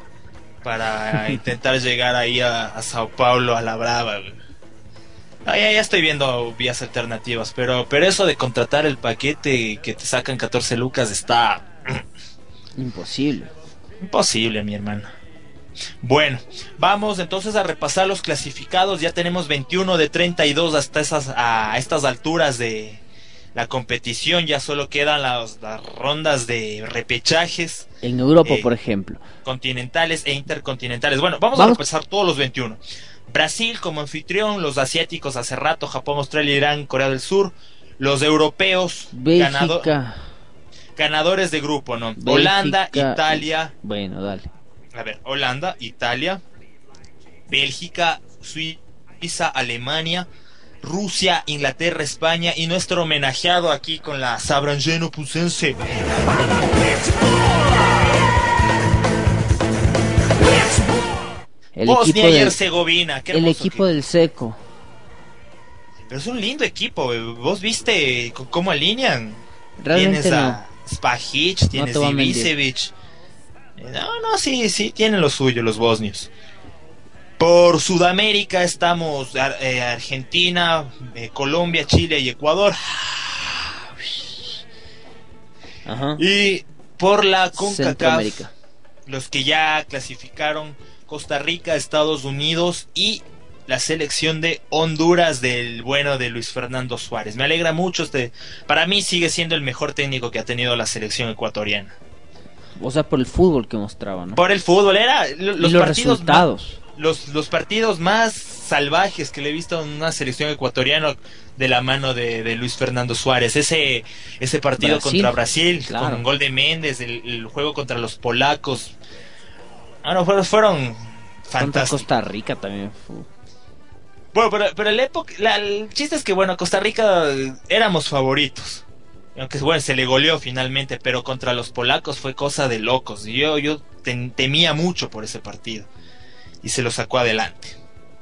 Speaker 9: para intentar llegar ahí a, a Sao Paulo, a la brava, güey. Ah, ya, ya estoy viendo vías alternativas, pero pero eso de contratar el paquete que te sacan catorce lucas está
Speaker 2: imposible.
Speaker 9: Imposible, mi hermano. Bueno, vamos entonces a repasar los clasificados. Ya tenemos veintiuno de treinta y dos hasta esas, a estas alturas de la competición. Ya solo quedan las, las rondas de repechajes.
Speaker 2: En Europa,
Speaker 9: eh,
Speaker 2: por ejemplo.
Speaker 9: Continentales e intercontinentales. Bueno, vamos,
Speaker 2: vamos
Speaker 9: a repasar todos los veintiuno. Brasil como anfitrión, los asiáticos hace rato, Japón, Australia, Irán, Corea del Sur, los europeos, ganado, ganadores de grupo, ¿no? Bélgica, Holanda, Italia.
Speaker 2: Bueno, dale.
Speaker 9: A ver, Holanda, Italia, Bélgica, Suiza, Alemania, Rusia, Inglaterra, España y nuestro homenajeado aquí con la Sabrangeno Pusense.
Speaker 2: El
Speaker 9: Bosnia
Speaker 2: equipo
Speaker 9: y
Speaker 2: del,
Speaker 9: Herzegovina, qué
Speaker 2: el
Speaker 9: hermoso
Speaker 2: equipo del Seco.
Speaker 9: Pero es un lindo equipo. ¿Vos viste cómo alinean?
Speaker 2: Realmente
Speaker 9: tienes
Speaker 2: no.
Speaker 9: a Spajic, tienes
Speaker 2: no
Speaker 9: a Ibisevic. No, no, sí, sí, tienen lo suyo los bosnios. Por Sudamérica estamos eh, Argentina, eh, Colombia, Chile y Ecuador.
Speaker 2: Ajá.
Speaker 9: Y por la CONCACAF,
Speaker 2: Centroamérica,
Speaker 9: los que ya clasificaron: Costa Rica, Estados Unidos y la selección de Honduras del bueno de Luis Fernando Suárez. Me alegra mucho, este, para mí sigue siendo el mejor técnico que ha tenido la selección ecuatoriana.
Speaker 2: O sea, por el fútbol que mostraba, ¿no?
Speaker 9: Por el fútbol, era los,
Speaker 2: y los
Speaker 9: partidos
Speaker 2: resultados.
Speaker 9: Más, los, los partidos más salvajes que le he visto en una selección ecuatoriana de la mano de, de Luis Fernando Suárez. Ese, ese partido
Speaker 2: Brasil,
Speaker 9: contra Brasil,
Speaker 2: claro,
Speaker 9: con un gol de Méndez, el, el juego contra los polacos. Ah, no, fueron, fueron
Speaker 2: contra
Speaker 9: fantásticos.
Speaker 2: Costa Rica también fue.
Speaker 9: Bueno, pero, pero el, época, la, el chiste es que, bueno, Costa Rica éramos favoritos. Aunque, bueno, se le goleó finalmente, pero contra los polacos fue cosa de locos. Yo, yo tem, temía mucho por ese partido. Y se lo sacó adelante.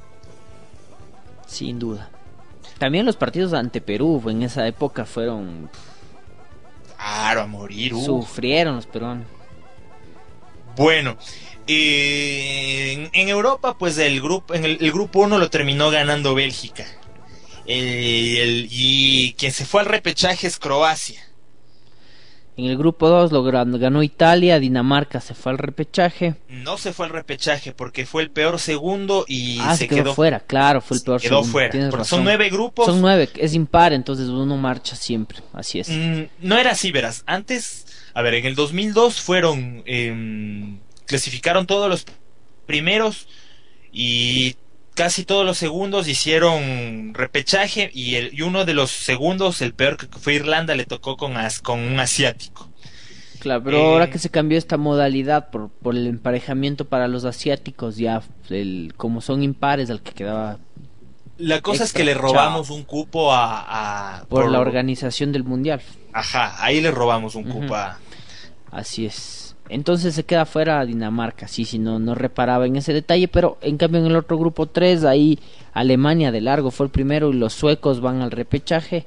Speaker 2: Sin duda. También los partidos ante Perú en esa época fueron...
Speaker 9: Claro, a morir. Uh.
Speaker 2: Sufrieron los peruanos.
Speaker 9: Bueno, eh, en, en Europa, pues el grupo en el, el grupo uno lo terminó ganando Bélgica. El, el, y quien se fue al repechaje es Croacia.
Speaker 2: En el grupo dos lo gran- ganó Italia, Dinamarca se fue al repechaje.
Speaker 5: No se fue al repechaje porque fue el peor segundo y
Speaker 2: ah,
Speaker 5: se,
Speaker 2: se quedó,
Speaker 5: quedó
Speaker 2: fuera, claro, fue el peor
Speaker 5: quedó
Speaker 2: segundo,
Speaker 5: fuera.
Speaker 2: tienes
Speaker 5: Porque
Speaker 2: razón.
Speaker 5: son nueve grupos.
Speaker 2: Son nueve, es impar, entonces uno marcha siempre, así es.
Speaker 5: Mm, no era así, verás. Antes, a ver, en el dos mil dos fueron, eh, clasificaron todos los primeros y casi todos los segundos hicieron repechaje y, el, y uno de los segundos, el peor que fue Irlanda, le tocó con, as, con un asiático.
Speaker 2: Claro, pero
Speaker 5: Eh,
Speaker 2: ahora que se cambió esta modalidad por, por el emparejamiento para los asiáticos, ya el, como son impares, al que quedaba
Speaker 5: La cosa es
Speaker 2: extra,
Speaker 5: que le
Speaker 2: chao.
Speaker 5: robamos un cupo a... a
Speaker 2: por la organización del mundial.
Speaker 5: Ajá, ahí le robamos un
Speaker 2: Ujú.
Speaker 5: cupo a...
Speaker 2: Así es. Entonces se queda fuera Dinamarca, sí, sí, no, no reparaba en ese detalle, pero en cambio en el otro grupo tres, ahí Alemania de largo fue el primero y los suecos van al repechaje.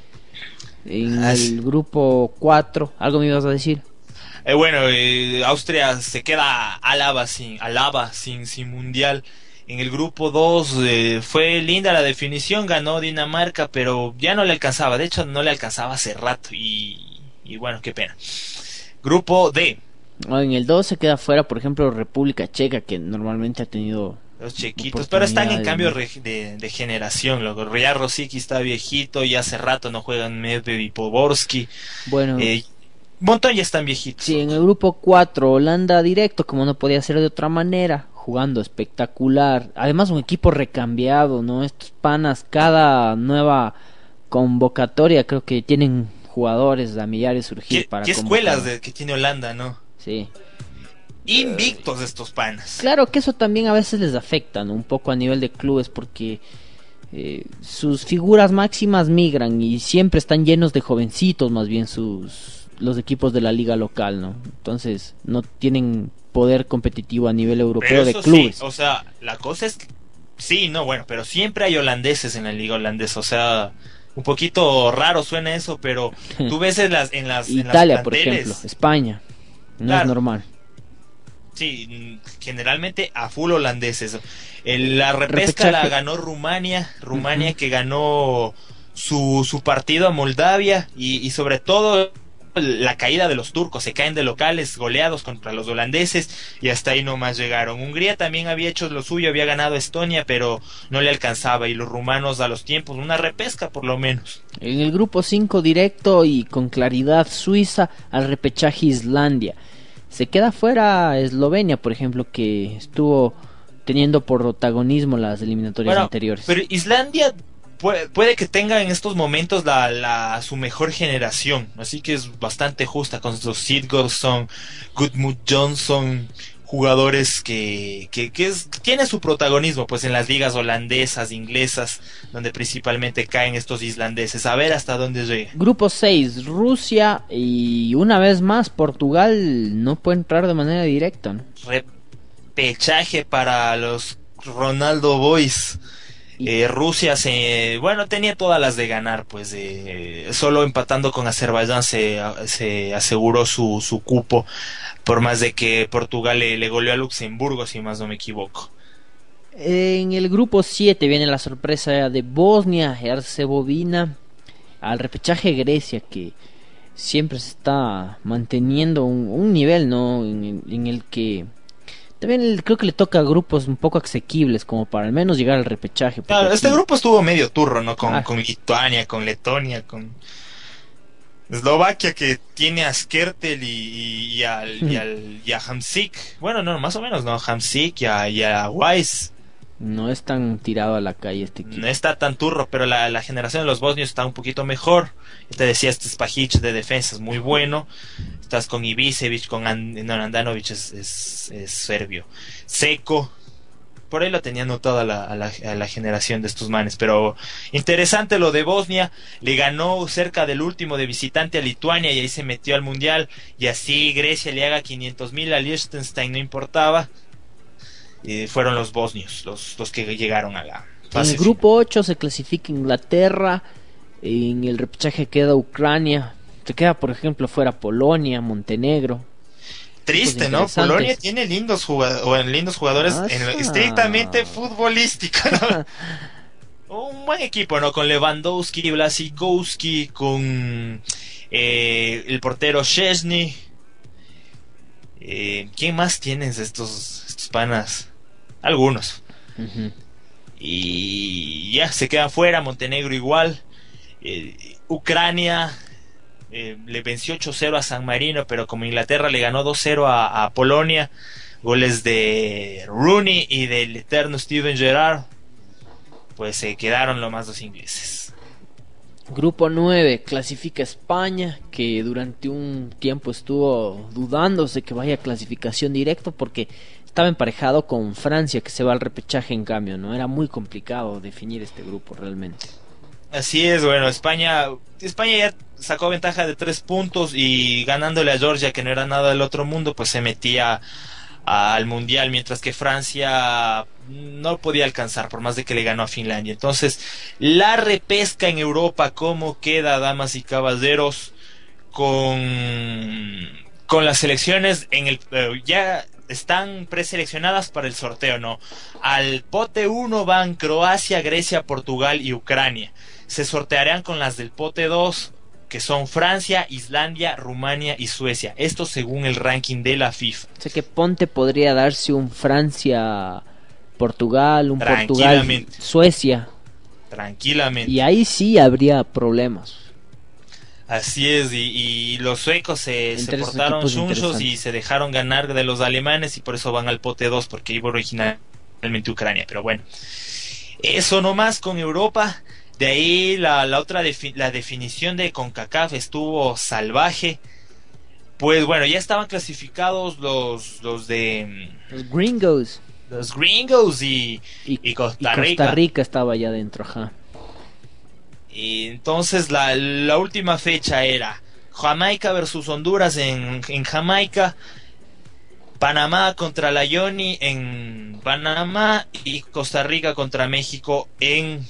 Speaker 2: En
Speaker 5: Así.
Speaker 2: el grupo cuatro, ¿algo me ibas a decir?
Speaker 5: Eh, bueno, eh, Austria se queda alaba sin, alaba sin, sin mundial. En el grupo dos eh, fue linda la definición, ganó Dinamarca, pero ya no le alcanzaba. De hecho, no le alcanzaba hace rato y, y bueno, qué pena. Grupo D,
Speaker 2: No, en el dos se queda fuera, por ejemplo, República Checa, que normalmente ha tenido
Speaker 5: los chiquitos, pero están en
Speaker 2: oportunidades,
Speaker 5: cambio
Speaker 2: ¿no?
Speaker 5: re- de, de generación. Luego, ya Rosicky está viejito y hace rato no juegan Medved y Poborski.
Speaker 2: Bueno,
Speaker 5: Eh, un montón ya están viejitos.
Speaker 2: sí, en el grupo cuatro, Holanda directo, como no podía ser de otra manera, jugando espectacular. Además, un equipo recambiado, ¿no? Estos panas, cada nueva convocatoria, creo que tienen jugadores a millares surgir
Speaker 5: ¿Qué,
Speaker 2: para
Speaker 5: qué
Speaker 2: convocar.
Speaker 5: escuelas de, que tiene Holanda, no?
Speaker 2: Sí.
Speaker 5: Invictos estos panas.
Speaker 2: Claro que eso también a veces les afecta, ¿no? Un poco a nivel de clubes, porque eh, sus figuras máximas migran y siempre están llenos de jovencitos, más bien sus los equipos de la liga local, ¿no? Entonces no tienen poder competitivo a nivel europeo
Speaker 5: Pero
Speaker 2: de
Speaker 5: eso
Speaker 2: clubes.
Speaker 5: sí, o sea, la cosa es que sí, no, bueno, pero siempre hay holandeses en la liga holandesa, o sea, un poquito raro suena eso, pero tú ves en las en las en las
Speaker 2: Italia, por
Speaker 5: planteles,
Speaker 2: ejemplo, España, no
Speaker 5: Claro.
Speaker 2: es normal.
Speaker 5: sí, mm, generalmente a full holandeses. El- la repesca
Speaker 2: Repechaje.
Speaker 5: la ganó Rumania, Rumania
Speaker 2: Ujú.
Speaker 5: que ganó su su partido a Moldavia y, y sobre todo la caída de los turcos, se caen de locales goleados contra los holandeses y hasta ahí nomás llegaron. Hungría también había hecho lo suyo, había ganado a Estonia, pero no le alcanzaba y los rumanos a los tiempos, una repesca por lo menos.
Speaker 2: En el grupo cinco directo y con claridad Suiza al repechaje Islandia. Se queda fuera Eslovenia, por ejemplo, que estuvo teniendo por protagonismo las eliminatorias
Speaker 5: Bueno,
Speaker 2: anteriores.
Speaker 5: pero Islandia puede, puede que tenga en estos momentos la, la su mejor generación, así que es bastante justa con sus Sigurdsson, Gudmund Johnson, jugadores que, que, que es, tiene su protagonismo pues en las ligas holandesas, inglesas, donde principalmente caen estos islandeses. A ver hasta dónde llega.
Speaker 2: Grupo seis, Rusia y una vez más Portugal no puede entrar de manera directa, ¿no?
Speaker 5: Repechaje para los Ronaldo Boys. Eh, Rusia se, bueno, tenía todas las de ganar, pues eh, solo empatando con Azerbaiyán se, se aseguró su, su cupo, por más de que Portugal le, le goleó a Luxemburgo, si más no me equivoco.
Speaker 2: En el grupo siete viene la sorpresa de Bosnia Herzegovina al repechaje Grecia, que siempre se está manteniendo un, un nivel, ¿no? En, en el que también el- creo que le toca a grupos un poco asequibles como para al menos llegar al repechaje. porque
Speaker 5: Claro, este
Speaker 2: aquí-
Speaker 5: grupo estuvo medio turro, ¿no? Con,
Speaker 2: Ah.
Speaker 5: con Lituania, con Letonia, con Eslovaquia, que tiene a Skertel y, y, y al, y, al, y a Hamsik. Bueno, no, más o menos, ¿no? Hamsik y a, y a Weiss.
Speaker 2: no es tan tirado a la calle este equipo.
Speaker 5: No está tan turro, pero la, la generación de los bosnios está un poquito mejor. Ya te decía, este Spajic de defensa es muy bueno. Estás con Ibisevic, con And- no, Andanovic es, es, es serbio. Seco. Por ahí lo tenía anotado a la, a, la, a la generación de estos manes. Pero interesante lo de Bosnia. Le ganó cerca del último de visitante a Lituania y ahí se metió al mundial. Y así Grecia le haga quinientos mil a Liechtenstein, no importaba. Eh, fueron los bosnios los, los que llegaron a la
Speaker 2: En
Speaker 5: fase
Speaker 2: el grupo ocho se clasifica Inglaterra, en el repechaje queda Ucrania, se queda por ejemplo fuera Polonia, Montenegro.
Speaker 5: Triste, ¿no?
Speaker 2: interesantes.
Speaker 5: Polonia tiene lindos jugadores, lindos jugadores
Speaker 2: Ah,
Speaker 5: en lo
Speaker 2: sí.
Speaker 5: estrictamente futbolístico, ¿no? Un buen equipo, ¿no? Con Lewandowski, Blasikowski, con eh, el portero Szczesny. Eh, ¿Quién más tienes de estos, estos panas? Algunos.
Speaker 2: Ujú.
Speaker 5: Y ya se quedan fuera. Montenegro igual. eh, Ucrania eh, le venció ocho cero a San Marino, pero como Inglaterra le ganó dos cero a, a Polonia, goles de Rooney y del eterno Steven Gerrard, pues se quedaron lo más los ingleses.
Speaker 2: Grupo nueve, clasifica España, que durante un tiempo estuvo dudándose que vaya a clasificación directo porque estaba emparejado con Francia, que se va al repechaje en cambio, ¿no? Era muy complicado definir este grupo realmente.
Speaker 5: Así es, bueno, España España ya sacó ventaja de tres puntos y ganándole a Georgia, que no era nada del otro mundo, pues se metía al Mundial, mientras que Francia no podía alcanzar, por más de que le ganó a Finlandia. Entonces, la repesca en Europa, ¿cómo queda, damas y caballeros? Con, con las selecciones en el eh, ya están preseleccionadas para el sorteo, ¿no? Al pote uno van Croacia, Grecia, Portugal y Ucrania. Se sortearán con las del pote dos, que son Francia, Islandia, Rumania y Suecia. Esto según el ranking de la FIFA.
Speaker 2: O sea que ponte podría darse un Francia, Portugal, un Portugal, Suecia.
Speaker 5: Tranquilamente.
Speaker 2: Y ahí sí habría problemas.
Speaker 5: Así es, y, y los suecos se, se portaron chunchos y se dejaron ganar de los alemanes y por eso van al pote dos, porque iba originalmente Ucrania. Pero bueno, eso nomás con Europa. De ahí la, la otra defi- la definición de CONCACAF estuvo salvaje. Pues bueno, ya estaban clasificados los los de
Speaker 2: los gringos,
Speaker 5: los gringos y,
Speaker 2: y,
Speaker 5: y Costa Rica.
Speaker 2: Y Costa Rica estaba ya dentro, ajá.
Speaker 5: Y entonces la, la última fecha era Jamaica versus Honduras en, en Jamaica, Panamá contra la Ioni en Panamá y Costa Rica contra México en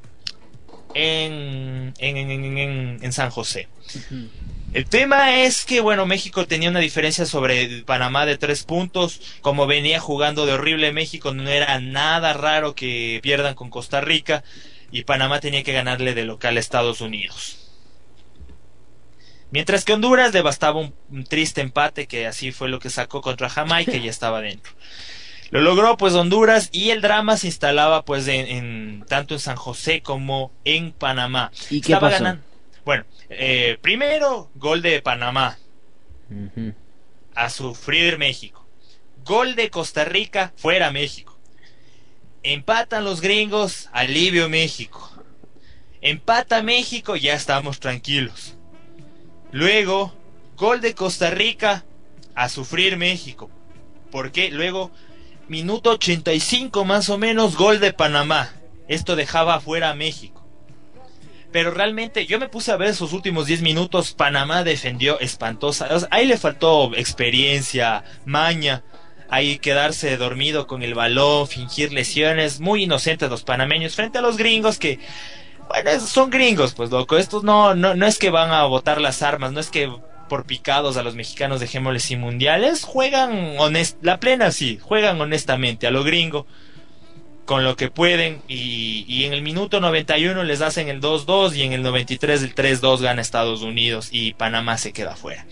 Speaker 5: En, en, en, en, en San José. Uh-huh. El tema es que, bueno, México tenía una diferencia sobre Panamá de tres puntos. Como venía jugando de horrible México, no era nada raro que pierdan con Costa Rica. Y Panamá tenía que ganarle de local a Estados Unidos. Mientras que Honduras le bastaba un, un triste empate, que así fue lo que sacó contra Jamaica y ya estaba dentro. Lo logró pues Honduras y el drama se instalaba pues en, en tanto en San José como en Panamá.
Speaker 2: ¿Y qué
Speaker 5: Estaba
Speaker 2: pasó?
Speaker 5: Ganando. Bueno, eh, primero gol de Panamá.
Speaker 2: Uh-huh.
Speaker 5: A sufrir México. Gol de Costa Rica, fuera México. Empatan los gringos, alivio México. Empata México, ya estamos tranquilos. Luego, gol de Costa Rica, a sufrir México. ¿Por qué? Luego, minuto ochenta y cinco más o menos, gol de Panamá. Esto dejaba afuera a México. Pero realmente yo me puse a ver esos últimos diez minutos. Panamá defendió espantosa. O sea, ahí le faltó experiencia, maña. Ahí quedarse dormido con el balón, fingir lesiones. Muy inocentes los panameños frente a los gringos que... Bueno, son gringos, pues loco. Estos no, no, no es que van a botar las armas. No es que... por picados a los mexicanos dejémosles sin mundiales, juegan honest la plena sí, juegan honestamente a lo gringo con lo que pueden y, y en el minuto noventa y uno les hacen el dos dos y en el noventa y tres el tres dos gana Estados Unidos y Panamá se queda fuera.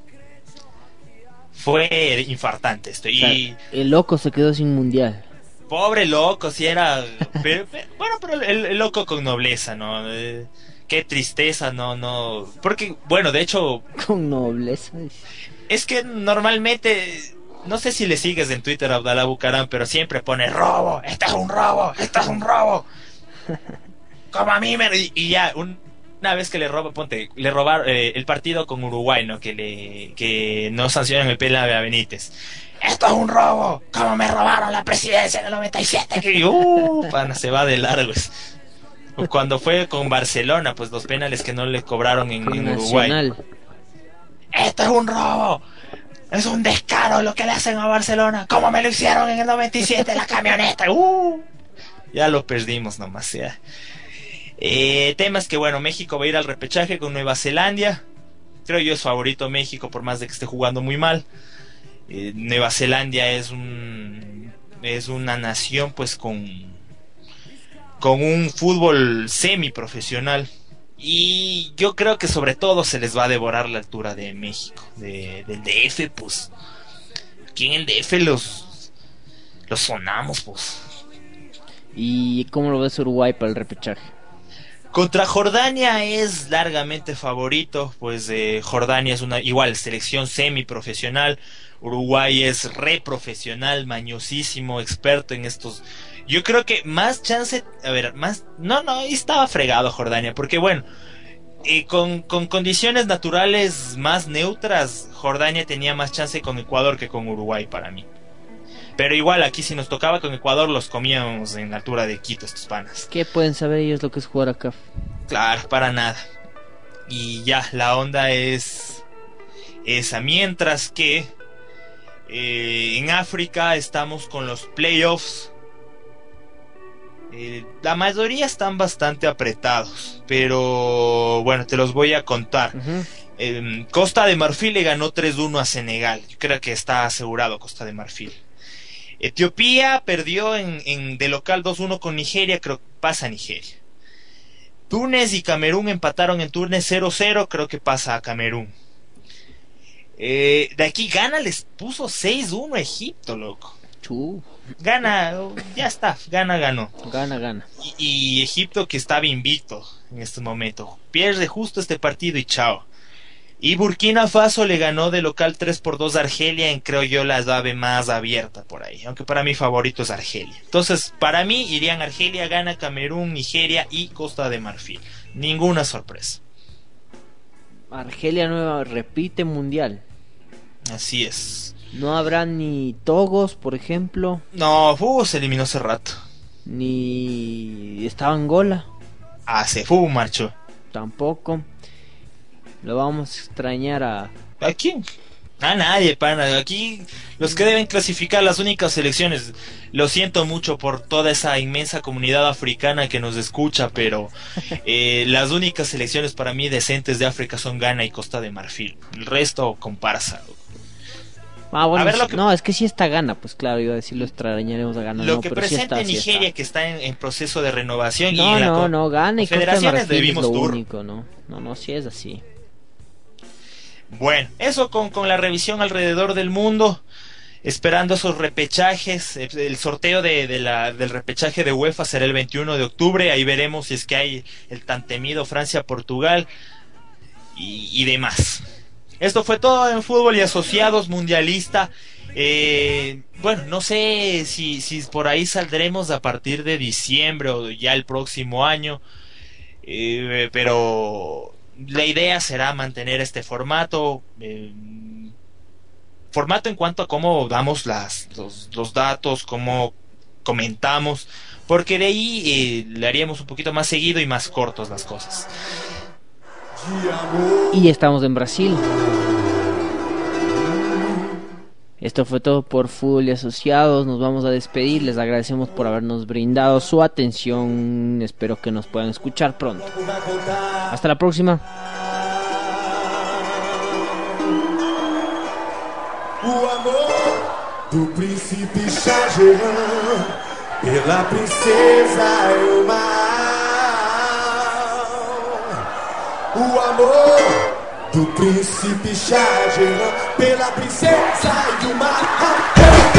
Speaker 5: Fue infartante esto. Y
Speaker 2: o sea, el loco se quedó sin mundial.
Speaker 5: Pobre loco, si era pero, pero, bueno, pero el, el loco con nobleza, ¿no? Eh, Qué tristeza, no, no. Porque, bueno, de hecho.
Speaker 2: Con nobleza.
Speaker 5: Es que normalmente. No sé si le sigues en Twitter a Abdalá Bucaram, pero siempre pone robo. Este es un robo, este es un robo. Como a mí me. Y, y ya, un, una vez que le roba, ponte, le robaron eh, el partido con Uruguay, ¿no? Que le. Que no sancionan el penal a Benítez. Esto es un robo. Como me robaron la presidencia en el noventa y siete. Que, uh, pana, se va de largos. Cuando fue con Barcelona, pues los penales que no le cobraron en, en Uruguay. Esto es un robo. Es un descaro lo que le hacen a Barcelona. Como me lo hicieron en el noventa y siete la camioneta. Uh, ya lo perdimos nomás. Ya. Eh, temas que bueno, México va a ir al repechaje con Nueva Zelanda. Creo yo es favorito México por más de que esté jugando muy mal. Eh, Nueva Zelanda es un es una nación pues con con un fútbol semiprofesional.
Speaker 9: Y yo creo que sobre todo se les va a devorar la altura de México, de, del D F, pues. Aquí en el D F los, los sonamos, pues.
Speaker 2: ¿Y cómo lo ves Uruguay para el repechaje?
Speaker 9: Contra Jordania es largamente favorito, pues eh, Jordania es una igual selección semiprofesional, Uruguay es re profesional, mañosísimo, experto en estos. Yo creo que más chance, a ver, más, no, no, estaba fregado Jordania, porque bueno, eh, con, con condiciones naturales más neutras, Jordania tenía más chance con Ecuador que con Uruguay para mí. Pero igual aquí si nos tocaba con Ecuador los comíamos en la altura de Quito estos panas.
Speaker 2: ¿Qué pueden saber ellos lo que es jugar acá?
Speaker 9: Claro, para nada. Y ya, la onda es esa. Mientras que eh, en África estamos con los playoffs. Eh, la mayoría están bastante apretados, pero bueno, te los voy a contar.
Speaker 2: Uh-huh.
Speaker 9: eh, Costa de Marfil le ganó tres uno a Senegal. Yo creo que está asegurado Costa de Marfil. Etiopía perdió en, en de local dos uno con Nigeria, creo que pasa a Nigeria. Túnez y Camerún empataron en Túnez cero cero, creo que pasa a Camerún. Eh, de aquí Ghana les puso seis uno a Egipto, loco.
Speaker 2: Chú.
Speaker 9: Ghana, ya está, Ghana ganó.
Speaker 2: Gana, gana.
Speaker 9: Y, y Egipto, que estaba invicto en este momento, pierde justo este partido y chao. Y Burkina Faso le ganó de local tres por dos a Argelia en, creo yo, la llave más abierta por ahí. Aunque para mí favorito es Argelia. Entonces, para mí irían Argelia, Ghana, Camerún, Nigeria y Costa de Marfil. Ninguna sorpresa.
Speaker 2: Argelia nueva repite mundial.
Speaker 9: Así es.
Speaker 2: No habrá ni Togos, por ejemplo.
Speaker 9: No, uh, se eliminó hace rato.
Speaker 2: Ni estaba Angola.
Speaker 9: Ah, se fue, marchó.
Speaker 2: Tampoco. Lo vamos a extrañar a...
Speaker 9: ¿A quién? A nadie, pana. Aquí los que deben clasificar las únicas selecciones. Lo siento mucho por toda esa inmensa comunidad africana que nos escucha, pero eh, las únicas selecciones para mí decentes de África son Ghana y Costa de Marfil. El resto comparsa.
Speaker 2: Ah, bueno,
Speaker 9: A ver, lo que-
Speaker 2: no, es que sí está Ghana, pues claro, iba a decir lo extrañaremos a Ghana.
Speaker 9: Lo
Speaker 2: no,
Speaker 9: que
Speaker 2: pero sí
Speaker 9: presenta
Speaker 2: está, sí
Speaker 9: Nigeria,
Speaker 2: está.
Speaker 9: que está en, en proceso de renovación. y
Speaker 2: No,
Speaker 9: en la
Speaker 2: no,
Speaker 9: co-
Speaker 2: no, Ghana y Costa de
Speaker 9: Confederaciones
Speaker 2: Marfil es
Speaker 9: debimos
Speaker 2: lo
Speaker 9: tour.
Speaker 2: único, ¿no? No, no, sí es así.
Speaker 9: Bueno, eso con, con la revisión alrededor del mundo, esperando esos repechajes. El sorteo de, de la, del repechaje de UEFA será el veintiuno de octubre. Ahí veremos si es que hay el tan temido Francia-Portugal y, y demás. Esto fue todo en Fútbol y Asociados Mundialista. Eh, bueno, no sé si, si por ahí saldremos a partir de diciembre o ya el próximo año, eh, pero la idea será mantener este formato, eh, formato en cuanto a cómo damos las, los, los datos, cómo comentamos, porque de ahí eh, le haríamos un poquito más seguido y más cortos las cosas.
Speaker 2: Y estamos en Brasil. Esto fue todo por Fútbol y Asociados. Nos vamos a despedir. Les agradecemos por habernos brindado su atención. Espero que nos puedan escuchar pronto. Hasta la próxima.
Speaker 10: O amor do príncipe Shahjahan pela princesa Elmar. O amor do príncipe Shahjahan pela princesa Elmar.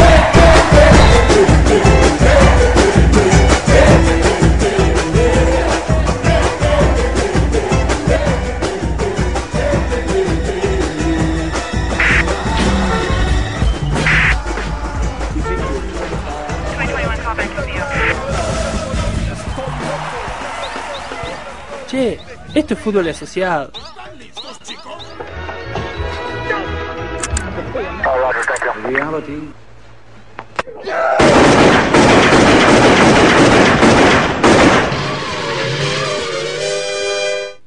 Speaker 11: Che, esto es Fútbol y Asociado.
Speaker 12: Reality